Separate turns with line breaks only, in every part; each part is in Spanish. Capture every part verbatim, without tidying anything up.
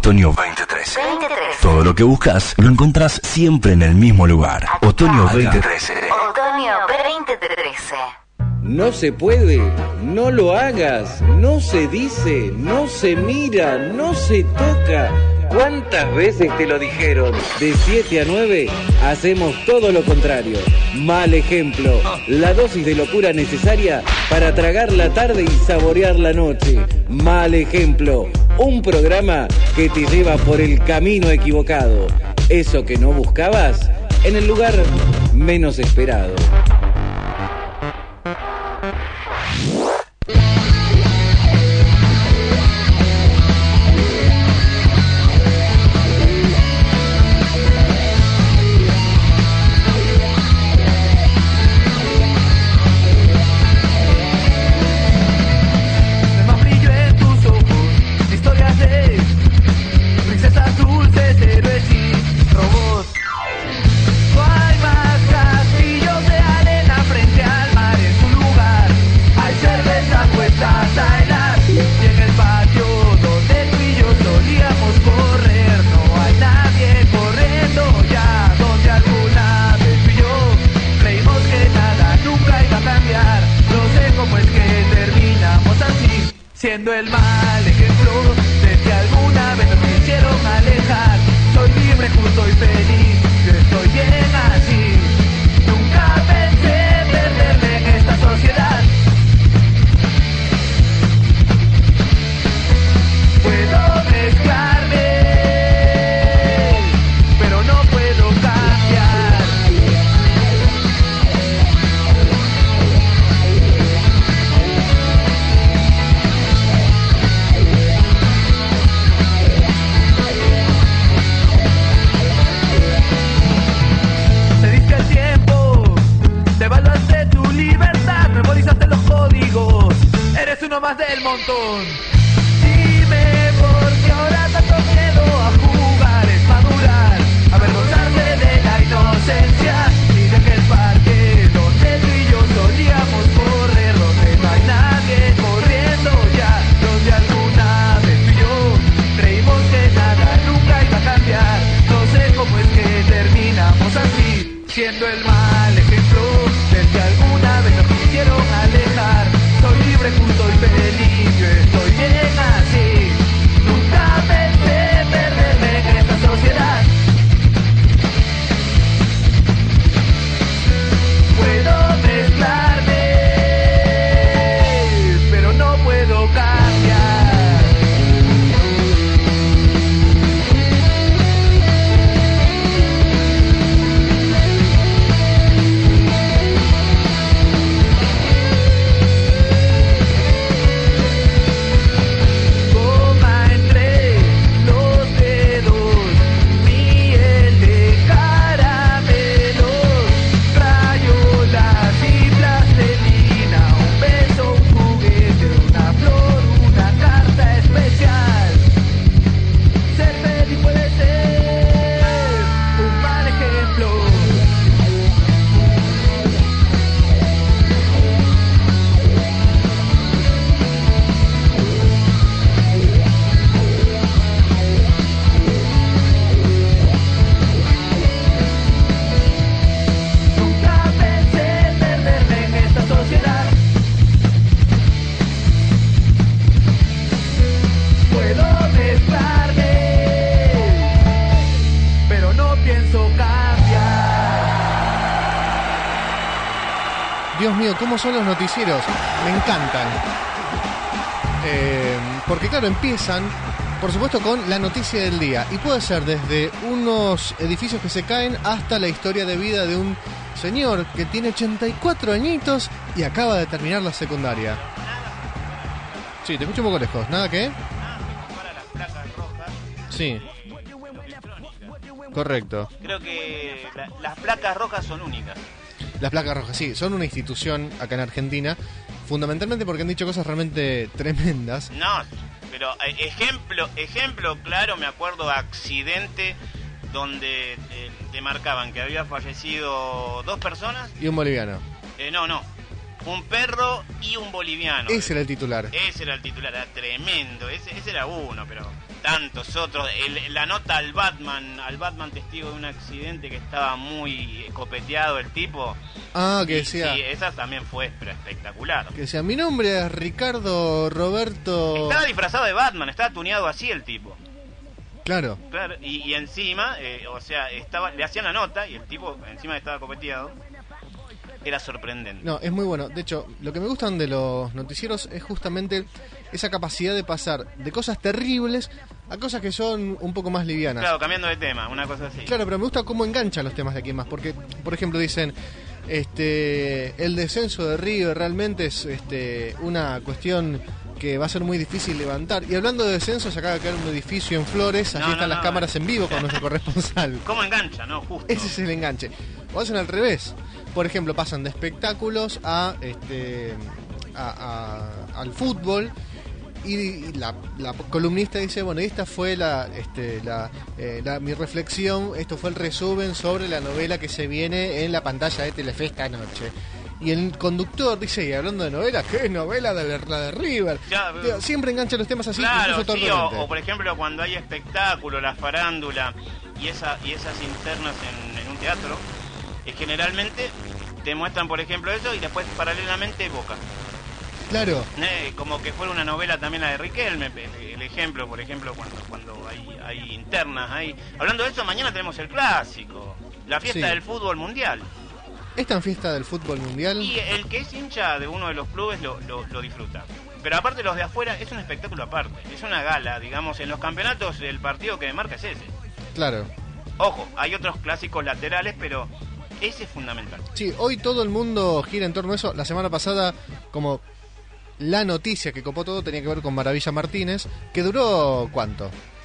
Otoño veinte trece. Todo lo que buscas lo encontrás siempre en el mismo lugar. Otoño veinte trece.
Otoño veinte trece.
No se puede, no lo hagas, no se dice, no se mira, no se toca. ¿Cuántas veces te lo dijeron? De siete a nueve hacemos todo lo contrario. Mal ejemplo, la dosis de locura necesaria para tragar la tarde y saborear la noche. Mal ejemplo, un programa que te lleva por el camino equivocado. Eso que no buscabas en el lugar menos esperado.
Siendo el mal ejemplo de que alguna vez nos quisieron alejar. Soy libre, justo y feliz, yo estoy bien así. Nunca pensé perderme en esta sociedad. Puedo mezclarme, pero no puedo cambiar. Devaluaste tu libertad, memorizaste los códigos. Eres uno más del montón. Dime por qué ahora tanto miedo a jugar es madurar, avergonzarse de la inocencia y de que el parque donde tú y yo solíamos correr, donde no hay nadie corriendo ya, donde alguna vez tú y yo creímos que nada nunca iba a cambiar. No sé cómo es que terminamos así, siendo el mal ejemplo del que alguna vez nos quisieron alejar. Soy libre, justo y feliz, yo estoy bien así. Nunca pensé perderme en esta sociedad. Puedo mezclarme, pero no puedo cambiar.
Dios mío, ¿cómo son los noticieros? Me encantan. Eh, porque claro, empiezan, por supuesto, con la noticia del día. Y puede ser desde unos edificios que se caen hasta la historia de vida de un señor que tiene ochenta y cuatro añitos y acaba de terminar la secundaria. Sí, te escucho un poco lejos. ¿Nada qué?
Para las placas rojas.
Sí. Correcto.
Creo que la, las placas rojas son únicas.
Las placas rojas, sí, son una institución acá en Argentina, fundamentalmente porque han dicho cosas realmente tremendas.
No, pero ejemplo, ejemplo claro, me acuerdo accidente donde eh, te marcaban que había fallecido dos personas.
Y un boliviano.
Eh, no, no, un perro y un boliviano.
Ese era el titular.
Ese era el titular, era tremendo, ese, ese era uno, pero... tantos otros. El, la nota al Batman, al Batman testigo de un accidente que estaba muy copeteado el tipo.
Ah, que
Y,
decía...
sí, esa también fue pero espectacular.
Que decía, mi nombre es Ricardo Roberto...
Estaba disfrazado de Batman, estaba tuneado así el tipo.
Claro.
Claro, y, y encima, eh, o sea, estaba, le hacían la nota y el tipo encima estaba copeteado. Era sorprendente.
No, es muy bueno. De hecho, lo que me gustan de los noticieros es justamente esa capacidad de pasar de cosas terribles a cosas que son un poco más livianas.
Claro, cambiando de tema, una cosa así.
Claro, pero me gusta cómo enganchan los temas de aquí más, porque, por ejemplo, dicen, este, el descenso de River realmente es este, una cuestión que va a ser muy difícil levantar. Y hablando de descenso, se acaba de caer un edificio en Flores, allí
No,
están
no,
las
no.
cámaras en vivo con nuestro corresponsal.
¿Cómo engancha, no? Justo.
Ese es el enganche. O hacen al revés. Por ejemplo, pasan de espectáculos a este a, a- al fútbol. Y, y la, la columnista dice, bueno, esta fue la, este, la, eh, la- mi reflexión, esto fue el resumen sobre la novela que se viene en la pantalla de Telefe esta noche. Y el conductor dice, y hablando de novela, ¿qué novela de la de River?
Ya,
Digo, siempre engancha los temas así,
Claro,
incluso
sí, o,
torpemente.
o por ejemplo cuando hay espectáculo, la farándula y esa y esas internas en, en un teatro, eh, generalmente te muestran por ejemplo eso y después paralelamente Boca.
Claro.
Eh, como que fuera una novela también la de Riquelme, el, el ejemplo, por ejemplo, cuando cuando hay, hay internas ahí. Hablando de eso, mañana tenemos el clásico, la fiesta
Sí.
del fútbol mundial.
Esta en fiesta del fútbol mundial.
Y el que es hincha de uno de los clubes lo, lo, lo disfruta. Pero aparte los de afuera es un espectáculo aparte. Es una gala, digamos, en los campeonatos el partido que marca es ese.
Claro.
Ojo, hay otros clásicos laterales, pero ese es fundamental.
Sí, hoy todo el mundo gira en torno a eso. La semana pasada, como la noticia que copó todo tenía que ver con Maravilla Martínez, que duró, ¿cuánto?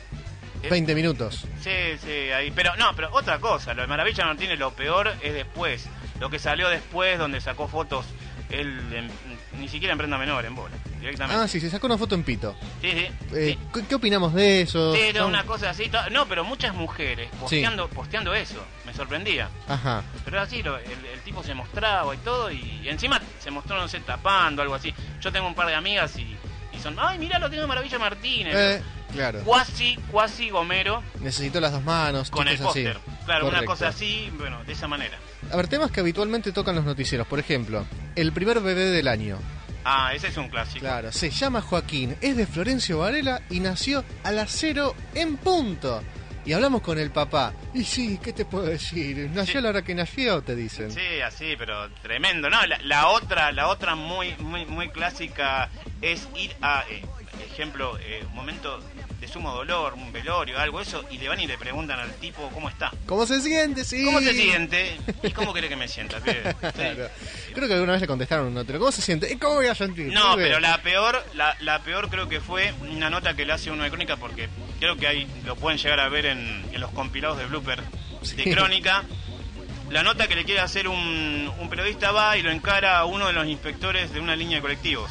Es-
veinte minutos.
Sí, sí, ahí. Pero no, pero otra cosa, lo de Maravilla Martínez, lo peor es después. Lo que salió después, donde sacó fotos, él en- ni siquiera en prenda menor, en bola, directamente.
Ah, sí, se sacó una foto en pito.
Sí, sí.
Eh,
sí.
¿qué, qué opinamos de eso?
Sí, era
Son-
una cosa así. to- No, pero muchas mujeres posteando, posteando eso. Me sorprendía.
Ajá.
Pero así, lo- el, el tipo se mostraba y todo, y, y encima se mostró, no sé, tapando, algo así. Yo tengo un par de amigas y, y son, ay, mirá, lo tengo Maravilla Martínez.
Eh, claro.
Cuasi, cuasi Gomero
Necesito las dos manos.
con el
chistes así.
póster. Claro, una
Correcto.
cosa así, bueno, de esa manera.
A ver, temas que habitualmente tocan los noticieros. Por ejemplo, el primer bebé del año.
Ah, ese es un clásico.
Claro, se llama Joaquín, es de Florencio Varela y nació a las cero en punto. Y hablamos con el papá. Y sí, ¿qué te puedo decir? Nació
Sí.
a la hora que nació, te dicen.
Sí, así, pero tremendo. No, la, la otra, la otra muy, muy, muy clásica es ir a, eh, ejemplo, eh, un momento de sumo dolor, un velorio, algo eso, y le van y le preguntan al tipo cómo está.
¿Cómo se siente? Sí.
¿Cómo se siente? ¿Y cómo quiere que me sienta, pibe? Sí.
Claro. Creo que alguna vez le contestaron un notero. ¿Cómo se siente? ¿Y cómo voy a sentir?
No,
pibe?
pero la peor, la, la peor creo que fue una nota que le hace uno de Crónica, porque creo que ahí lo pueden llegar a ver en, en los compilados de blooper
Sí.
de Crónica. La nota que le quiere hacer un, un periodista va y lo encara a uno de los inspectores de una línea de colectivos.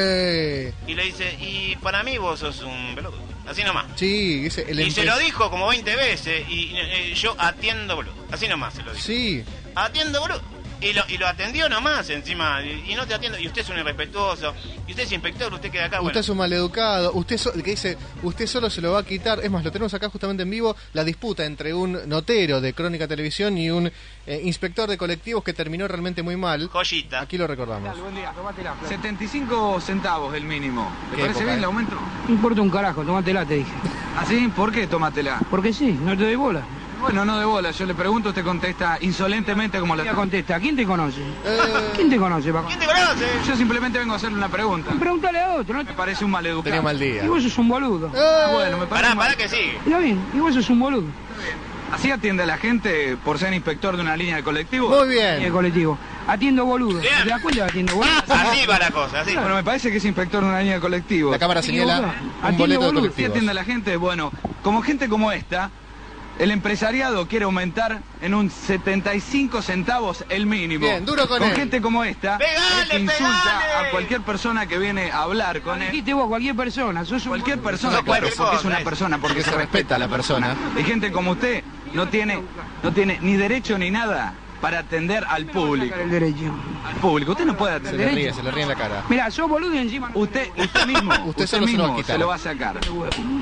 Che.
Y le dice, y para mí vos sos un pelotudo. Así nomás.
Sí, dice el
Y se
empe-
lo dijo como veinte veces y eh, yo atiendo boludo. Así nomás se lo dijo.
Sí.
Atiendo boludo. Y lo, y lo atendió nomás encima. Y, y no te atiendo. Y usted es un irrespetuoso. Y usted es inspector, usted queda acá.
Usted
Bueno,
es un maleducado, usted so- que dice, usted solo se lo va a quitar. Es más, lo tenemos acá justamente en vivo, la disputa entre un notero de Crónica Televisión y un eh, inspector de colectivos que terminó realmente muy mal.
joyita.
Aquí lo recordamos.
Buen día. setenta y cinco centavos el mínimo. ¿Le
Qué
parece
época,
bien
eh.
el aumento?
No importa un carajo, tomátela, te dije.
¿Ah, sí? ¿Por qué tómatela?
Porque sí, no te doy bola.
Bueno, no de bola. Yo le pregunto, usted contesta insolentemente como la...
Ya contesta, ¿quién te conoce?
Eh,
¿Quién te conoce, Paco?
¿Quién te conoce?
Yo simplemente vengo a hacerle una pregunta.
Pregúntale a otro, ¿no?
Me parece un maleducado.
tenía mal día.
Y vos sos un boludo.
Ah, bueno, me parece
Pará,
un mal-
pará que sigue.
Está bien, y vos sos un boludo.
¿Así atiende a la gente por ser inspector de una línea de colectivo?
Muy
Y el
bien.
colectivo. Atiendo boludo.
Bien.
¿Te das cuenta que atiendo boludo?
Así va la cosa, así.
Bueno, me parece que es inspector de una línea de colectivo.
La cámara
Sí,
señala
boludo.
un
Atiende
boleto de
boludo.
¿Sí
colectivos.
atiende a la gente? Bueno, como gente como esta, el empresariado quiere aumentar en un setenta y cinco centavos el mínimo.
Bien, duro con él.
gente como esta,
¡Pegale,
que insulta
pegale!
a cualquier persona que viene a hablar con él.
Dijiste vos, cualquier persona, sos un
Cualquier
boludo.
persona,
No,
claro,
cualquier
porque es
cosa,
una
es.
persona, porque
Porque
se
se respeta a la persona.
Y gente como usted no tiene, no tiene ni derecho ni nada para atender al público.
Sacar el derecho.
Al público, usted no puede
Se
atender.
le ríe, se le ríe en la cara.
Mirá, sos boludo y encima... no-
Usted, usted mismo,
Usted
usted,
solo se lo va a
mismo
quitar.
se lo va a sacar.
Sí,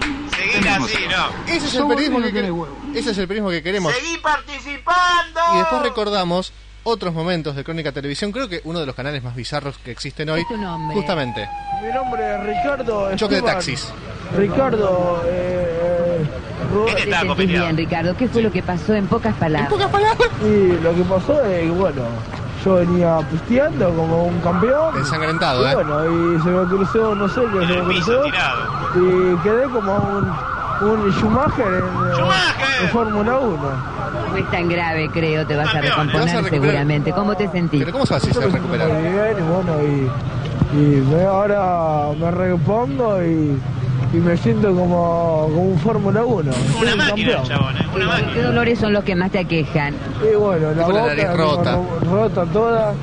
seguir así, no.
Ese es el
Somos
periodismo
uno
que
que tiene
queremos.
huevo.
Ese es el periodismo que queremos.
¡Seguí participando!
Y después recordamos otros momentos de Crónica Televisión, creo que uno de los canales más bizarros que existen hoy.
¿Qué es tu nombre?
Justamente,
Mi nombre es Ricardo
choque de
Esteban.
taxis.
Ricardo, eh, Ru-
Este
¿Te
está
sentís
copiado.
bien, Ricardo? ¿Qué fue lo que pasó en pocas palabras?
y lo que pasó es que, bueno, yo venía pisteando como un campeón.
Ensangrentado,
y
¿eh?
bueno, y se me cruzó, no sé qué
En
se
el
me
piso,
cruzó.
tirado.
Y quedé como un, un Schumacher en, eh,
¡Schumacher!
en Fórmula uno.
No es tan grave, creo, te vas a
Campeón, ¿eh?
recomponer
Te vas a recuperar.
seguramente. ¿Cómo te sentís?
Pero ¿cómo se hace
Yo
se
me siento
recupera?
muy bien y bueno, y, y me- ahora me repongo y, y me siento como, como un Fórmula uno. Soy
Una
un
máquina el
campeón.
chabón, ¿eh? Una
¿Qué
máquina.
dolores son los que más te aquejan?
Y bueno, la
Tengo la
boca
nariz
me
rota.
ro- rota toda.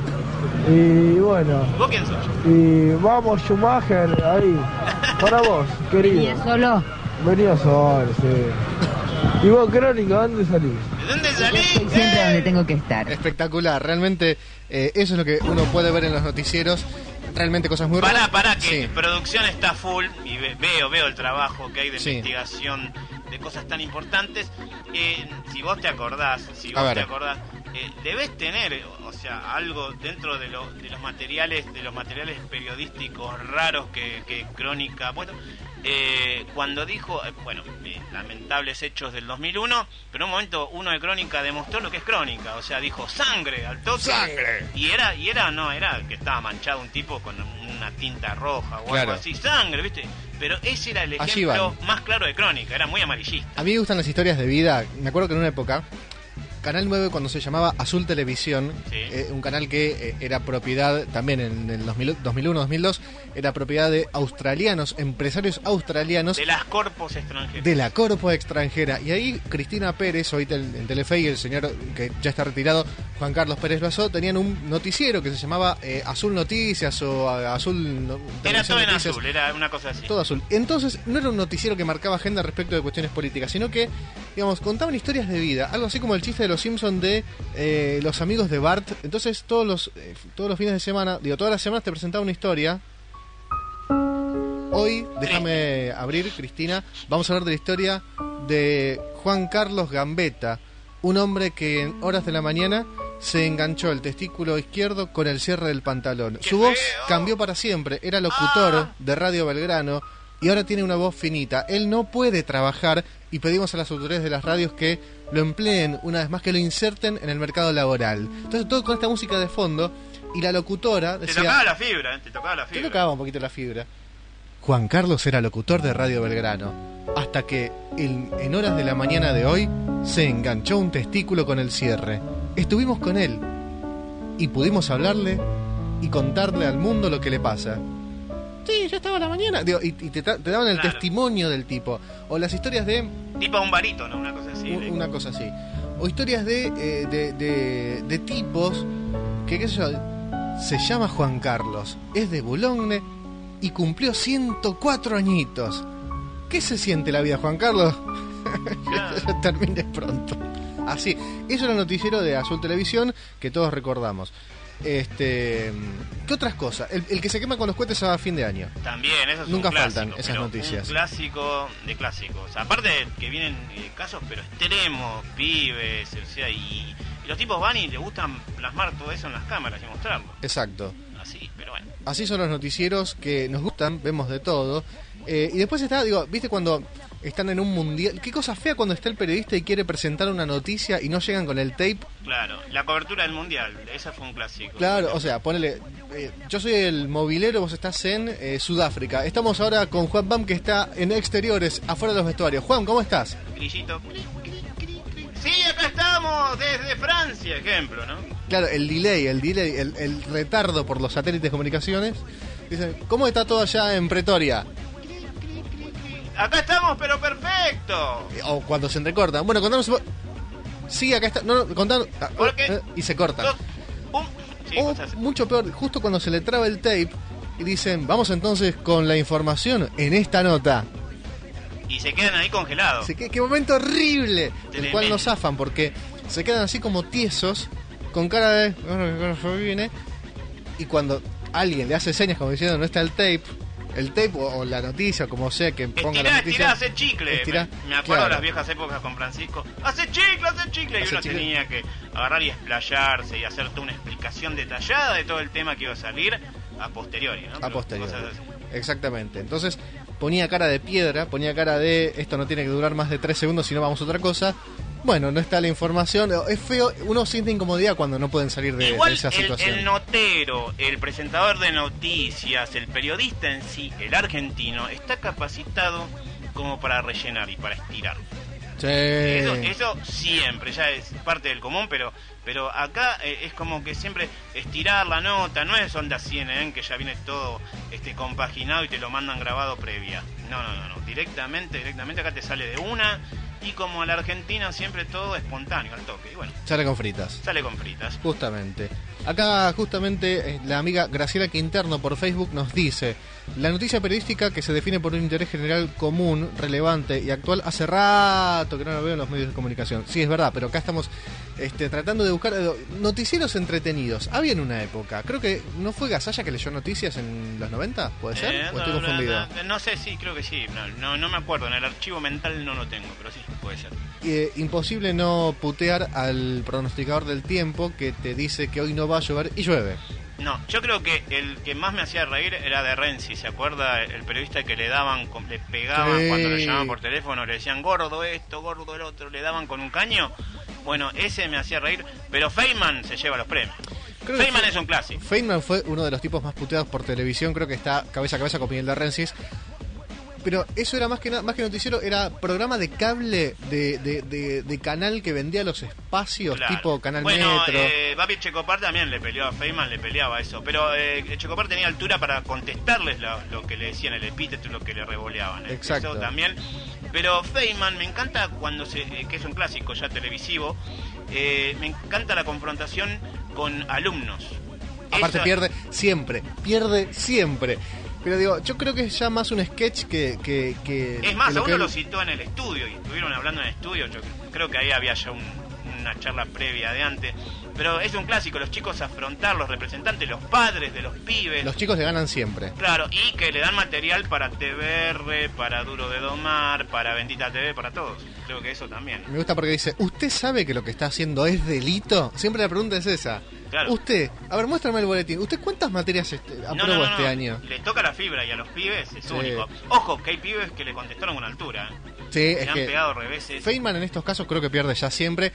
Y bueno,
¿Vos quién sos?
y vamos Schumacher ahí. Para vos, querido.
¿Venías solo?
Venía solo, sí. Y vos, Crónica, ¿dónde salís?
¿De dónde
Estoy
salís?
siempre donde tengo que estar.
Espectacular, realmente eh, eso es lo que uno puede ver en los noticieros. Realmente cosas muy
Pará,
raras.
pará, que
Sí.
producción está full y ve- veo, veo el trabajo que hay de
Sí.
investigación de cosas tan importantes. Eh, si vos te acordás, si
A
vos
ver.
te acordás, eh, debes tener, eh, o sea, algo dentro de, lo- de los materiales, de los materiales periodísticos raros que, que Crónica ha puesto. Eh, cuando dijo, eh, bueno, eh, lamentables hechos del dos mil uno, pero en un momento uno de Crónica demostró lo que es Crónica, o sea, dijo sangre al toque.
¡Sangre!
Y era, y era, no, era que estaba manchado un tipo con una tinta roja o
Claro.
algo así, sangre, ¿viste? Pero ese era el
Allí
ejemplo
van.
más claro de Crónica, era muy amarillista.
A mí me gustan las historias de vida. Me acuerdo que en una época, Canal nueve, cuando se llamaba Azul Televisión,
Sí.
eh, un canal que eh, era propiedad, también en el dos mil, dos mil uno dos mil dos, era propiedad de australianos, empresarios australianos
De las corpos extranjeras.
de la corpo extranjera. Y ahí Cristina Pérez, hoy tel- en Telefe, y el señor que ya está retirado, Juan Carlos Pérez Blasó, tenían un noticiero que se llamaba eh, Azul Noticias o a- Azul... No-
Era
Televisión
todo en
Noticias.
azul, era una cosa así.
Todo azul. Entonces, no era un noticiero que marcaba agenda respecto de cuestiones políticas, sino que, digamos, contaban historias de vida. Algo así como el chiste de los Simpsons de eh, los amigos de Bart. Entonces, todos los eh, todos los fines de semana, digo, todas las semanas te presentaba una historia. Hoy, déjame abrir, Cristina, vamos a hablar de la historia de Juan Carlos Gambetta, un hombre que en horas de la mañana se enganchó el testículo izquierdo con el cierre del pantalón.
¡Qué
Su voz
feo!
cambió para siempre, era locutor
Ah.
de Radio Belgrano y ahora tiene una voz finita. Él no puede trabajar y pedimos a las autoridades de las radios que lo empleen una vez más, que lo inserten en el mercado laboral. Entonces todo con esta música de fondo y la locutora
Te
decía...
tocaba la fibra, ¿eh? Te tocaba la
Te
fibra.
tocaba un poquito la fibra. Juan Carlos era locutor de Radio Belgrano, hasta que en, en horas de la mañana de hoy se enganchó un testículo con el cierre. Estuvimos con él y pudimos hablarle y contarle al mundo lo que le pasa. Sí, ya estaba a la mañana. Digo, y y te, tra- te daban el
Claro.
testimonio del tipo. O las historias de...
Tipo un varito, ¿no? Una cosa así.
u-
de-
una cosa así. O historias de, eh, de, de, de tipos que, qué sé yo, se llama Juan Carlos, es de Boulogne y cumplió ciento cuatro añitos. ¿Qué se siente la vida, Juan Carlos? Que termine pronto. Así, eso era el noticiero de Azul Televisión que todos recordamos. Este, ¿qué otras cosas? El, el que se quema con los cohetes a fin de año.
También, eso es
Nunca
un clásico,
faltan esas
pero
noticias.
Un clásico de clásicos. Aparte de que vienen eh, casos, pero extremos, pibes, o sea, y, y los tipos van y les gustan plasmar todo eso en las cámaras y mostrarlo.
Exacto.
Así, pero bueno.
Así son los noticieros que nos gustan, vemos de todo. Eh, y después está, digo, ¿viste cuando están en un mundial? Qué cosa fea cuando está el periodista y quiere presentar una noticia y no llegan con el tape.
Claro, la cobertura del mundial, esa fue un clásico.
Claro, o sea, ponele, eh, yo soy el movilero, vos estás en eh, Sudáfrica. Estamos ahora con Juan Bam, que está en exteriores, afuera de los vestuarios. Juan, ¿cómo estás?
Grillito. Sí, acá estamos, desde Francia, ejemplo, ¿no?
Claro, el delay, el delay, el, el retardo por los satélites de comunicaciones. Dicen, ¿cómo está todo allá en Pretoria?
Acá estamos, pero perfecto.
O cuando se entrecortan. Bueno, contanos... un po- Sí, acá está... No, no, contanos... ah,
¿Por qué?
eh, Y se cortan.
Dos, pum. Sí,
O
cosas así.
mucho peor, justo cuando se le traba el tape y dicen, vamos entonces con la información en esta nota.
Y se quedan ahí congelados.
Sí, qué, qué momento horrible, el
Tremendo.
cual no zafan porque se quedan así como tiesos, con cara de... "Bueno, ¿qué cosa viene?". Y cuando alguien le hace señas como diciendo no está el tape, el tape o, o la noticia, como sea que ponga
Estirá,
la
estirá,
noticia.
hace chicle.
Estirá,
me, me acuerdo
claro.
de las viejas épocas con Francisco. Hace chicle, hace chicle. Y
Hace
uno
chicle.
tenía que agarrar y explayarse y hacer toda una explicación detallada de todo el tema que iba a salir a posteriori, ¿no?
A
Pero
posteriori.
cosas así.
Exactamente. Entonces ponía cara de piedra, ponía cara de esto no tiene que durar más de tres segundos si no vamos a otra cosa. Bueno, no está la información. Es feo, uno siente incomodidad cuando no pueden salir de,
Igual
de esa
el,
situación.
el notero, el presentador de noticias, el periodista en sí, el argentino, está capacitado como para rellenar y para estirar.
Sí.
Eso, eso siempre, ya es parte del común, pero pero acá eh, es como que siempre estirar la nota, no es onda C N N que ya viene todo este compaginado y te lo mandan grabado previa. No, no, no, no, directamente, directamente acá te sale de una y como a la Argentina siempre todo espontáneo, al toque. Y bueno,
Sale con fritas.
sale con fritas.
Justamente. Acá justamente eh, la amiga Graciela Quinterno por Facebook nos dice: la noticia periodística que se define por un interés general común, relevante y actual hace rato que no lo veo en los medios de comunicación. Sí, es verdad, pero acá estamos este, tratando de buscar eh, noticieros entretenidos. Había en una época, creo que no fue Gasalla que leyó noticias en los noventa, ¿puede ser?
Eh,
¿O estoy
no,
confundido?
no, no, no sé, sí, creo que sí. No, no, no me acuerdo, en el archivo mental no lo tengo, pero sí, puede ser.
Eh, imposible no putear al pronosticador del tiempo que te dice que hoy no va a llover y llueve.
No, yo creo que el que más me hacía reír era de Renzi, ¿se acuerda? El periodista que le daban, con- le pegaban
Sí.
cuando le llamaban por teléfono, le decían gordo esto, gordo el otro, le daban con un caño. Bueno, ese me hacía reír, pero Feynman se lleva los premios.
Creo que
Feynman
Fe-
es un clásico.
Feynman fue uno de los tipos más puteados por televisión, creo que está cabeza a cabeza con Miguel de Rensis. Pero eso era más que nada, más que noticiero, era programa de cable de, de, de, de canal que vendía los espacios,
Claro.
tipo Canal
bueno,
Metro.
eh, Babi Checopar también le peleó a Feynman, le peleaba eso. Pero eh, Checopar tenía altura para contestarles lo, lo que le decían, el epíteto y lo que le revoleaban. ¿eh?
Exacto.
Eso también. Pero Feynman me encanta cuando se, eh, que es un clásico ya televisivo, eh, me encanta la confrontación con alumnos.
Aparte
Eso-
pierde siempre, pierde siempre. Pero digo, yo creo que es ya más un sketch que... que, que
Es más,
que lo
a
que
uno
él-
lo citó en el estudio y estuvieron hablando en el estudio. Yo creo que ahí había ya un- una charla previa de antes. Pero es un clásico, los chicos afrontar, los representantes, los padres de los pibes.
Los chicos le ganan siempre.
Claro, y que le dan material para T V R, para Duro de Domar, para Bendita T V, para todos. Creo que eso también.
Me gusta porque dice, ¿usted sabe que lo que está haciendo es delito? Siempre la pregunta es esa.
Claro.
Usted, a ver, muéstrame el boletín. ¿Usted cuántas materias este,
No,
aprobó
no, no,
este
no.
año?
Le toca la fibra y a los pibes es
Sí.
único. Ojo, que hay pibes que le contestaron con altura. ¿eh?
Sí,
Le
es
han
que
pegado reveses.
Feynman en estos casos creo que pierde ya siempre.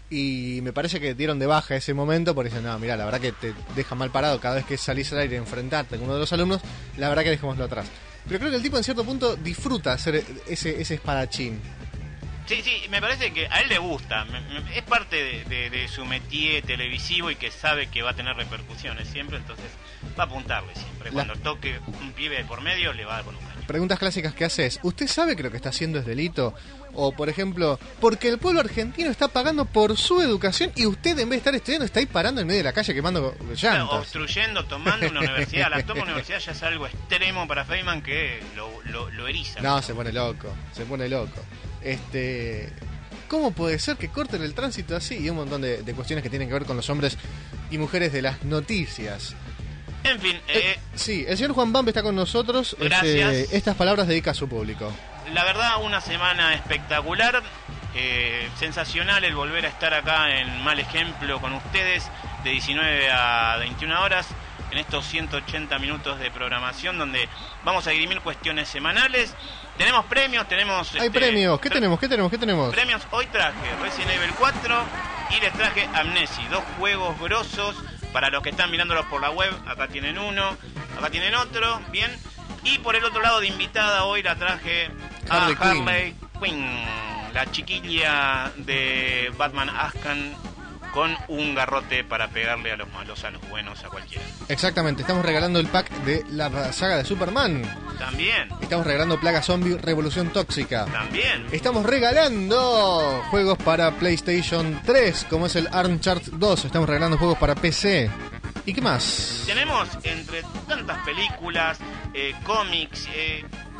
Y me parece que dieron de baja ese momento porque dicen, no, mira, la verdad que te deja mal parado cada vez que salís al aire y enfrentarte con uno de los alumnos, la verdad que dejémoslo atrás. Pero creo que el tipo en cierto punto disfruta hacer ese, ese espadachín.
Sí, sí, me parece que a él le gusta. Me- me- es parte de, de- de su métier televisivo y que sabe que va a tener repercusiones siempre, entonces va a apuntarle siempre.
La-
Cuando toque un pibe de por medio, le va a dar con un caño.
Preguntas clásicas que haces. ¿Usted sabe que lo que está haciendo es delito? O, por ejemplo, porque el pueblo argentino está pagando por su educación y usted, en vez de estar estudiando, está ahí parando en medio de la calle quemando llantas.
Obstruyendo, tomando una universidad. La toma universidad ya es algo extremo para Feynman que lo, lo, lo eriza.
No, se pone loco, se pone loco. Este, ¿cómo puede ser que corten el tránsito así? Y un montón de, de cuestiones que tienen que ver con los hombres y mujeres de las noticias.
En fin,
Eh,
eh,
sí, el señor Juan Bambe está con nosotros.
Gracias.
Este, estas palabras dedica a su público.
la verdad, una semana espectacular. Eh, sensacional el volver a estar acá en Mal Ejemplo con ustedes de diecinueve a veintiuna horas en estos ciento ochenta minutos de programación donde vamos a dirimir cuestiones semanales. Tenemos premios, tenemos...
Hay
este,
premios, ¿qué
tre-
tenemos? ¿Qué tenemos? ¿Qué tenemos?
Premios, hoy traje Resident Evil cuatro y les traje Amnesia, dos juegos grosos para los que están mirándolos por la web. Acá tienen uno, acá tienen otro, bien. Y por el otro lado de invitada hoy la traje a
Harley Quinn.
Harley Quinn, la chiquilla de Batman Arkham con un garrote para pegarle a los malos, a los buenos, a cualquiera.
Exactamente, estamos regalando el pack de la saga de Superman.
También,
Estamos regalando Plaga Zombie Revolución Tóxica.
también.
Estamos regalando juegos para PlayStation tres, como es el Uncharted dos. Estamos regalando juegos para P C. ¿Y qué más?
Tenemos entre tantas películas, eh, cómics, eh,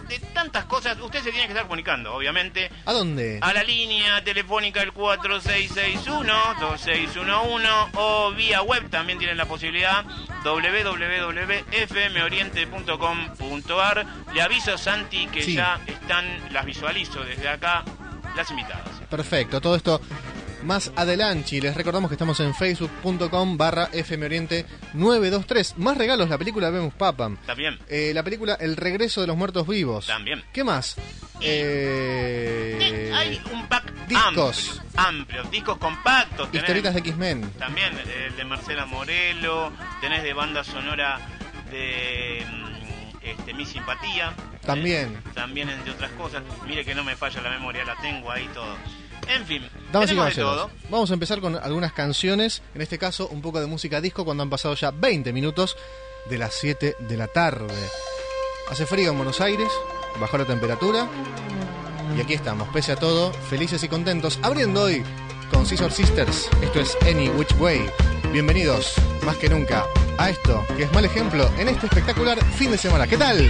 de tantas cosas. Usted se tiene que estar comunicando, obviamente.
¿A dónde?
A la línea telefónica el cuatro seis seis uno, dos seis uno uno o vía web también tienen la posibilidad doble u doble u doble u punto f m oriente punto com punto a r. Le aviso, Santi, que
sí.
ya están, las visualizo desde acá, las invitadas.
Perfecto, todo esto más adelante. Les recordamos que estamos en facebook punto com barra fmoriente nueve dos tres. Más regalos, la película Vemos Papam.
También.
Eh, la película El regreso de los muertos vivos.
También.
¿Qué más? Eh...
Eh, hay un pack
discos.
amplio, amplio, discos compactos. Tenés
Historietas de X-Men.
También el de Marcela Morelo, tenés de banda sonora de este, Mi Simpatía.
También.
Eh, también entre otras cosas. Mire que no me falla la memoria, la tengo ahí todo. En fin,
damas y
tenemos de
caballeros,
todo.
vamos a empezar con algunas canciones. En este caso, un poco de música disco cuando han pasado ya veinte minutos de las siete de la tarde. Hace frío en Buenos Aires, bajó la temperatura. Y aquí estamos, pese a todo, felices y contentos, abriendo hoy con Scissor Sisters. Esto es Any Which Way. Bienvenidos, más que nunca, a esto, que es mal ejemplo en este espectacular fin de semana. ¿Qué tal?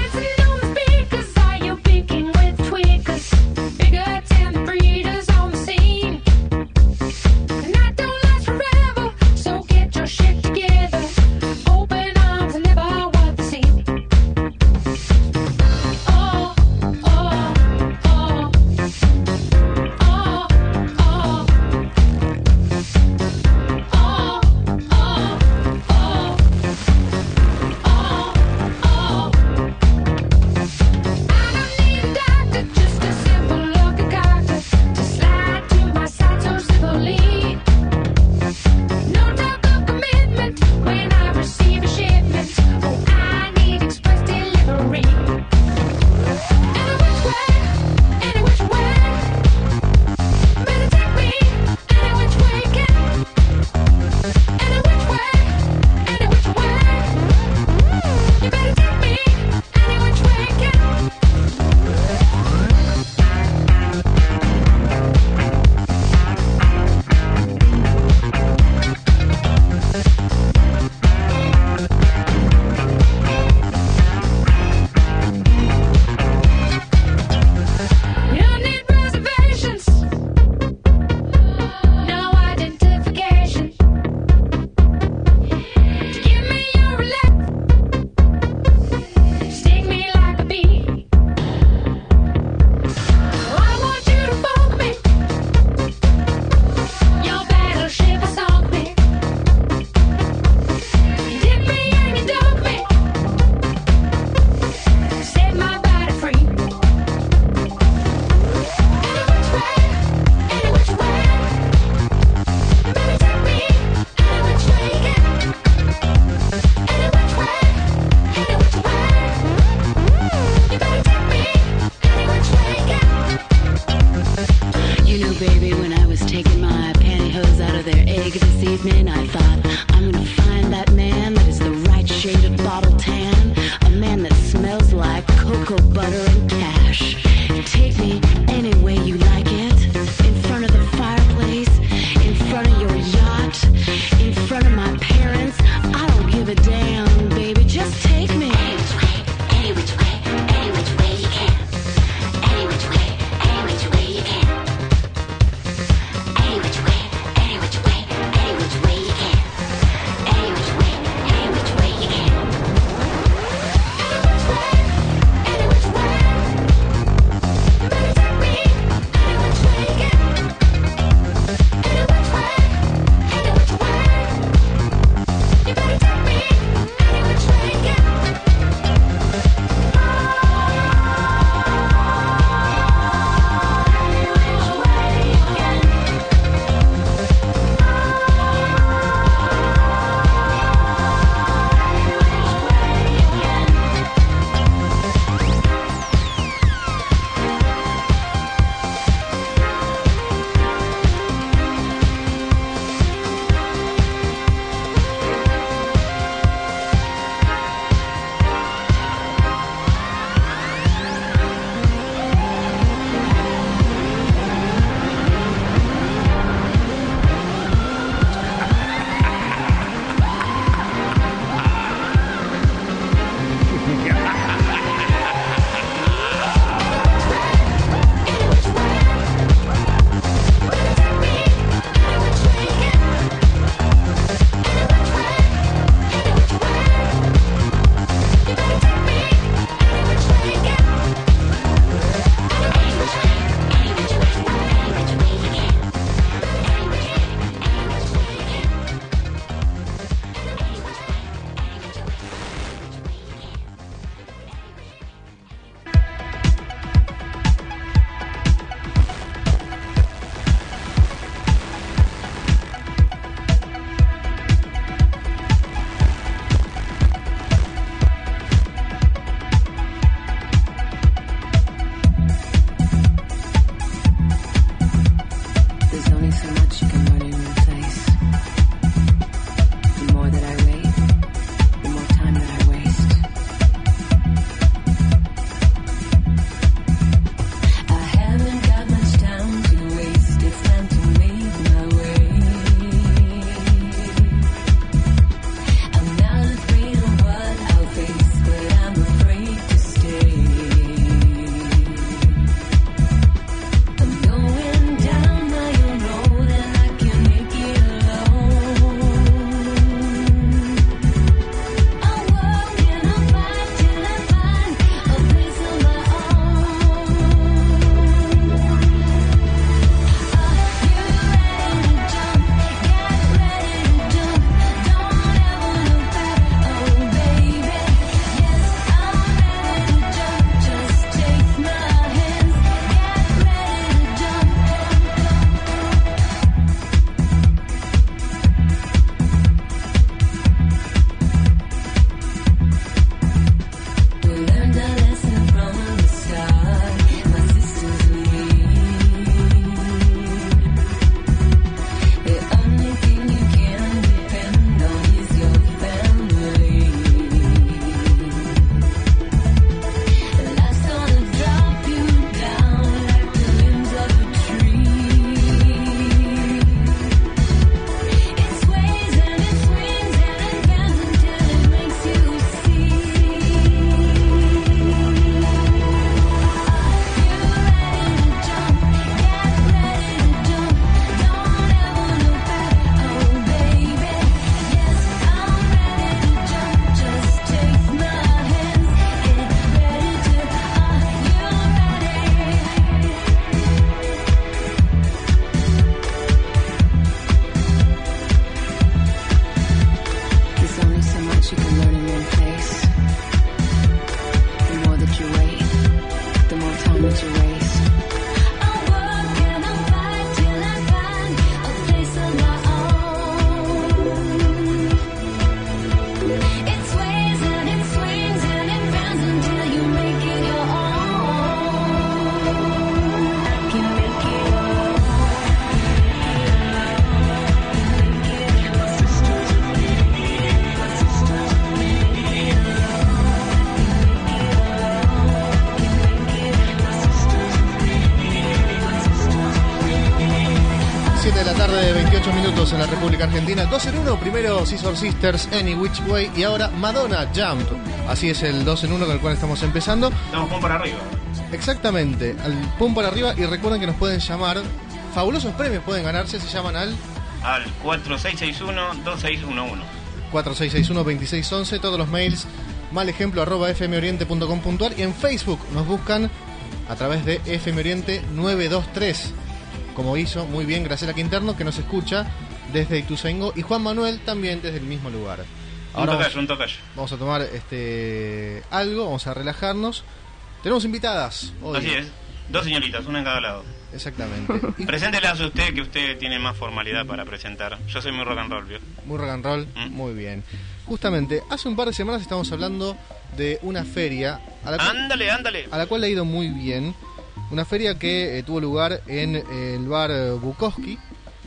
siete de la tarde, veintiocho minutos en la República Argentina. dos en uno, primero Scissor Sisters, Any Which Way, y ahora Madonna, Jump. Así es el dos en uno con el cual estamos empezando.
Estamos pum para arriba.
Exactamente, al pum para arriba, y recuerden que nos pueden llamar. Fabulosos premios pueden ganarse, se llaman al...
Al cuatro seis seis uno, dos seis uno uno.
cuatro seis seis uno, dos seis uno uno, todos los mails malejemplo arroba fmoriente punto com punto ar, y en Facebook nos buscan a través de fmoriente nueve dos tres, como hizo muy bien Graciela Quinterno, que nos escucha desde Ituzaingó, y Juan Manuel también desde el mismo lugar.
Ahora un tocayo, un tocayo.
Vamos a tomar este algo, vamos a relajarnos. Tenemos invitadas hoy.
Así es, dos señoritas, una en cada lado.
Exactamente. Y...
preséntelas a usted, que usted tiene más formalidad para presentar. Yo soy muy rock and roll, ¿vio?
Muy rock and roll, mm. Muy bien. Justamente, hace un par de semanas estamos hablando de una feria a la cual,
ándale, ándale.
a la cual le ha ido muy bien. Una feria que eh, tuvo lugar en eh, el bar eh, Bukowski,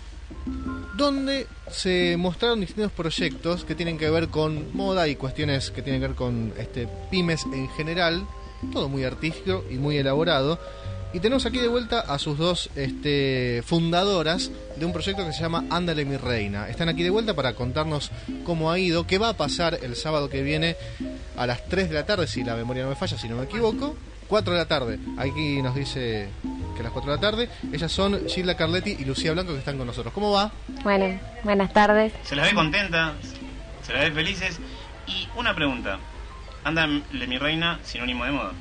donde se mostraron distintos proyectos que tienen que ver con moda y cuestiones que tienen que ver con este, pymes en general. Todo muy artístico y muy elaborado. Y tenemos aquí de vuelta a sus dos este, fundadoras de un proyecto que se llama Ándale mi reina. Están aquí de vuelta para contarnos cómo ha ido, qué va a pasar el sábado que viene a las tres de la tarde, si la memoria no me falla, si no me equivoco. cuatro de la tarde. Aquí nos dice que a las cuatro de la tarde. Ellas son Gilda Carletti y Lucía Blanco, que están con nosotros. ¿Cómo va?
Bueno, buenas tardes.
Se las ve contentas, se las ve felices. Y una pregunta. ¿Ándale mi reina sinónimo de moda?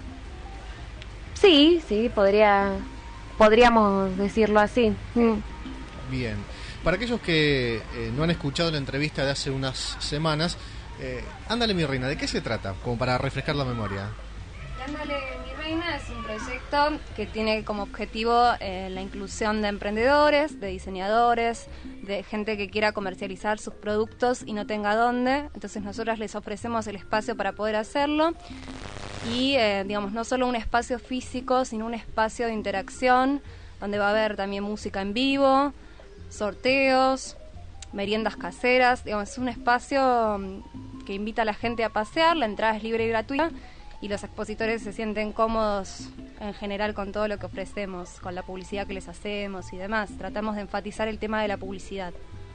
Sí, sí, podría, podríamos decirlo así. Mm.
Bien. Para aquellos que eh, no han escuchado la entrevista de hace unas semanas, eh, Ándale mi reina, ¿de qué se trata? Como para refrescar la memoria.
Ándale mi reina es un proyecto que tiene como objetivo eh, la inclusión de emprendedores, de diseñadores, de gente que quiera comercializar sus productos y no tenga dónde. Entonces nosotras les ofrecemos el espacio para poder hacerlo. Y, eh, digamos, no solo un espacio físico, sino un espacio de interacción, donde va a haber también música en vivo, sorteos, meriendas caseras. Digamos, es un espacio que invita a la gente a pasear, la entrada es libre y gratuita, y los expositores se sienten cómodos en general con todo lo que ofrecemos, con la publicidad que les hacemos y demás. Tratamos de enfatizar el tema de la publicidad.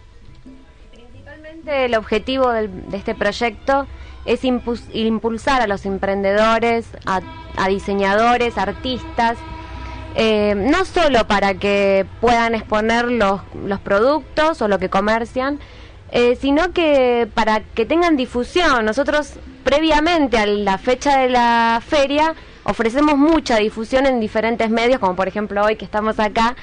Principalmente el objetivo del, de este proyecto es impuls, impulsar a los emprendedores, a, a diseñadores, artistas, eh, no solo para que puedan exponer los, los productos o lo que comercian, eh, sino que para que tengan difusión. Nosotros previamente a la fecha de la feria ofrecemos mucha difusión en diferentes medios, como por ejemplo hoy que estamos acá,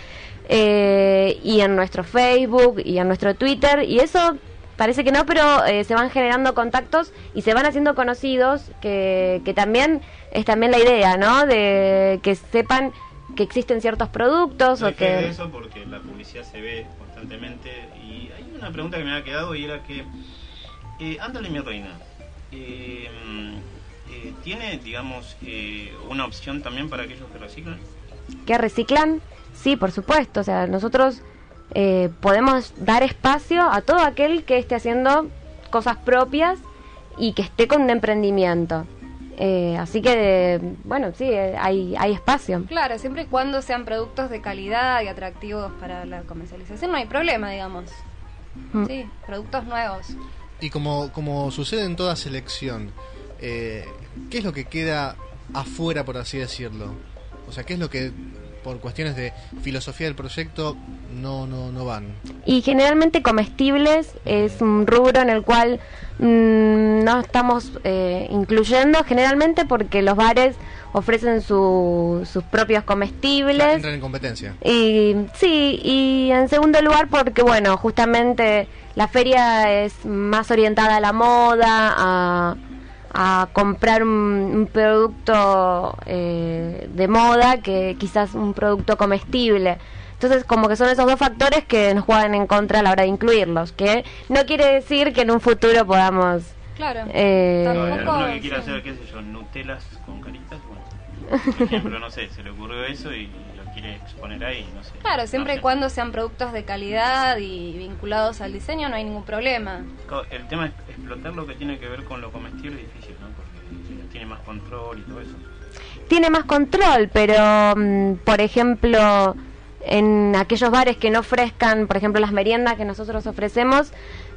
eh, y en nuestro Facebook y en nuestro Twitter, y eso parece que no, pero eh, se van generando contactos y se van haciendo conocidos, que, que también es también la idea, ¿no? De que sepan que existen ciertos productos.
No
o que
de eso, porque la publicidad se ve constantemente. Y hay una pregunta que me había quedado, y era que eh, Ándale mi reina eh, eh, ¿tiene, digamos, eh, una opción también para aquellos que reciclan?
¿Que reciclan? Sí, por supuesto. O sea, nosotros Eh, podemos dar espacio a todo aquel que esté haciendo cosas propias y que esté con un emprendimiento. Eh, así que, bueno, sí, eh, hay, hay espacio.
Claro, siempre y cuando sean productos de calidad y atractivos para la comercialización, no hay problema, digamos. Mm. Sí, productos nuevos.
Y como, como sucede en toda selección, eh, ¿qué es lo que queda afuera, por así decirlo? O sea, ¿qué es lo que por cuestiones de filosofía del proyecto no no no van?
Y generalmente comestibles es un rubro en el cual mmm, no estamos eh, incluyendo, generalmente porque los bares ofrecen su, sus propios comestibles.
O sea, entran en competencia.
Y sí, y en segundo lugar porque, bueno, justamente la feria es más orientada a la moda, a a comprar un, un producto eh, de moda que quizás un producto comestible. Entonces, como que son esos dos factores que nos juegan en contra a la hora de incluirlos, que no quiere decir que en un futuro podamos...
Claro.
Eh,
no, alguno que quiera hacer, qué sé yo, Nutelas con caritas, bueno, por ejemplo, no sé, se le ocurrió eso y lo quiere exponer ahí, no sé.
Claro, siempre
no
y
sé.
cuando sean productos de calidad y vinculados al diseño no hay ningún problema.
El tema es explotar lo que tiene que ver con lo comestible es difícil, ¿no? Porque tiene más control y todo eso.
Tiene más control, pero, por ejemplo, en aquellos bares que no ofrezcan, por ejemplo, las meriendas que nosotros ofrecemos,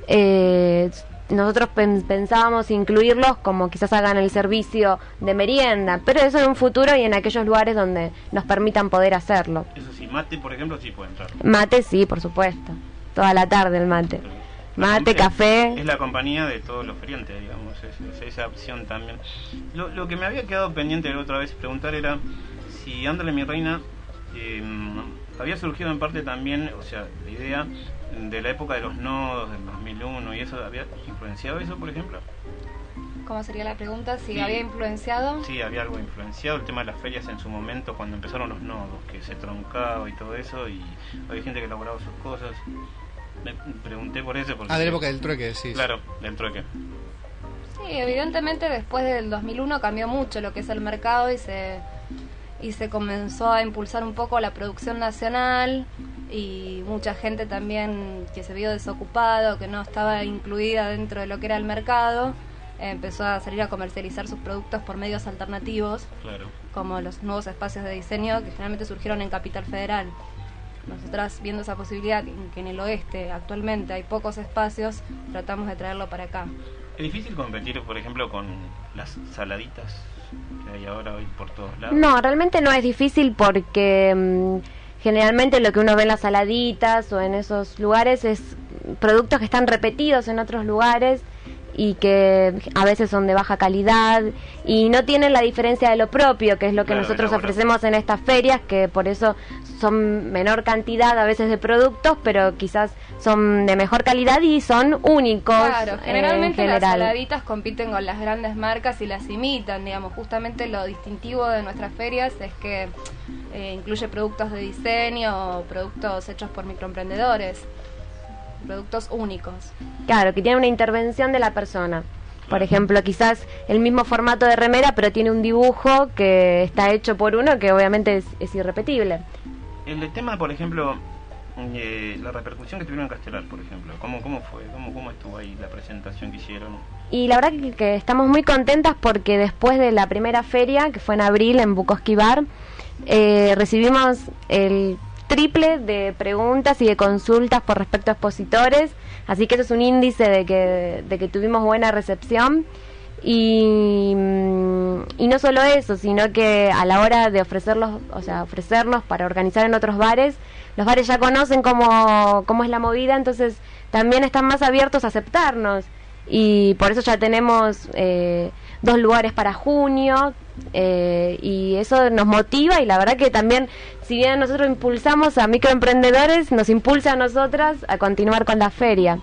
eh, nosotros pen- pensábamos incluirlos como quizás hagan el servicio de merienda, pero eso en un futuro y en aquellos lugares donde nos permitan poder hacerlo.
Eso sí, mate, por ejemplo, sí puede entrar.
Mate sí, por supuesto, toda la tarde el mate. Mate, café.
Es la compañía de todos los feriantes, digamos, es, es esa opción también. Lo, lo que me había quedado pendiente la otra vez preguntar era si Ándale mi reina eh, había surgido en parte también, o sea, la idea de la época de los nodos, del dos mil uno y eso, ¿había influenciado eso, por ejemplo?
¿Cómo sería la pregunta? ¿Si
Sí.
había influenciado?
Sí, había algo influenciado, el tema de las ferias en su momento, cuando empezaron los nodos, que se troncaba y todo eso, y había gente que elaboraba sus cosas. Me pregunté por eso. Porque,
Ah, de la época del trueque, sí.
Claro, del trueque.
Sí, evidentemente después del dos mil uno cambió mucho lo que es el mercado y se y se comenzó a impulsar un poco la producción nacional y mucha gente también que se vio desocupada o que no estaba incluida dentro de lo que era el mercado eh, empezó a salir a comercializar sus productos por medios alternativos,
Claro.
como los nuevos espacios de diseño que generalmente surgieron en Capital Federal. Nosotras, viendo esa posibilidad en que en el oeste actualmente hay pocos espacios, tratamos de traerlo para acá.
¿Es difícil competir, por ejemplo, con las saladitas que hay ahora hoy por todos lados?
No, realmente no es difícil porque mm, generalmente lo que uno ve en las saladitas o en esos lugares es productos que están repetidos en otros lugares y que a veces son de baja calidad y no tienen la diferencia de lo propio, que es lo que
Claro,
nosotros
elaborado.
ofrecemos en estas ferias, que por eso son menor cantidad a veces de productos, pero quizás son de mejor calidad y son únicos.
Claro,
eh,
generalmente
en
las
general.
saladitas compiten con las grandes marcas y las imitan, digamos. Justamente lo distintivo de nuestras ferias es que eh, incluye productos de diseño o productos hechos por microemprendedores, productos únicos.
Claro, que tiene una intervención de la persona. Por ejemplo, quizás el mismo formato de remera, pero tiene un dibujo que está hecho por uno que obviamente es, es irrepetible.
El tema, por ejemplo, eh, la repercusión que tuvieron en Castelar, por ejemplo, ¿cómo, cómo fue? ¿Cómo, ¿Cómo estuvo ahí la presentación que hicieron?
Y la verdad que, que estamos muy contentas porque después de la primera feria, que fue en abril en Bukowski Bar, eh, recibimos el triple de preguntas y de consultas por respecto a expositores, así que eso es un índice de que, de que tuvimos buena recepción. Y, y no solo eso, sino que a la hora de ofrecerlos, o sea, ofrecernos para organizar en otros bares, los bares ya conocen cómo, cómo es la movida, entonces también están más abiertos a aceptarnos. Y por eso ya tenemos eh, dos lugares para junio, eh, y eso nos motiva, y la verdad que también, si bien nosotros impulsamos a microemprendedores, nos impulsa a nosotras a continuar con la feria.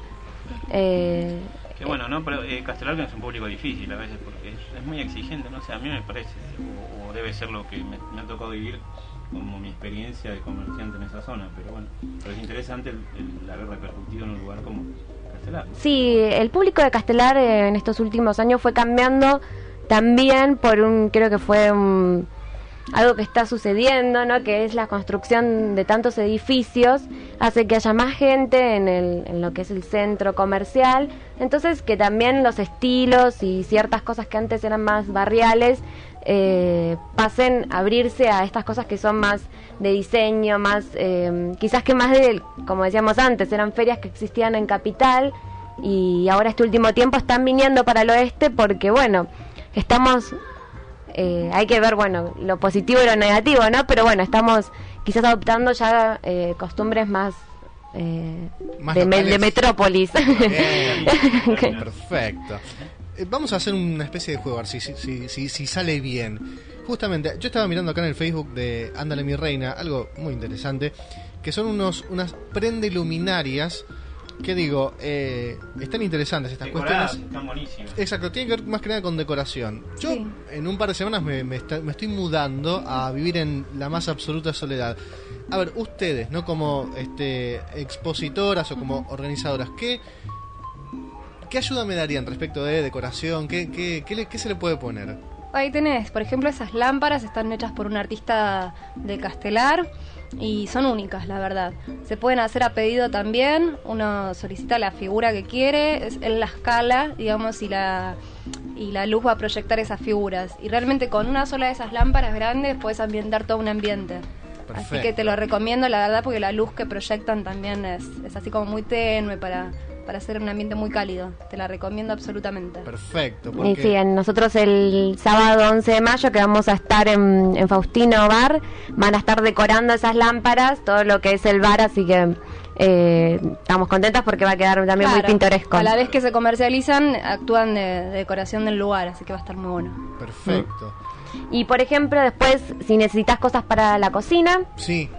Eh,
Que bueno, ¿no? Pero eh, Castelar que es un público difícil a veces porque es, es muy exigente, no sé, a mí me parece, o, o debe ser lo que me, me ha tocado vivir como mi experiencia de comerciante en esa zona, pero bueno, pero es interesante el, el haber repercutido en un lugar como Castelar, ¿no?
Sí, el público de Castelar eh, en estos últimos años fue cambiando también por un, creo que fue un, algo que está sucediendo, ¿no? Que es la construcción de tantos edificios, hace que haya más gente en, el, en lo que es el centro comercial, entonces que también los estilos y ciertas cosas que antes eran más barriales eh, pasen a abrirse a estas cosas que son más de diseño, más eh, quizás que más de, como decíamos antes, eran ferias que existían en Capital y ahora este último tiempo están viniendo para el oeste porque bueno, estamos... Eh, hay que ver, bueno, lo positivo y lo negativo, ¿no? Pero bueno, estamos quizás adoptando ya eh, costumbres más, eh,
Más
de, me-
locales.
de metrópolis.
Bien, perfecto. Eh, Vamos a hacer una especie de juego, a ver si, si, si, si, si sale bien. Justamente, yo estaba mirando acá en el Facebook de Ándale mi reina, algo muy interesante, que son unos unas prendeluminarias que digo, eh, están interesantes estas
Decoradas,
cuestiones.
están buenísimas.
Exacto, tiene que ver más que nada con decoración. Yo
Sí.
en un par de semanas me, me, está- me estoy mudando a vivir en la más absoluta soledad. A ver, ustedes, ¿no? Como este, expositoras o como organizadoras, ¿qué, ¿qué ayuda me darían respecto de decoración? ¿Qué, qué, qué, le- qué se le puede poner?
Ahí tenés, por ejemplo, esas lámparas están hechas por un artista de Castelar y son únicas, la verdad. Se pueden hacer a pedido también, uno solicita la figura que quiere, es- él la escala, digamos, y la, y la luz va a proyectar esas figuras. Y realmente con una sola de esas lámparas grandes puedes ambientar todo un ambiente.
Perfecto.
Así que te lo recomiendo, la verdad, porque la luz que proyectan también es, es así como muy tenue para, para hacer un ambiente muy cálido. Te la recomiendo absolutamente.
Perfecto.
Y sí, nosotros el sábado once de mayo, que vamos a estar en, en Faustino Bar, van a estar decorando esas lámparas, todo lo que es el bar, así que eh, estamos contentas porque va a quedar también
Claro,
muy pintoresco.
A la vez que se comercializan, actúan de, de decoración del lugar, así que va a estar muy bueno.
Perfecto.
Y por ejemplo, después, si necesitas cosas para la cocina,
sí,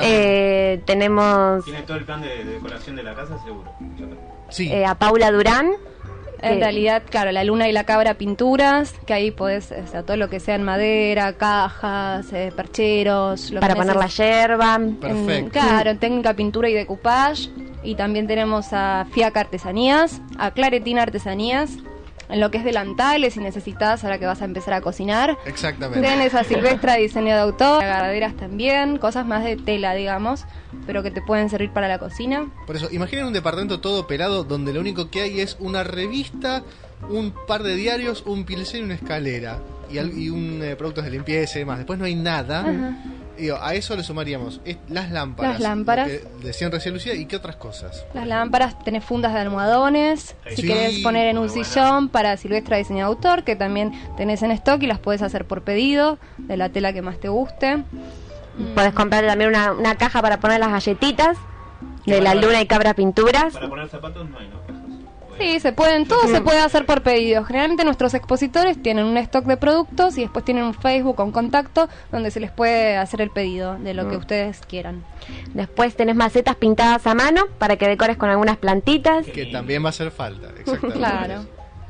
eh, tenemos
Tiene todo el plan de, de decoración de la casa, seguro.
Sí.
eh, a Paula Durán.
En
que-
realidad, claro, la luna y la cabra pinturas, que ahí podés, o sea, todo lo que sea en madera, cajas, eh, percheros, lo
para
que
poner la
neces-
yerba.
en- claro, en técnica pintura y decoupage. Y también tenemos a Fiaca Artesanías, a Claretina Artesanías, en lo que es delantales, si necesitas, ahora que vas a empezar a cocinar.
Exactamente.
Tenés a Silvestra Diseño de Autor, agarraderas también, cosas más de tela, digamos, pero que te pueden servir para la cocina.
Por eso, imaginen un departamento todo pelado donde lo único que hay es una revista, un par de diarios, un pincel y una escalera. Y, al- y un eh, productos de limpieza y demás. Después no hay nada.
Ajá.
Digo, a eso le sumaríamos es- las lámparas.
Las lámparas.
lo que decían recién Lucía, ¿y qué otras cosas?
Las lámparas, tenés fundas de almohadones, si
Sí,
querés poner en un
muy
sillón para Silvestra Diseño de Autor, que también tenés en stock y las puedes hacer por pedido, de la tela que más te guste.
Podés comprar también una, una caja para poner las galletitas de la luna y cabra pinturas.
Para poner zapatos no hay, ¿no?
Sí, se pueden, todo se puede hacer por pedido. Generalmente nuestros expositores tienen un stock de productos y después tienen un Facebook o un contacto donde se les puede hacer el pedido de lo que
Mm.
ustedes quieran.
Después tenés macetas pintadas a mano para que decores con algunas plantitas.
Que también va a hacer falta, exactamente.
Claro.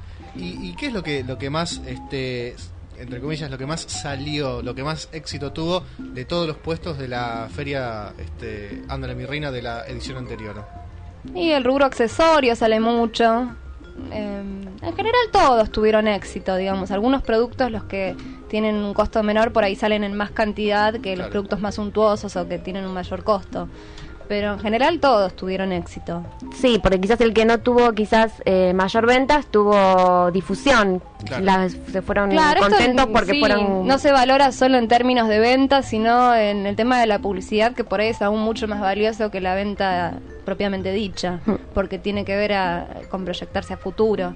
¿Y, y qué es lo que lo que más, este, entre comillas, lo que más salió, lo que más éxito tuvo de todos los puestos de la feria este, Ándale mi reina de la edición anterior?
Y el rubro accesorio sale mucho. Eh, en general todos tuvieron éxito, digamos. Algunos productos, los que tienen un costo menor, por ahí salen en más cantidad que los
Claro.
productos más suntuosos o que tienen un mayor costo. Pero en general todos tuvieron éxito.
Sí, porque quizás el que no tuvo quizás eh, mayor ventas tuvo difusión.
Claro.
Las, se fueron
Claro, esto,
contentos porque
sí,
fueron...
no se valora solo en términos de venta, sino en el tema de la publicidad, que por ahí es aún mucho más valioso que la venta propiamente dicha, porque tiene que ver a- con proyectarse a futuro.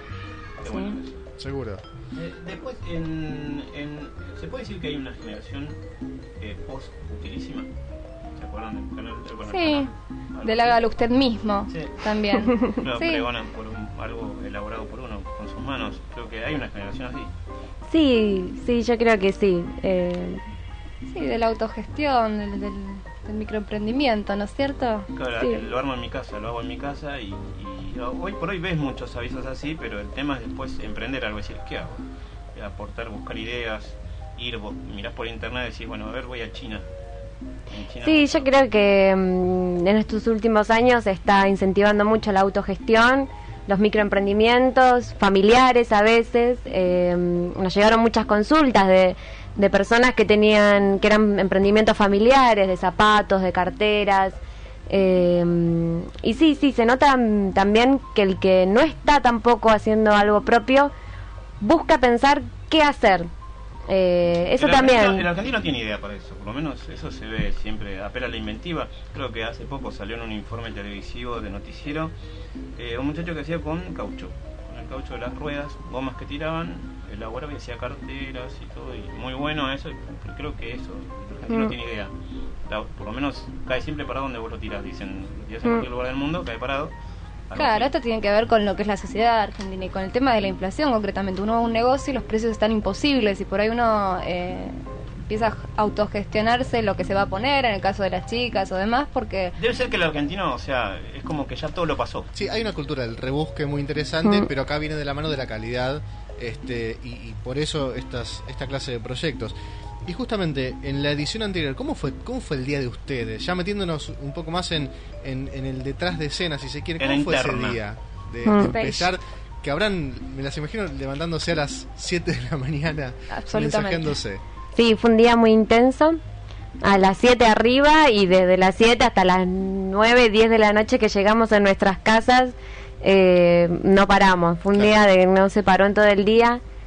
Sí.
Seguro.
Eh, después, en, en- ¿se puede decir que hay una generación eh, post-utilísima? ¿Se acuerdan del canal? ¿Se acuerdan del
Sí,
canal?
del hágalo usted mismo
Sí.
también.
Claro,
Sí.
pregonan por un- algo elaborado por uno con sus manos. Creo que hay una generación así.
Sí, sí, yo creo que sí. Eh,
Sí, de la autogestión, del, del, del microemprendimiento, ¿no es cierto?
Claro,
Sí.
que lo armo en mi casa, lo hago en mi casa y, y hoy por hoy ves muchos avisos así, pero el tema es después emprender algo, decir, ¿qué hago? Eh, Aportar, buscar ideas, ir, vos mirás por internet y decís, bueno, a ver, voy a China. En China
Sí, yo creo que mm, en estos últimos años se está incentivando mucho la autogestión, los microemprendimientos, familiares a veces. Eh, nos llegaron muchas consultas de, de personas que tenían, que eran emprendimientos familiares, de zapatos, de carteras. Eh, y sí, sí, se nota mm, también que el que no está tampoco haciendo algo propio busca pensar qué hacer. Eh, eso
el argentino-
también.
El argentino tiene idea para eso, por lo menos eso se ve siempre, apela a la inventiva. Creo que hace poco salió en un informe televisivo de noticiero eh, un muchacho que hacía con caucho, con el caucho de las ruedas, gomas que tiraban, elaboraba y hacía carteras y todo, y muy bueno eso, y creo que eso, el argentino
Mm.
tiene idea. La- por lo menos cae siempre parado donde vos lo tirás, dicen, lo tirás en
Mm.
cualquier lugar del mundo, cae parado. Algo
Claro,
así.
esto tiene que ver con lo que es la sociedad argentina y con el tema de la inflación concretamente. Uno va a un negocio y los precios están imposibles y por ahí uno eh, empieza a autogestionarse lo que se va a poner en el caso de las chicas o demás porque...
Debe ser que el argentino, o sea, es como que ya todo lo pasó.
Sí, hay una cultura del rebusque muy interesante,
Mm.
pero acá viene de la mano de la calidad, este, y, y por eso estas, esta clase de proyectos. Y justamente en la edición anterior, ¿cómo fue cómo fue el día de ustedes? Ya metiéndonos un poco más en, en, en el detrás de escena, si se quiere,
En
¿cómo
la
fue
interna.
ese día? De,
Mm.
de empezar, que habrán, me las imagino levantándose a las siete de la mañana,
Absolutamente.
mensajeándose.
Sí, fue un día muy intenso. A las siete arriba y desde las siete hasta las nueve, diez de la noche que llegamos a nuestras casas, eh, no paramos. Fue un día de que no se paró en todo el día.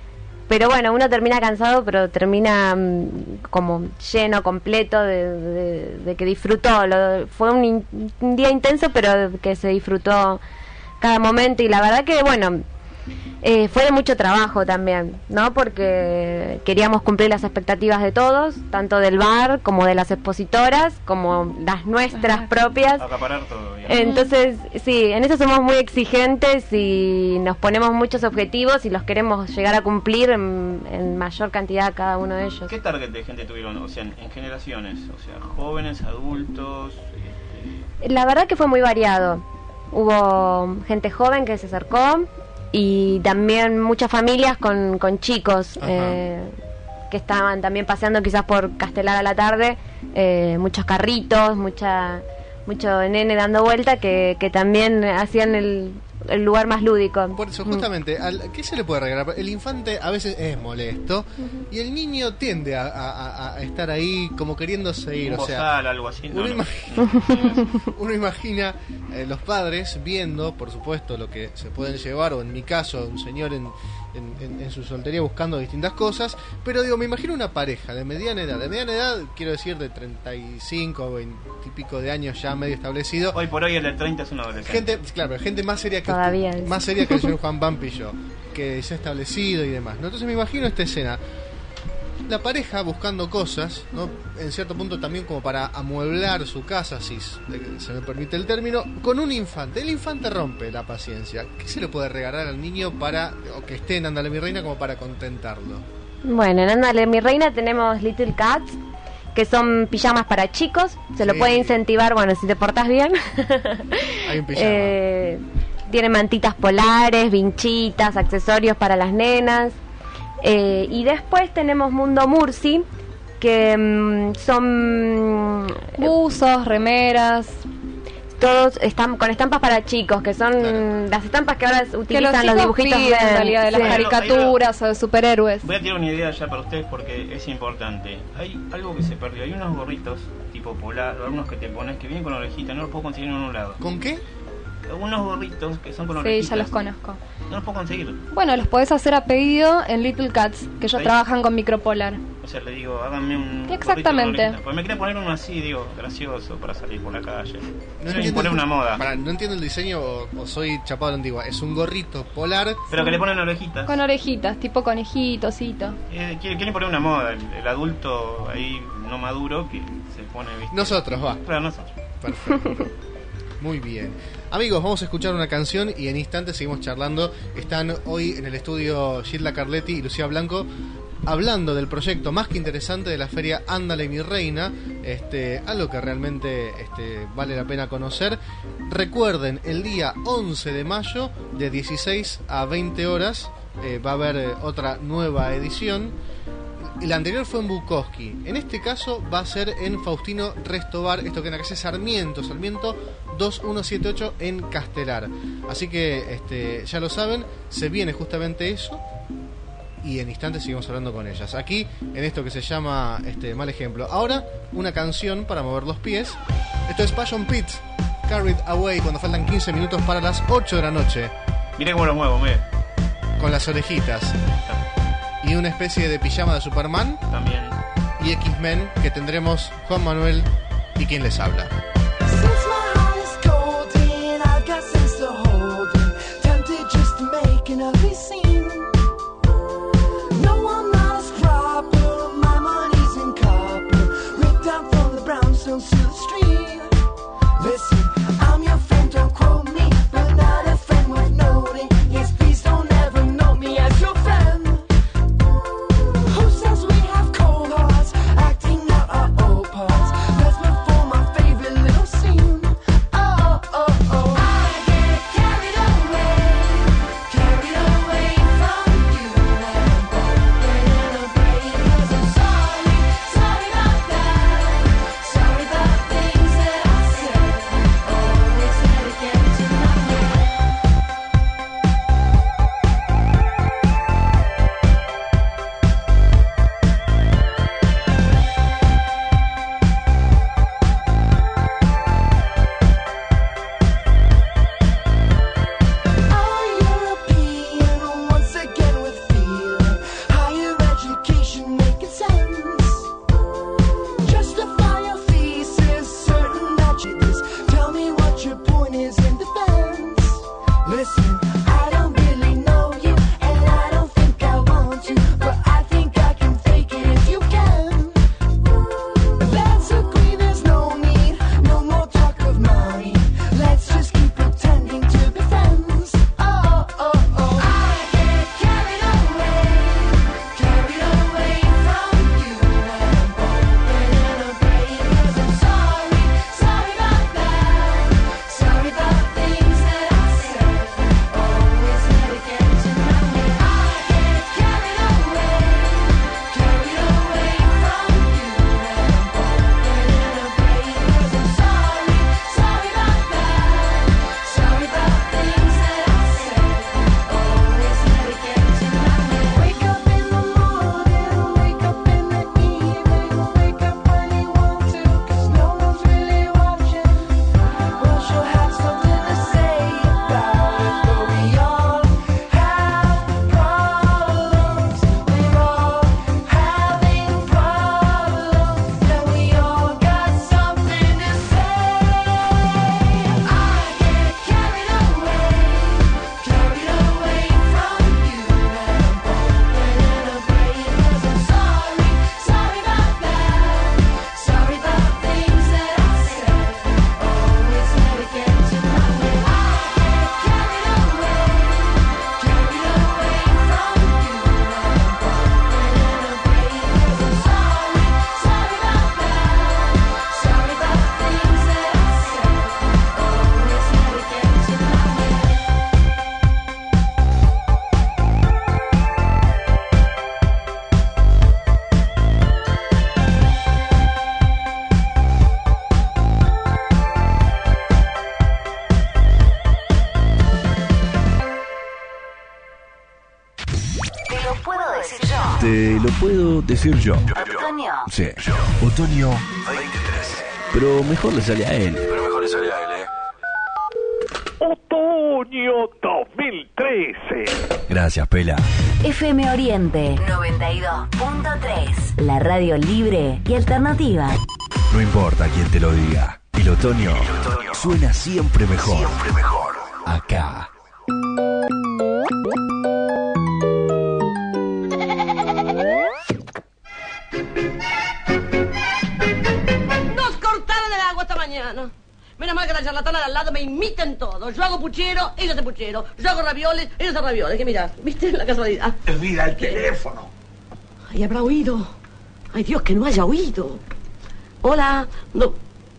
pero bueno, uno termina cansado, pero termina mm, como lleno, completo de, de, de que disfrutó. Lo, fue un, in, un día intenso, pero que se disfrutó cada momento. Y la verdad que, bueno, eh, fue de mucho trabajo también, ¿no? Porque queríamos cumplir las expectativas de todos, tanto del bar como de las expositoras, como las nuestras propias.
Acaparar todo, digamos.
Entonces, sí, en eso somos muy exigentes y nos ponemos muchos objetivos y los queremos llegar a cumplir en, en mayor cantidad cada uno de ellos.
¿Qué target de gente tuvieron? O sea, en, en generaciones, o sea, jóvenes, adultos. Este...
La verdad que fue muy variado. Hubo gente joven que se acercó y también muchas familias con, con chicos eh, que estaban también paseando quizás por Castelar a la tarde, eh, muchos carritos, mucha mucho nene dando vuelta que, que también hacían el, el lugar más lúdico.
Por eso, justamente, al, ¿qué se le puede regalar? El infante a veces es molesto uh-huh. y el niño tiende a, a, a estar ahí como queriéndose ir.
Un
o sea,
bozal, algo así. No,
uno,
no.
Imagina, uno imagina eh, los padres viendo, por supuesto, lo que se pueden llevar, o en mi caso, un señor en, en, en, en su soltería buscando distintas cosas, pero digo, me imagino una pareja de mediana edad, de mediana edad, quiero decir, de treinta y cinco, veinte y pico de años ya medio establecido.
Hoy por hoy el de treinta es un adolescente.
Gente, claro, gente más seria que
Todavía
usted,
es.
más seria que el señor Juan Bampi y yo, que se ha establecido y demás, ¿no? Entonces me imagino esta escena. La pareja buscando cosas, ¿no? En cierto punto también como para amueblar su casa, si se me permite el término, con un infante. El infante rompe la paciencia. ¿Qué se le puede regalar al niño para, o que esté en Ándale mi reina, como para contentarlo?
Bueno, en Ándale mi reina tenemos Little Cats, que son pijamas para chicos. Se sí. lo puede incentivar, bueno, si te portás bien.
Hay un pijama.
eh, tiene mantitas polares, vinchitas, accesorios para las nenas. Eh, y después tenemos Mundo Murci, que mm, son
buzos, remeras,
todos están con estampas para chicos, que son claro. las estampas que ahora utilizan
que
los,
los
dibujitos
piden,
de,
en realidad, de las
sí.
caricaturas o de superhéroes.
Voy a tirar una idea ya para ustedes porque es importante. Hay algo que se perdió. Hay unos gorritos tipo polar, algunos que te pones que vienen con orejita, no los puedo conseguir en un lado.
¿Con qué?
Unos gorritos que son con
sí,
orejitas.
Sí, ya los conozco.
No los puedo conseguir.
Bueno, los podés hacer a pedido en Little Cats, que ellos ¿sí? trabajan con micropolar.
O sea, le digo, háganme un...
Exactamente.
Pues me quería poner uno así, digo, gracioso para salir por la calle.
No
entiendo poner una moda.
Para, no entiendo el diseño o, o soy chapado a la antigua. Es un gorrito polar.
Pero que le ponen orejitas.
Con orejitas, tipo conejito, osito.
Eh, quieren poner una moda. El, el adulto ahí no maduro que se pone... ¿viste?
Nosotros, va.
Claro, nosotros.
Perfecto. Muy bien. Amigos, vamos a escuchar una canción y en instantes seguimos charlando. Están hoy en el estudio Gilda Carletti y Lucía Blanco hablando del proyecto más que interesante de la feria Ándale mi reina, este, algo que realmente este, vale la pena conocer. Recuerden, el día once de mayo de dieciséis a veinte horas eh, va a haber eh, otra nueva edición. La anterior fue en Bukowski. En este caso va a ser en Faustino Restobar, esto que en la calle Sarmiento, Sarmiento dos mil ciento setenta y ocho en Castelar. Así que este, ya lo saben, se viene justamente eso. Y en instantes seguimos hablando con ellas. Aquí, en esto que se llama este, Mal Ejemplo. Ahora, una canción para mover los pies. Esto es Passion Pit, Carried Away, cuando faltan quince minutos para las ocho de la noche.
Mirá cómo lo muevo, mire.
Con las orejitas. Y una especie de pijama de Superman.
También.
Y X-Men, que tendremos Juan Manuel y quien les habla.
Acting out our old parts. Let's perform my favorite little
Te lo puedo decir yo.
Otoño.
Sí, Otoño veintitrés. Pero mejor le sale a él. Pero mejor le sale a él, ¿eh?
Otoño dos mil trece.
Gracias, Pela.
F M Oriente noventa y dos punto tres. La radio libre y alternativa.
No importa quién te lo diga. El otoño, el otoño suena siempre mejor. Siempre mejor. Acá.
Nos cortaron el agua esta mañana. Menos mal que la charlatana de al lado me imiten todo. Yo hago puchero, ellos hacen puchero. Yo hago ravioles, ellos hacen ravioles. Que mira, ¿viste la casualidad?
Mira el teléfono.
Ay, habrá oído. Ay, Dios, que no haya oído. Hola. No.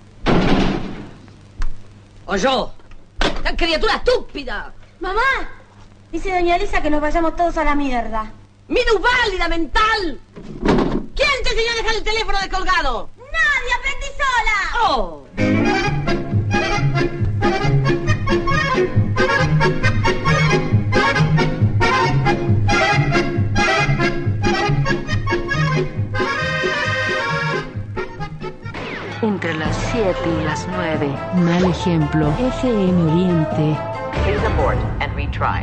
O yo. ¡La criatura estúpida!
Mamá, dice doña Elisa que nos vayamos todos a la mierda.
¡Minusválida mental! ¿Quién te enseñó a dejar el teléfono descolgado?
¡Nadie! ¡Aprendí sola!
¡Oh!
Entre las siete y las nueve.
Mal ejemplo. F M Oriente.
Please abort and retry.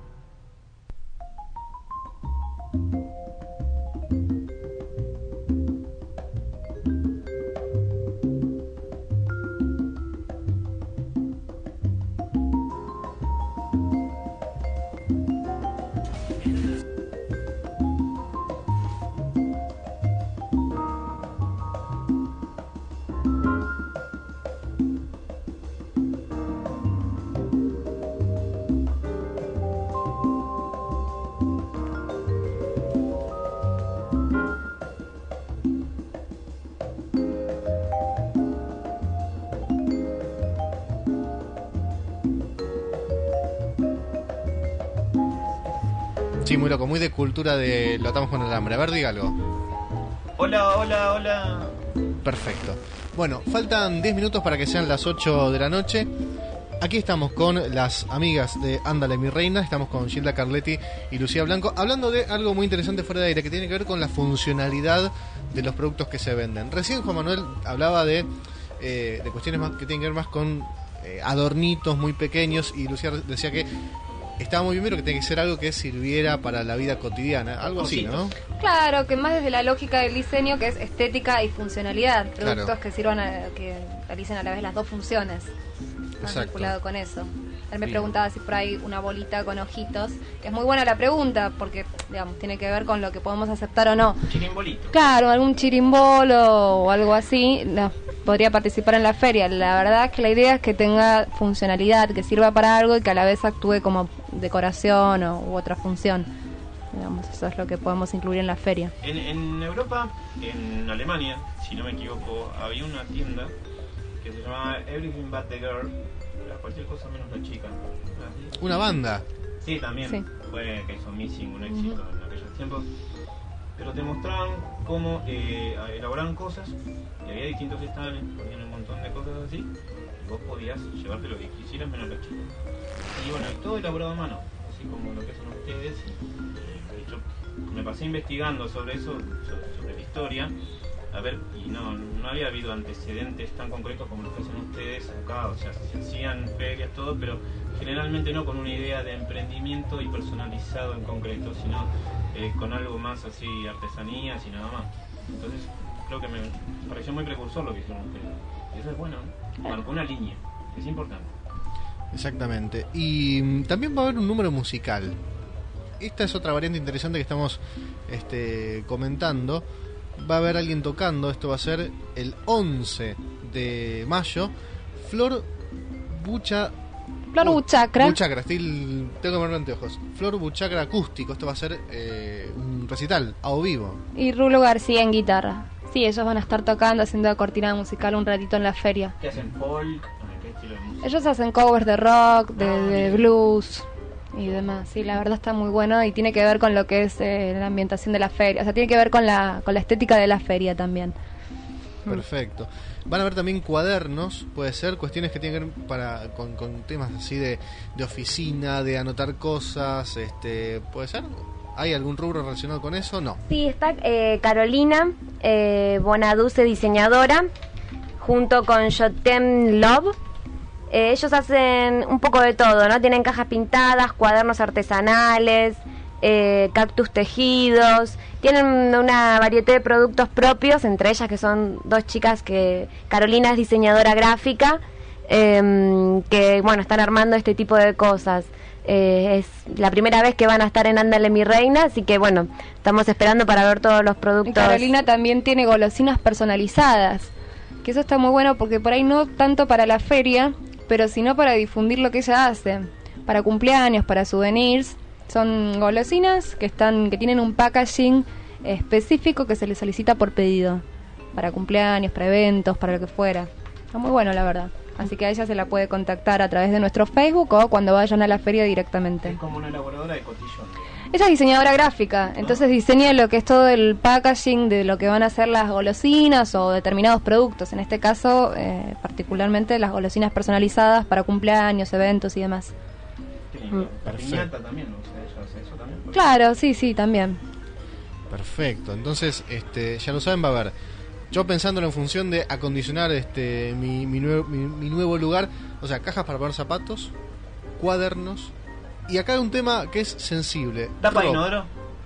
Sí, muy loco, muy de cultura de lo atamos con alambre. A ver, diga algo.
Hola, hola, hola.
Perfecto. Bueno, faltan diez minutos para que sean las ocho de la noche. Aquí estamos con las amigas de Ándale mi reina. Estamos con Gilda Carletti y Lucía Blanco, hablando de algo muy interesante fuera de aire, que tiene que ver con la funcionalidad de los productos que se venden. Recién Juan Manuel hablaba de, eh, de cuestiones más que tienen que ver más con eh, adornitos muy pequeños, y Lucía decía que estaba muy bien, pero que tiene que ser algo que sirviera para la vida cotidiana, algo así, ¿no?
Claro, que más desde la lógica del diseño, que es estética y funcionalidad, productos
Claro.
que sirvan a, que realicen a la vez las dos funciones. Más
Exacto.
vinculado con eso. Él me
Bien.
preguntaba si por ahí una bolita con ojitos, que es muy buena la pregunta, porque digamos tiene que ver con lo que podemos aceptar o no.
Chirimbolito.
Claro, algún chirimbolo o algo así, no, podría participar en la feria. La verdad es que la idea es que tenga funcionalidad, que sirva para algo y que a la vez actúe como decoración o, u otra función. Digamos, eso es lo que podemos incluir en la feria.
En, en Europa, en Alemania, si no me equivoco, había una tienda que se llamaba Everything But The Girl, era cualquier cosa menos la chica. ¿Así?
Una banda.
Sí, también.
Sí.
Fue que hizo Missing un éxito en aquellos tiempos. Pero te mostraban cómo eh, elaboraban cosas, y había distintos estables, ponían un montón de cosas así, y vos podías llevarte lo que quisieras menos la chica. Y bueno, y todo elaborado a mano, así como lo que son ustedes. Y, de hecho, me pasé investigando sobre eso, sobre, sobre la historia, a ver, y no, no había habido antecedentes tan concretos como los que hacen ustedes acá. O sea, se hacían ferias, todo, pero generalmente no con una idea de emprendimiento y personalizado en concreto, sino eh, con algo más así, artesanías y nada más. Entonces, creo que me pareció muy precursor lo que hicieron ustedes. Y eso es bueno, ¿no? Marcó una línea, es importante.
Exactamente. Y mm, también va a haber un número musical. Esta es otra variante interesante que estamos este, comentando. Va a haber alguien tocando. Esto va a ser el once de mayo. Flor Bucha...
Flor Buchacra.
Buchacra, estoy, tengo que poner anteojos. Flor Buchacra acústico. Esto va a ser eh, un recital a o vivo.
Y Rulo García en guitarra. Sí, ellos van a estar tocando, haciendo la cortina musical un ratito en la feria.
¿Qué hacen? ¿Folk? ¿Qué estilo de música?
Ellos hacen covers de rock, de,
Ah,
de
bien.
blues y demás. Sí, la verdad está muy bueno y tiene que ver con lo que es eh, la ambientación de la feria. O sea, tiene que ver con la, con la estética de la feria también.
Perfecto. Van a haber también cuadernos, puede ser, cuestiones que tienen que ver para, con, con temas así de, de oficina, de anotar cosas, este, puede ser. ¿Hay algún rubro relacionado con eso? No.
Sí, está eh, Carolina eh, Bonaduce, diseñadora, junto con Jotem Love. Eh, ellos hacen un poco de todo, ¿no? Tienen cajas pintadas, cuadernos artesanales, eh, cactus tejidos. Tienen una variedad de productos propios, entre ellas que son dos chicas que... Carolina es diseñadora gráfica, eh, que, bueno, están armando este tipo de cosas. Eh, es la primera vez que van a estar en Ándale mi reina, así que bueno, estamos esperando para ver todos los productos.
Carolina también tiene golosinas personalizadas, que eso está muy bueno porque por ahí no tanto para la feria, pero sino para difundir lo que ella hace, para cumpleaños, para souvenirs. Son golosinas que están que tienen un packaging específico que se les solicita por pedido, para cumpleaños, para eventos, para lo que fuera. Está muy bueno, la verdad. Así que a ella se la puede contactar a través de nuestro Facebook o cuando vayan a la feria directamente.
Es como una elaboradora de cotillón.
Ella es diseñadora gráfica, entonces diseña lo que es todo el packaging de lo que van a ser las golosinas o determinados productos. En este caso, eh, particularmente las golosinas personalizadas para cumpleaños, eventos y demás.
Mm. La piñata también, ¿no? O sea, ella hace eso también.
Claro, sí, sí, también.
Perfecto, entonces este, ya lo saben, va a haber... Yo pensándolo en función de acondicionar este mi, mi, nuevo, mi, mi nuevo lugar, o sea, cajas para poner zapatos, cuadernos, y acá hay un tema que es sensible.
¿Tapa de inodoro?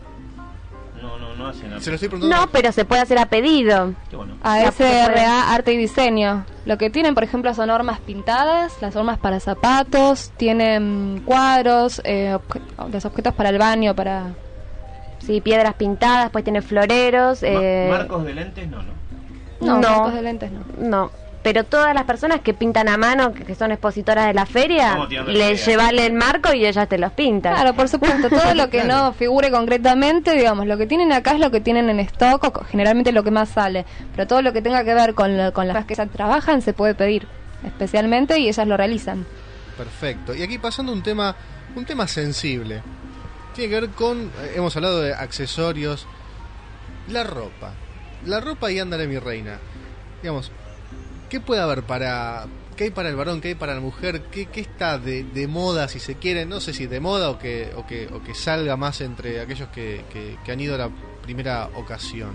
No, no, no hacen nada.
Se lo estoy preguntando.
No, pero se puede hacer a pedido.
Qué bueno.
A S R A Arte y Diseño. Lo que tienen, por ejemplo, son hormas pintadas, las hormas para zapatos, tienen cuadros, eh, obje los objetos para el baño, para...
Sí, piedras pintadas, pues tiene floreros.
Ma
eh...
¿Marcos de lentes? No, no.
No,
no,
marcos de lentes no.
No, pero todas las personas que pintan a mano, que, que son expositoras de la feria, les llevarle el marco y ellas te los pintan.
Claro, por supuesto, todo lo que no figure concretamente, digamos, lo que tienen acá es lo que tienen en stock, o generalmente lo que más sale, pero todo lo que tenga que ver con, lo, con las que se trabajan se puede pedir, especialmente, y ellas lo realizan.
Perfecto, y aquí pasando un tema, un tema sensible, tiene que ver con, eh, hemos hablado de accesorios, la ropa. La ropa y Ándale mi reina. Digamos, ¿qué puede haber para... ¿Qué hay para el varón? ¿Qué hay para la mujer? ¿Qué, qué está de, de moda, si se quiere? No sé si de moda o que, o que, o que salga más entre aquellos que, que, que han ido a la primera ocasión.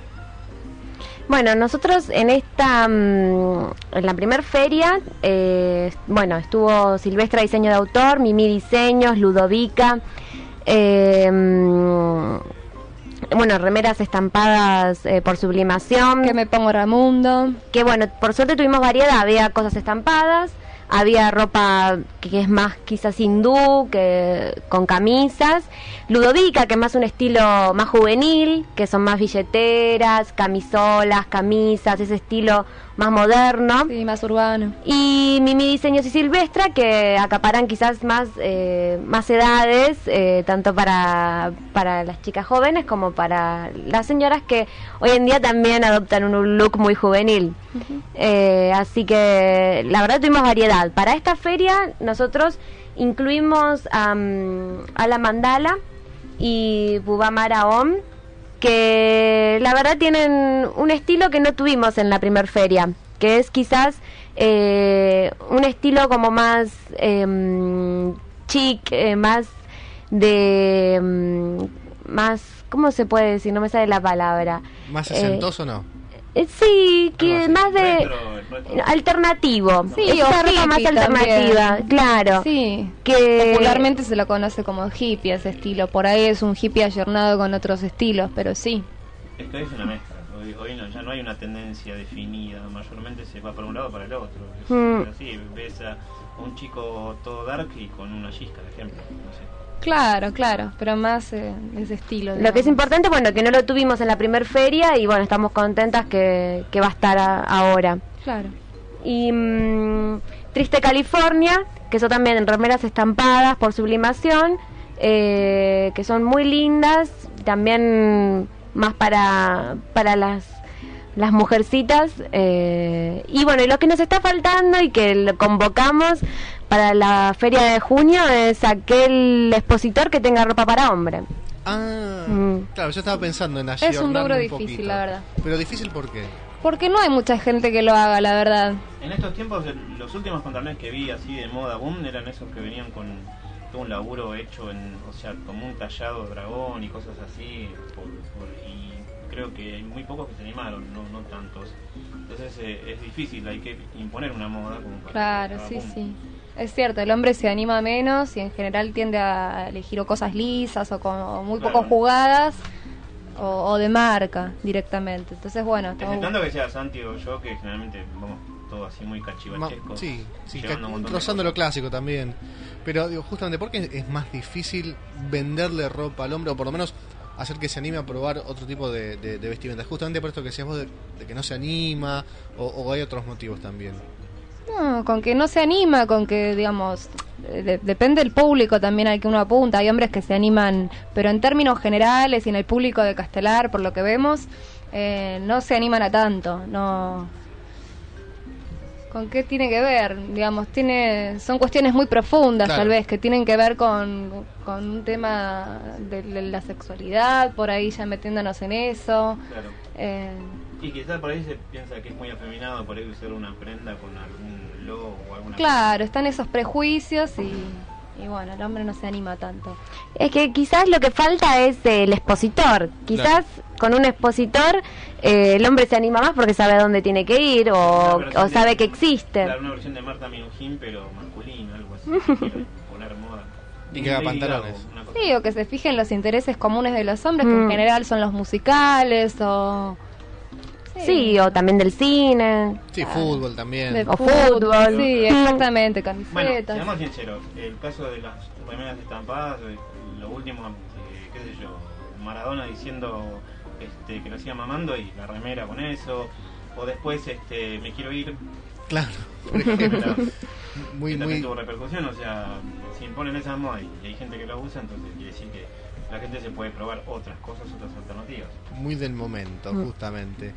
Bueno, nosotros en esta... Mmm, en la primer feria, eh, bueno, estuvo Silvestra Diseño de Autor, Mimi Diseños, Ludovica... Eh, bueno, remeras estampadas eh, por sublimación.
Que me pongo Ramundo.
Que bueno, por suerte tuvimos variedad, había cosas estampadas, había ropa que, que es más quizás hindú, que con camisas. Ludovica, que es más un estilo más juvenil, que son más billeteras, camisolas, camisas, ese estilo más moderno.
Sí, más urbano.
Y Mimi Diseños y Silvestra, que acaparan quizás más eh, más edades, eh, tanto para, para las chicas jóvenes como para las señoras que hoy en día también adoptan un look muy juvenil. Uh-huh. eh, así que la verdad tuvimos variedad. Para esta feria nosotros incluimos um, a la Mandala y Bubamara Om, que la verdad tienen un estilo que no tuvimos en la primer feria, que es quizás eh, un estilo como más eh, chic, eh, más de... Um, más, ¿cómo se puede decir? No me sale la palabra.
¿Más sesentoso o eh, no?
Eh, sí, que más de retro, retro. alternativo.
Sí,
es una ropa más alternativa,
también.
Claro.
Sí,
que
popularmente se lo conoce como hippie ese estilo. Por ahí es un hippie ayornado con otros estilos, pero sí.
Esto es una mezcla. Hoy, hoy no, ya no hay una tendencia definida. Mayormente se va para un lado o para el otro. Es, mm. así, ves a un chico todo dark y con una chisca, de ejemplo. No sé.
Claro, claro, pero más eh, ese estilo.
Digamos. Lo que es importante, bueno, que no lo tuvimos en la primer feria y bueno, estamos contentas que, que va a estar a, ahora.
Claro.
Y mmm, Triste California, que son también remeras estampadas por sublimación, eh, que son muy lindas, también más para, para las... las mujercitas, eh, y bueno, y lo que nos está faltando y que lo convocamos para la feria de junio es aquel expositor que tenga ropa para hombre.
Ah, mm. claro, yo estaba pensando en ayer.
Es un rubro difícil, poquito. La verdad.
Pero difícil, ¿por qué?
Porque no hay mucha gente que lo haga, la verdad.
En estos tiempos, los últimos pantalones que vi así de moda boom eran esos que venían con todo un laburo hecho en, o sea, como un tallado dragón y cosas así, por, por, y creo que hay muy pocos que se animaron, no, no tantos. Entonces eh, es difícil, hay que imponer una moda como para
Claro,
para
sí,
pum.
sí. Es cierto, el hombre se anima menos y en general tiende a elegir o cosas lisas o con muy
Claro.
poco jugadas o, o de marca directamente. Entonces, bueno, estamos...
Exceptando que sea Santi o yo, que generalmente vamos todo así muy
Ma-
cachivachesco.
sí, sí,
llevando
ca-
un montón de
rozando lo
cosas.
clásico también. Pero digo, justamente porque es más difícil venderle ropa al hombre, o por lo menos hacer que se anime a probar otro tipo de, de, de vestimenta. Justamente por esto que decías vos de, de que no se anima, o, o hay otros motivos también.
No, con que no se anima, con que, digamos, de- depende del público también al que uno apunta. Hay hombres que se animan, pero en términos generales y en el público de Castelar, por lo que vemos, eh, no se animan a tanto. No. ¿Con qué tiene que ver? Digamos, tiene, son cuestiones muy profundas,
Claro.
tal vez, que tienen que ver con, con un tema de, de la sexualidad, por ahí ya metiéndonos en eso.
Claro.
Eh,
Y quizás por ahí se piensa que es muy afeminado por ahí usar una prenda con algún logo o alguna
claro, están esos prejuicios y, y bueno, el hombre no se anima tanto.
Es que quizás lo que falta es el expositor. Quizás con un expositor eh, el hombre se anima más porque sabe a dónde tiene que ir o,
Una versión
o sabe
de-
que existe.
Claro, una versión de Marta Minujín, pero masculino, algo así. que quiera poner moda.
Y que haga
Lady Gaga,
pantalones.
una cosa.
Sí, o que se fijen los intereses comunes de los hombres, que
Mm.
en general son los musicales o...
Sí, o también del cine.
Sí, fútbol también.
de
O fútbol.
Sí, exactamente,
Bueno,
camisetas.
seamos sinceros, el caso de las remeras estampadas, eh, lo último, eh, qué sé yo, Maradona diciendo este, que lo hacía mamando y la remera con eso, o después este, me quiero ir.
Claro, por ejemplo. Muy,
que también
muy...
tuvo repercusión, o sea, si imponen esa moda y hay gente que lo usa, entonces quiere decir que la gente se puede probar otras cosas, otras alternativas.
muy del momento,
Mm.
justamente.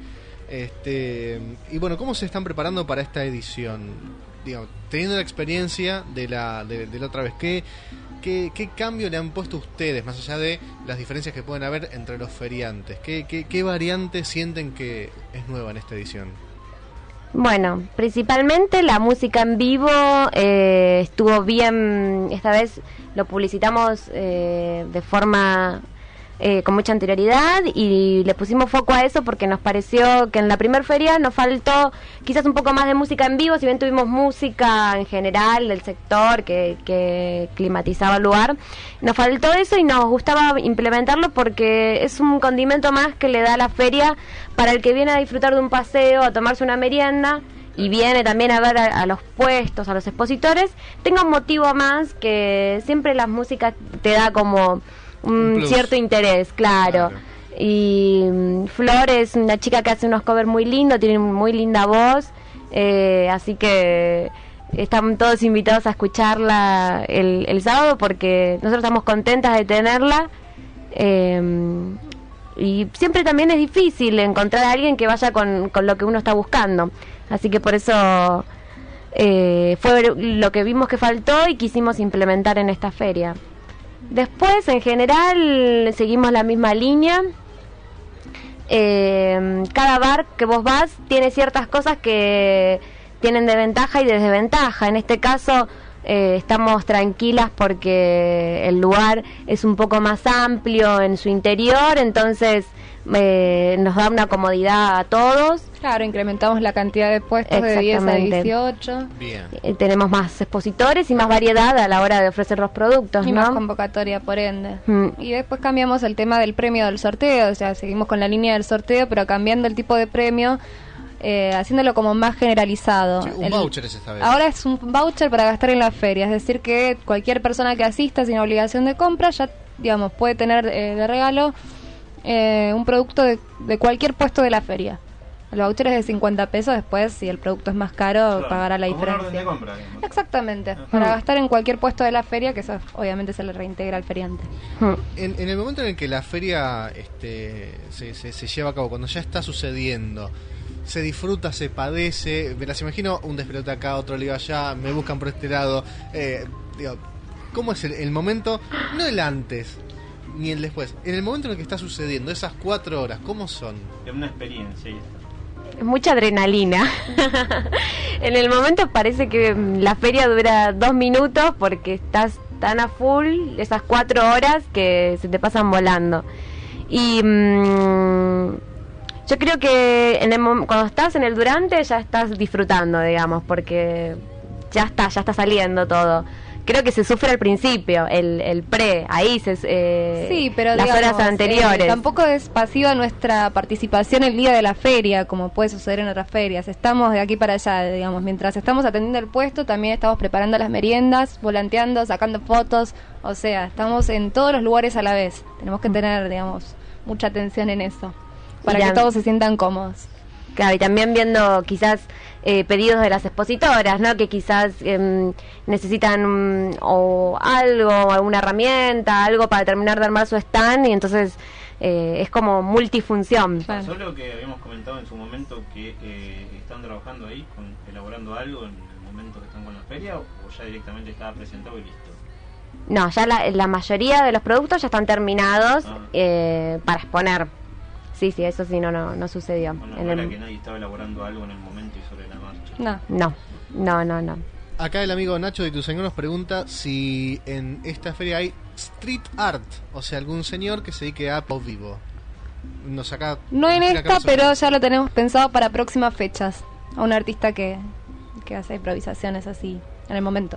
Este, y bueno, ¿cómo se están preparando para esta edición? Digamos, teniendo la experiencia de la, de, de la otra vez, ¿qué, qué, ¿qué cambio le han puesto ustedes, más allá de las diferencias que pueden haber entre los feriantes? ¿Qué, qué, qué variante sienten que es nueva en esta edición?
Bueno, principalmente la música en vivo eh, estuvo bien, esta vez lo publicitamos eh, de forma eh, con mucha anterioridad y le pusimos foco a eso porque nos pareció que en la primer feria nos faltó quizás un poco más de música en vivo, si bien tuvimos música en general del sector que, que climatizaba el lugar, nos faltó eso y nos gustaba implementarlo porque es un condimento más que le da la feria para el que viene a disfrutar de un paseo, a tomarse una merienda y viene también a ver a, a los puestos, a los expositores, tenga un motivo más que siempre las músicas te da como un,
Un plus.
cierto interés, claro. Y mm, Flor es una chica que hace unos covers muy lindos, tiene muy linda voz, eh, así que están todos invitados a escucharla el, el sábado porque nosotros estamos contentas de tenerla. Eh, y siempre también es difícil encontrar a alguien que vaya con, con lo que uno está buscando. Así que por eso eh, fue lo que vimos que faltó y quisimos implementar en esta feria. Después, en general, seguimos la misma línea. Eh, cada bar que vos vas tiene ciertas cosas que tienen de ventaja y de desventaja. En este caso eh, estamos tranquilas porque el lugar es un poco más amplio en su interior, entonces eh, nos da una comodidad a todos.
Claro, incrementamos la cantidad de puestos de diez a
Exactamente.
dieciocho.
Bien.
Eh, tenemos más expositores y más variedad a la hora de ofrecer los productos,
Y
¿no?
más convocatoria, por ende.
Mm.
Y después cambiamos el tema del premio del sorteo, o sea, seguimos con la línea del sorteo, pero cambiando el tipo de premio, eh, haciéndolo como más generalizado.
Sí, un
El-
voucher es esta vez.
Ahora es un voucher para gastar en la feria, es decir, que cualquier persona que asista sin obligación de compra ya, digamos, puede tener eh, de regalo eh, un producto de, de cualquier puesto de la feria. El voucher es de cincuenta pesos, después si el producto es más caro
Claro,
pagará la
como un
diferencia.
orden de compra, digamos.
Exactamente, para gastar en cualquier puesto de la feria, que eso obviamente se le reintegra al feriante.
En, en el momento en el que la feria este, se, se, se lleva a cabo, cuando ya está sucediendo, se disfruta, se padece, me las imagino un despelote acá, otro lío allá, me buscan por este lado, eh, digo, ¿cómo es el, el momento? No el antes, ni el después, en el momento en el que está sucediendo, esas cuatro horas, ¿cómo son?
Es una experiencia y está.
Mucha adrenalina. En el momento parece que mm, la feria dura dos minutos porque estás están a full esas cuatro horas que se te pasan volando. Y mmm, yo creo que en el, cuando estás en el durante ya estás disfrutando, digamos, porque ya está, ya está saliendo todo. Creo que se sufre al principio, el, el pre, ahí se, eh,
sí, pero
las
digamos,
horas anteriores.
Eh, tampoco es pasiva nuestra participación el día de la feria, como puede suceder en otras ferias. Estamos de aquí para allá, digamos. Mientras estamos atendiendo el puesto, también estamos preparando las meriendas, volanteando, sacando fotos. O sea, estamos en todos los lugares a la vez. Tenemos que tener, digamos, mucha atención en eso, para que todos se sientan cómodos.
Claro, y también viendo quizás eh, pedidos de las expositoras, ¿no? Que quizás eh, necesitan um, o algo, alguna herramienta, algo para terminar de armar su stand, y entonces eh, es como multifunción.
Solo que habíamos comentado en su momento que eh, están trabajando ahí, con, elaborando algo en el momento que están con la feria, o ya directamente estaba presentado y listo.
No, ya la, la mayoría de los productos ya están terminados
ah.
eh, para exponer. Sí, sí, eso sí, no no, no sucedió.
Bueno,
en
no
el...
era que nadie estaba elaborando algo en el momento y sobre la marcha.
No, no, no, no, no.
Acá el amigo Nacho de Tu Señor nos pregunta si en esta feria hay street art, o sea, algún señor que se dedique a pop vivo. Nos acá,
no en
acá
esta, pero ya lo tenemos pensado para próximas fechas. A un artista que, que hace improvisaciones así en el momento.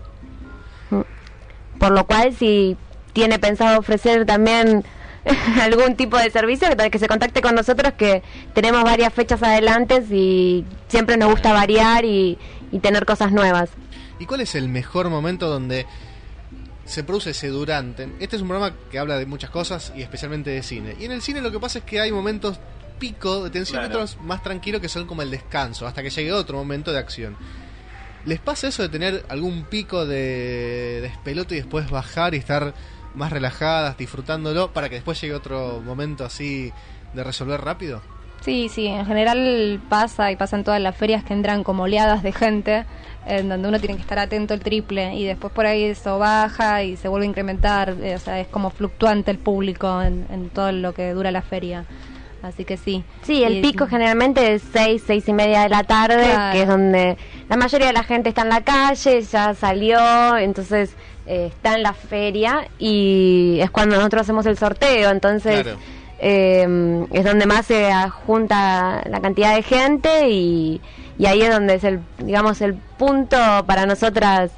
Por lo cual, si tiene pensado ofrecer también algún tipo de servicio, que, que se contacte con nosotros, que tenemos varias fechas adelante y siempre nos gusta variar y, y tener cosas nuevas.
¿Y cuál es el mejor momento donde se produce ese durante? Este es un programa que habla de muchas cosas y especialmente de cine. Y en el cine lo que pasa es que hay momentos pico de tensión, claro, y otros más tranquilos que son como el descanso, hasta que llegue otro momento de acción. ¿Les pasa eso de tener algún pico de despelote y después bajar y estar más relajadas, disfrutándolo, para que después llegue otro momento así de resolver rápido?
Sí, sí, en general pasa, y pasa en todas las ferias, que entran como oleadas de gente, en donde uno tiene que estar atento el triple, y después por ahí eso baja y se vuelve a incrementar, eh, o sea, es como fluctuante el público en, en todo lo que dura la feria. Así que sí.
Sí, el
y,
pico generalmente es seis, seis y media de la tarde, claro, que es donde la mayoría de la gente está en la calle, ya salió, entonces eh, está en la feria, y es cuando nosotros hacemos el sorteo, entonces claro, eh, es donde más se junta la cantidad de gente, y, y ahí es donde es el, digamos, el punto para nosotras,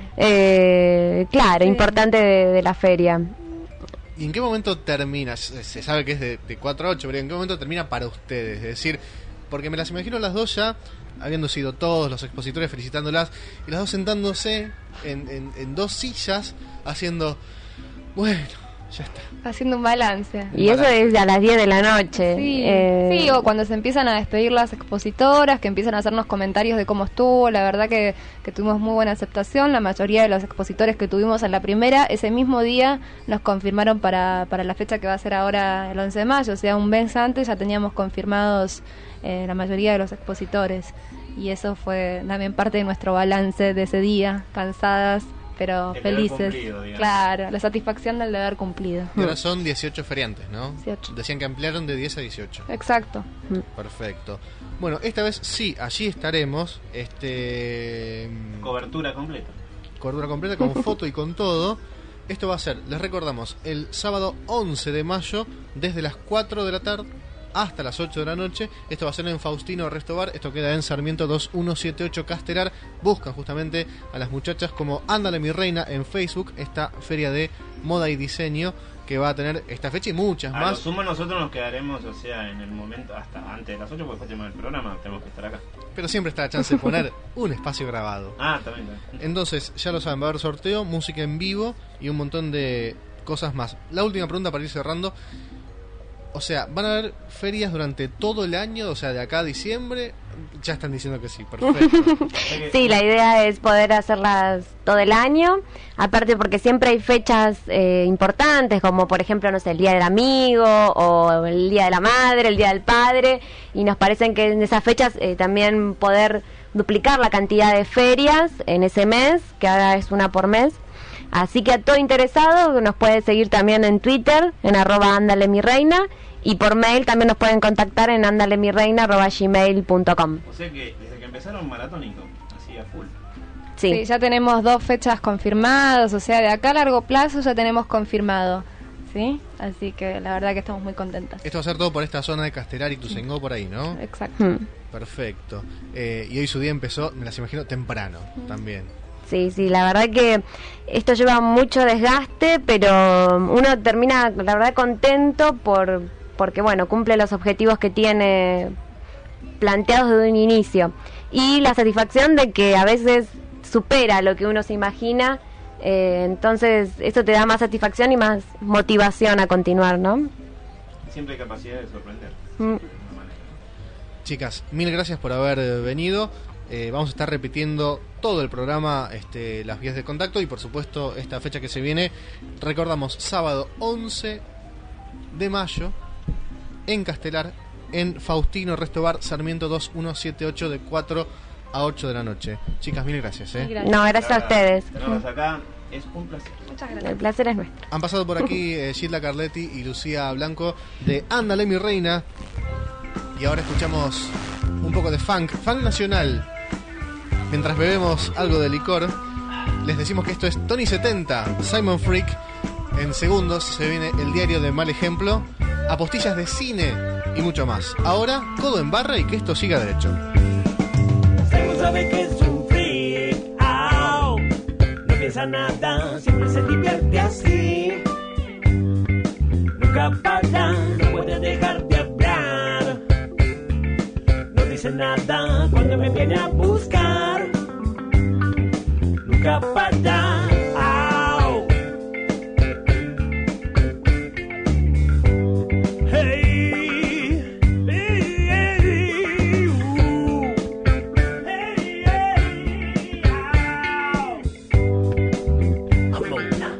eh, claro, sí, importante de, de la feria.
¿Y en qué momento termina? Se sabe que es de, de cuatro a ocho, pero ¿en qué momento termina para ustedes? Es decir, porque me las imagino las dos ya, habiendo sido todos los expositores felicitándolas, y las dos sentándose en, en, en dos sillas, haciendo, bueno, ya está.
Haciendo un balance.
Y eso es a las diez de la noche.
Sí,
eh...
sí, o cuando se empiezan a despedir las expositoras, que empiezan a hacernos comentarios de cómo estuvo. La verdad que, que tuvimos muy buena aceptación. La mayoría de los expositores que tuvimos en la primera, ese mismo día nos confirmaron para, para la fecha que va a ser ahora el once de mayo. O sea, un mes antes ya teníamos confirmados eh, la mayoría de los expositores. Y eso fue también parte de nuestro balance de ese día, cansadas, pero el felices. Claro, la satisfacción del deber cumplido.
Y ahora son dieciocho feriantes, ¿no?
dieciocho.
Decían que ampliaron de diez a dieciocho.
Exacto.
Perfecto. Bueno, esta vez sí, allí estaremos. Este
Cobertura completa.
Cobertura completa con foto y con todo. Esto va a ser, les recordamos, el sábado once de mayo, desde las cuatro de la tarde hasta las ocho de la noche. Esto va a ser en Faustino Restobar. Esto queda en Sarmiento dos mil ciento setenta y ocho Castelar. Buscan justamente a las muchachas como Ándale mi reina en Facebook, esta feria de moda y diseño que va a tener esta fecha y muchas
a
más.
Lo sumo nosotros nos quedaremos, o sea, en el momento hasta antes de las ocho, porque después tenemos el programa, tenemos que estar acá.
Pero siempre está la chance de poner un espacio grabado.
Ah, también, también.
Entonces, ya lo saben, va a haber sorteo, música en vivo y un montón de cosas más. La última pregunta para ir cerrando. O sea, ¿van a haber ferias durante todo el año? O sea, de acá a diciembre. Ya están diciendo que sí, perfecto.
Sí, la idea es poder hacerlas todo el año. Aparte porque siempre hay fechas eh, importantes, como por ejemplo, no sé, el Día del Amigo, o el Día de la Madre, el Día del Padre. Y nos parecen que en esas fechas eh, también poder duplicar la cantidad de ferias en ese mes, que ahora es una por mes. Así que a todo interesado nos puede seguir también en Twitter, en arroba Ándale mi reina, y por mail también nos pueden contactar en andalemirreina arroba gmail punto com.
O sea que desde que empezaron maratónico, así a full.
Sí.
Sí, ya tenemos dos fechas confirmadas, o sea, de acá a largo plazo ya tenemos confirmado, ¿sí? Así que la verdad que estamos muy contentas.
Esto va a ser todo por esta zona de Castelar y Ituzaingó, por ahí, ¿no?
Exacto.
Mm.
Perfecto. Eh, y hoy su día empezó, me las imagino, temprano también.
Sí, sí, la verdad que esto lleva mucho desgaste, pero uno termina, la verdad, contento por porque, bueno, cumple los objetivos que tiene planteados desde un inicio. Y la satisfacción de que a veces supera lo que uno se imagina, eh, entonces eso te da más satisfacción y más motivación a continuar, ¿no?
Siempre hay capacidad de sorprender.
Mm.
Chicas, mil gracias por haber venido. Eh, vamos a estar repitiendo todo el programa, este, las vías de contacto y por supuesto esta fecha que se viene. Recordamos, sábado once de mayo en Castelar, en Faustino Resto Bar, Sarmiento dos mil ciento setenta y ocho, de cuatro a ocho de la noche. Chicas, mil gracias, ¿eh?
Gracias. No, gracias a ustedes.
Tenerlos acá es un placer.
Muchas gracias.
El placer es nuestro.
Han pasado por aquí eh, Gilda Carletti y Lucía Blanco de Ándale mi reina. Y ahora escuchamos un poco de funk, funk nacional. Mientras bebemos algo de licor, les decimos que esto es Tony setenta, Simon Freak. En segundos se viene el diario de Mal Ejemplo, apostillas de cine y mucho más. Ahora, codo en barra y que esto siga derecho.
Simon sabe que es un freak, oh, no piensa nada, siempre se divierte así. Nunca para, no puede dejar de hablar. No dice nada cuando me viene a buscar. Nunca para, oh. Hey, hey, hey, uh. Hey, hey, oh. Amona.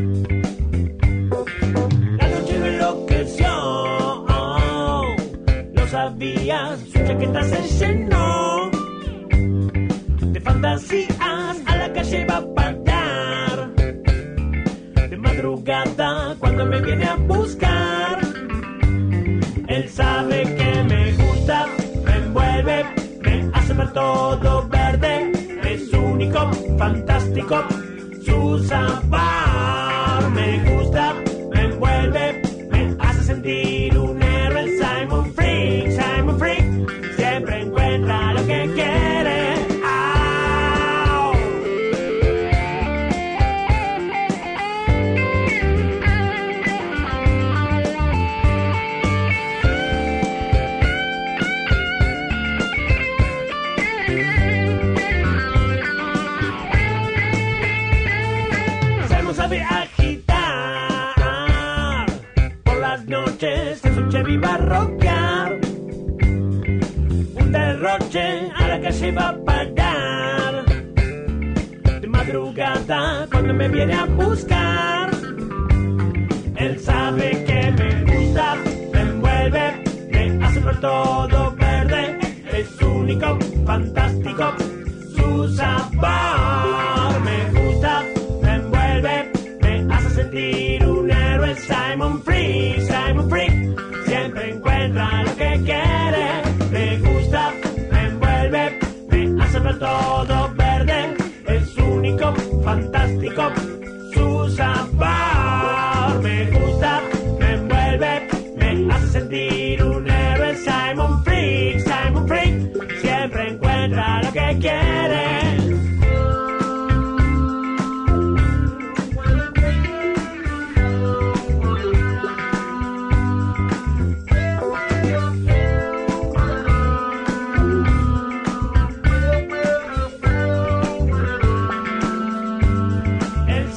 La noche me enloqueció, oh. Lo sabías, su chaqueta se llenó de fantasías, a la calle va a parar. De madrugada cuando me viene a buscar, él sabe que me gusta, me envuelve, me hace ver todo verde. Es único, fantástico, su sabor me gusta, me envuelve, me hace sentir un héroe. Simon Freak, Simon Freak, siempre encuentra lo que quiere. Sabe agitar por las noches en su Chevy va a rockear. Un derroche a la calle va a pagar. De madrugada cuando me viene a buscar, él sabe que me gusta, me envuelve, me hace ver todo verde. Es único, fantástico, su sabor me gusta, me envuelve, me hace sentir un héroe. Simon Freak, Simon Freak, siempre encuentra lo que quiere. Me gusta, me envuelve, me hace ver todo verde. Es único, fantástico, su sabor me gusta, me envuelve, me hace sentir un héroe. Simon Freak, Simon Freak, siempre encuentra lo que quiere. Él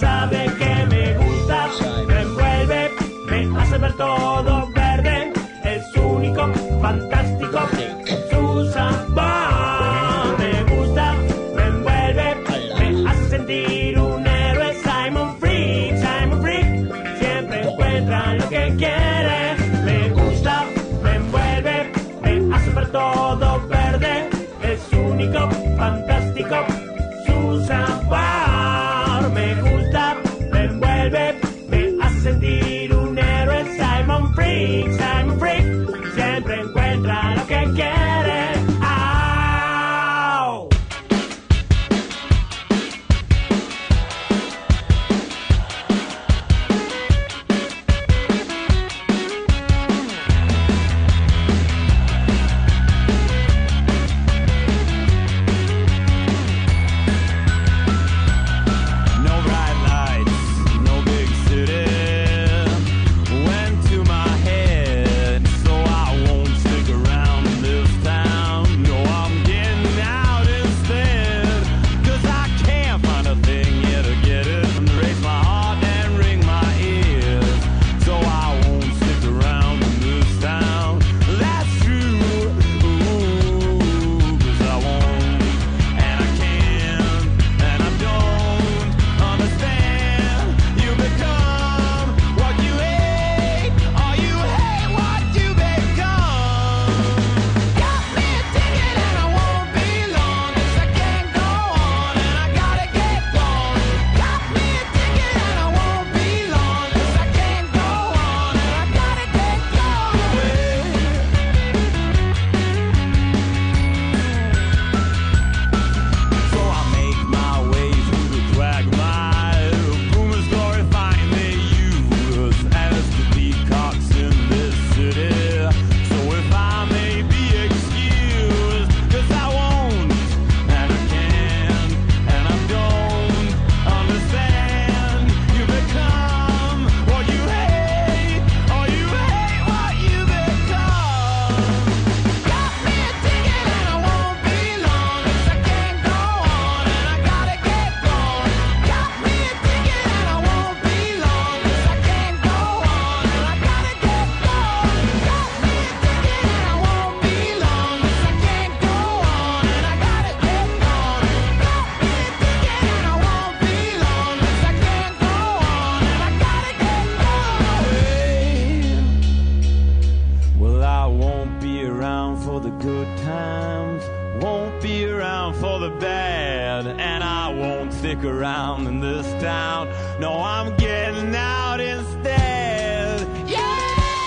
stick around in this town. No, I'm getting out instead. Yeah!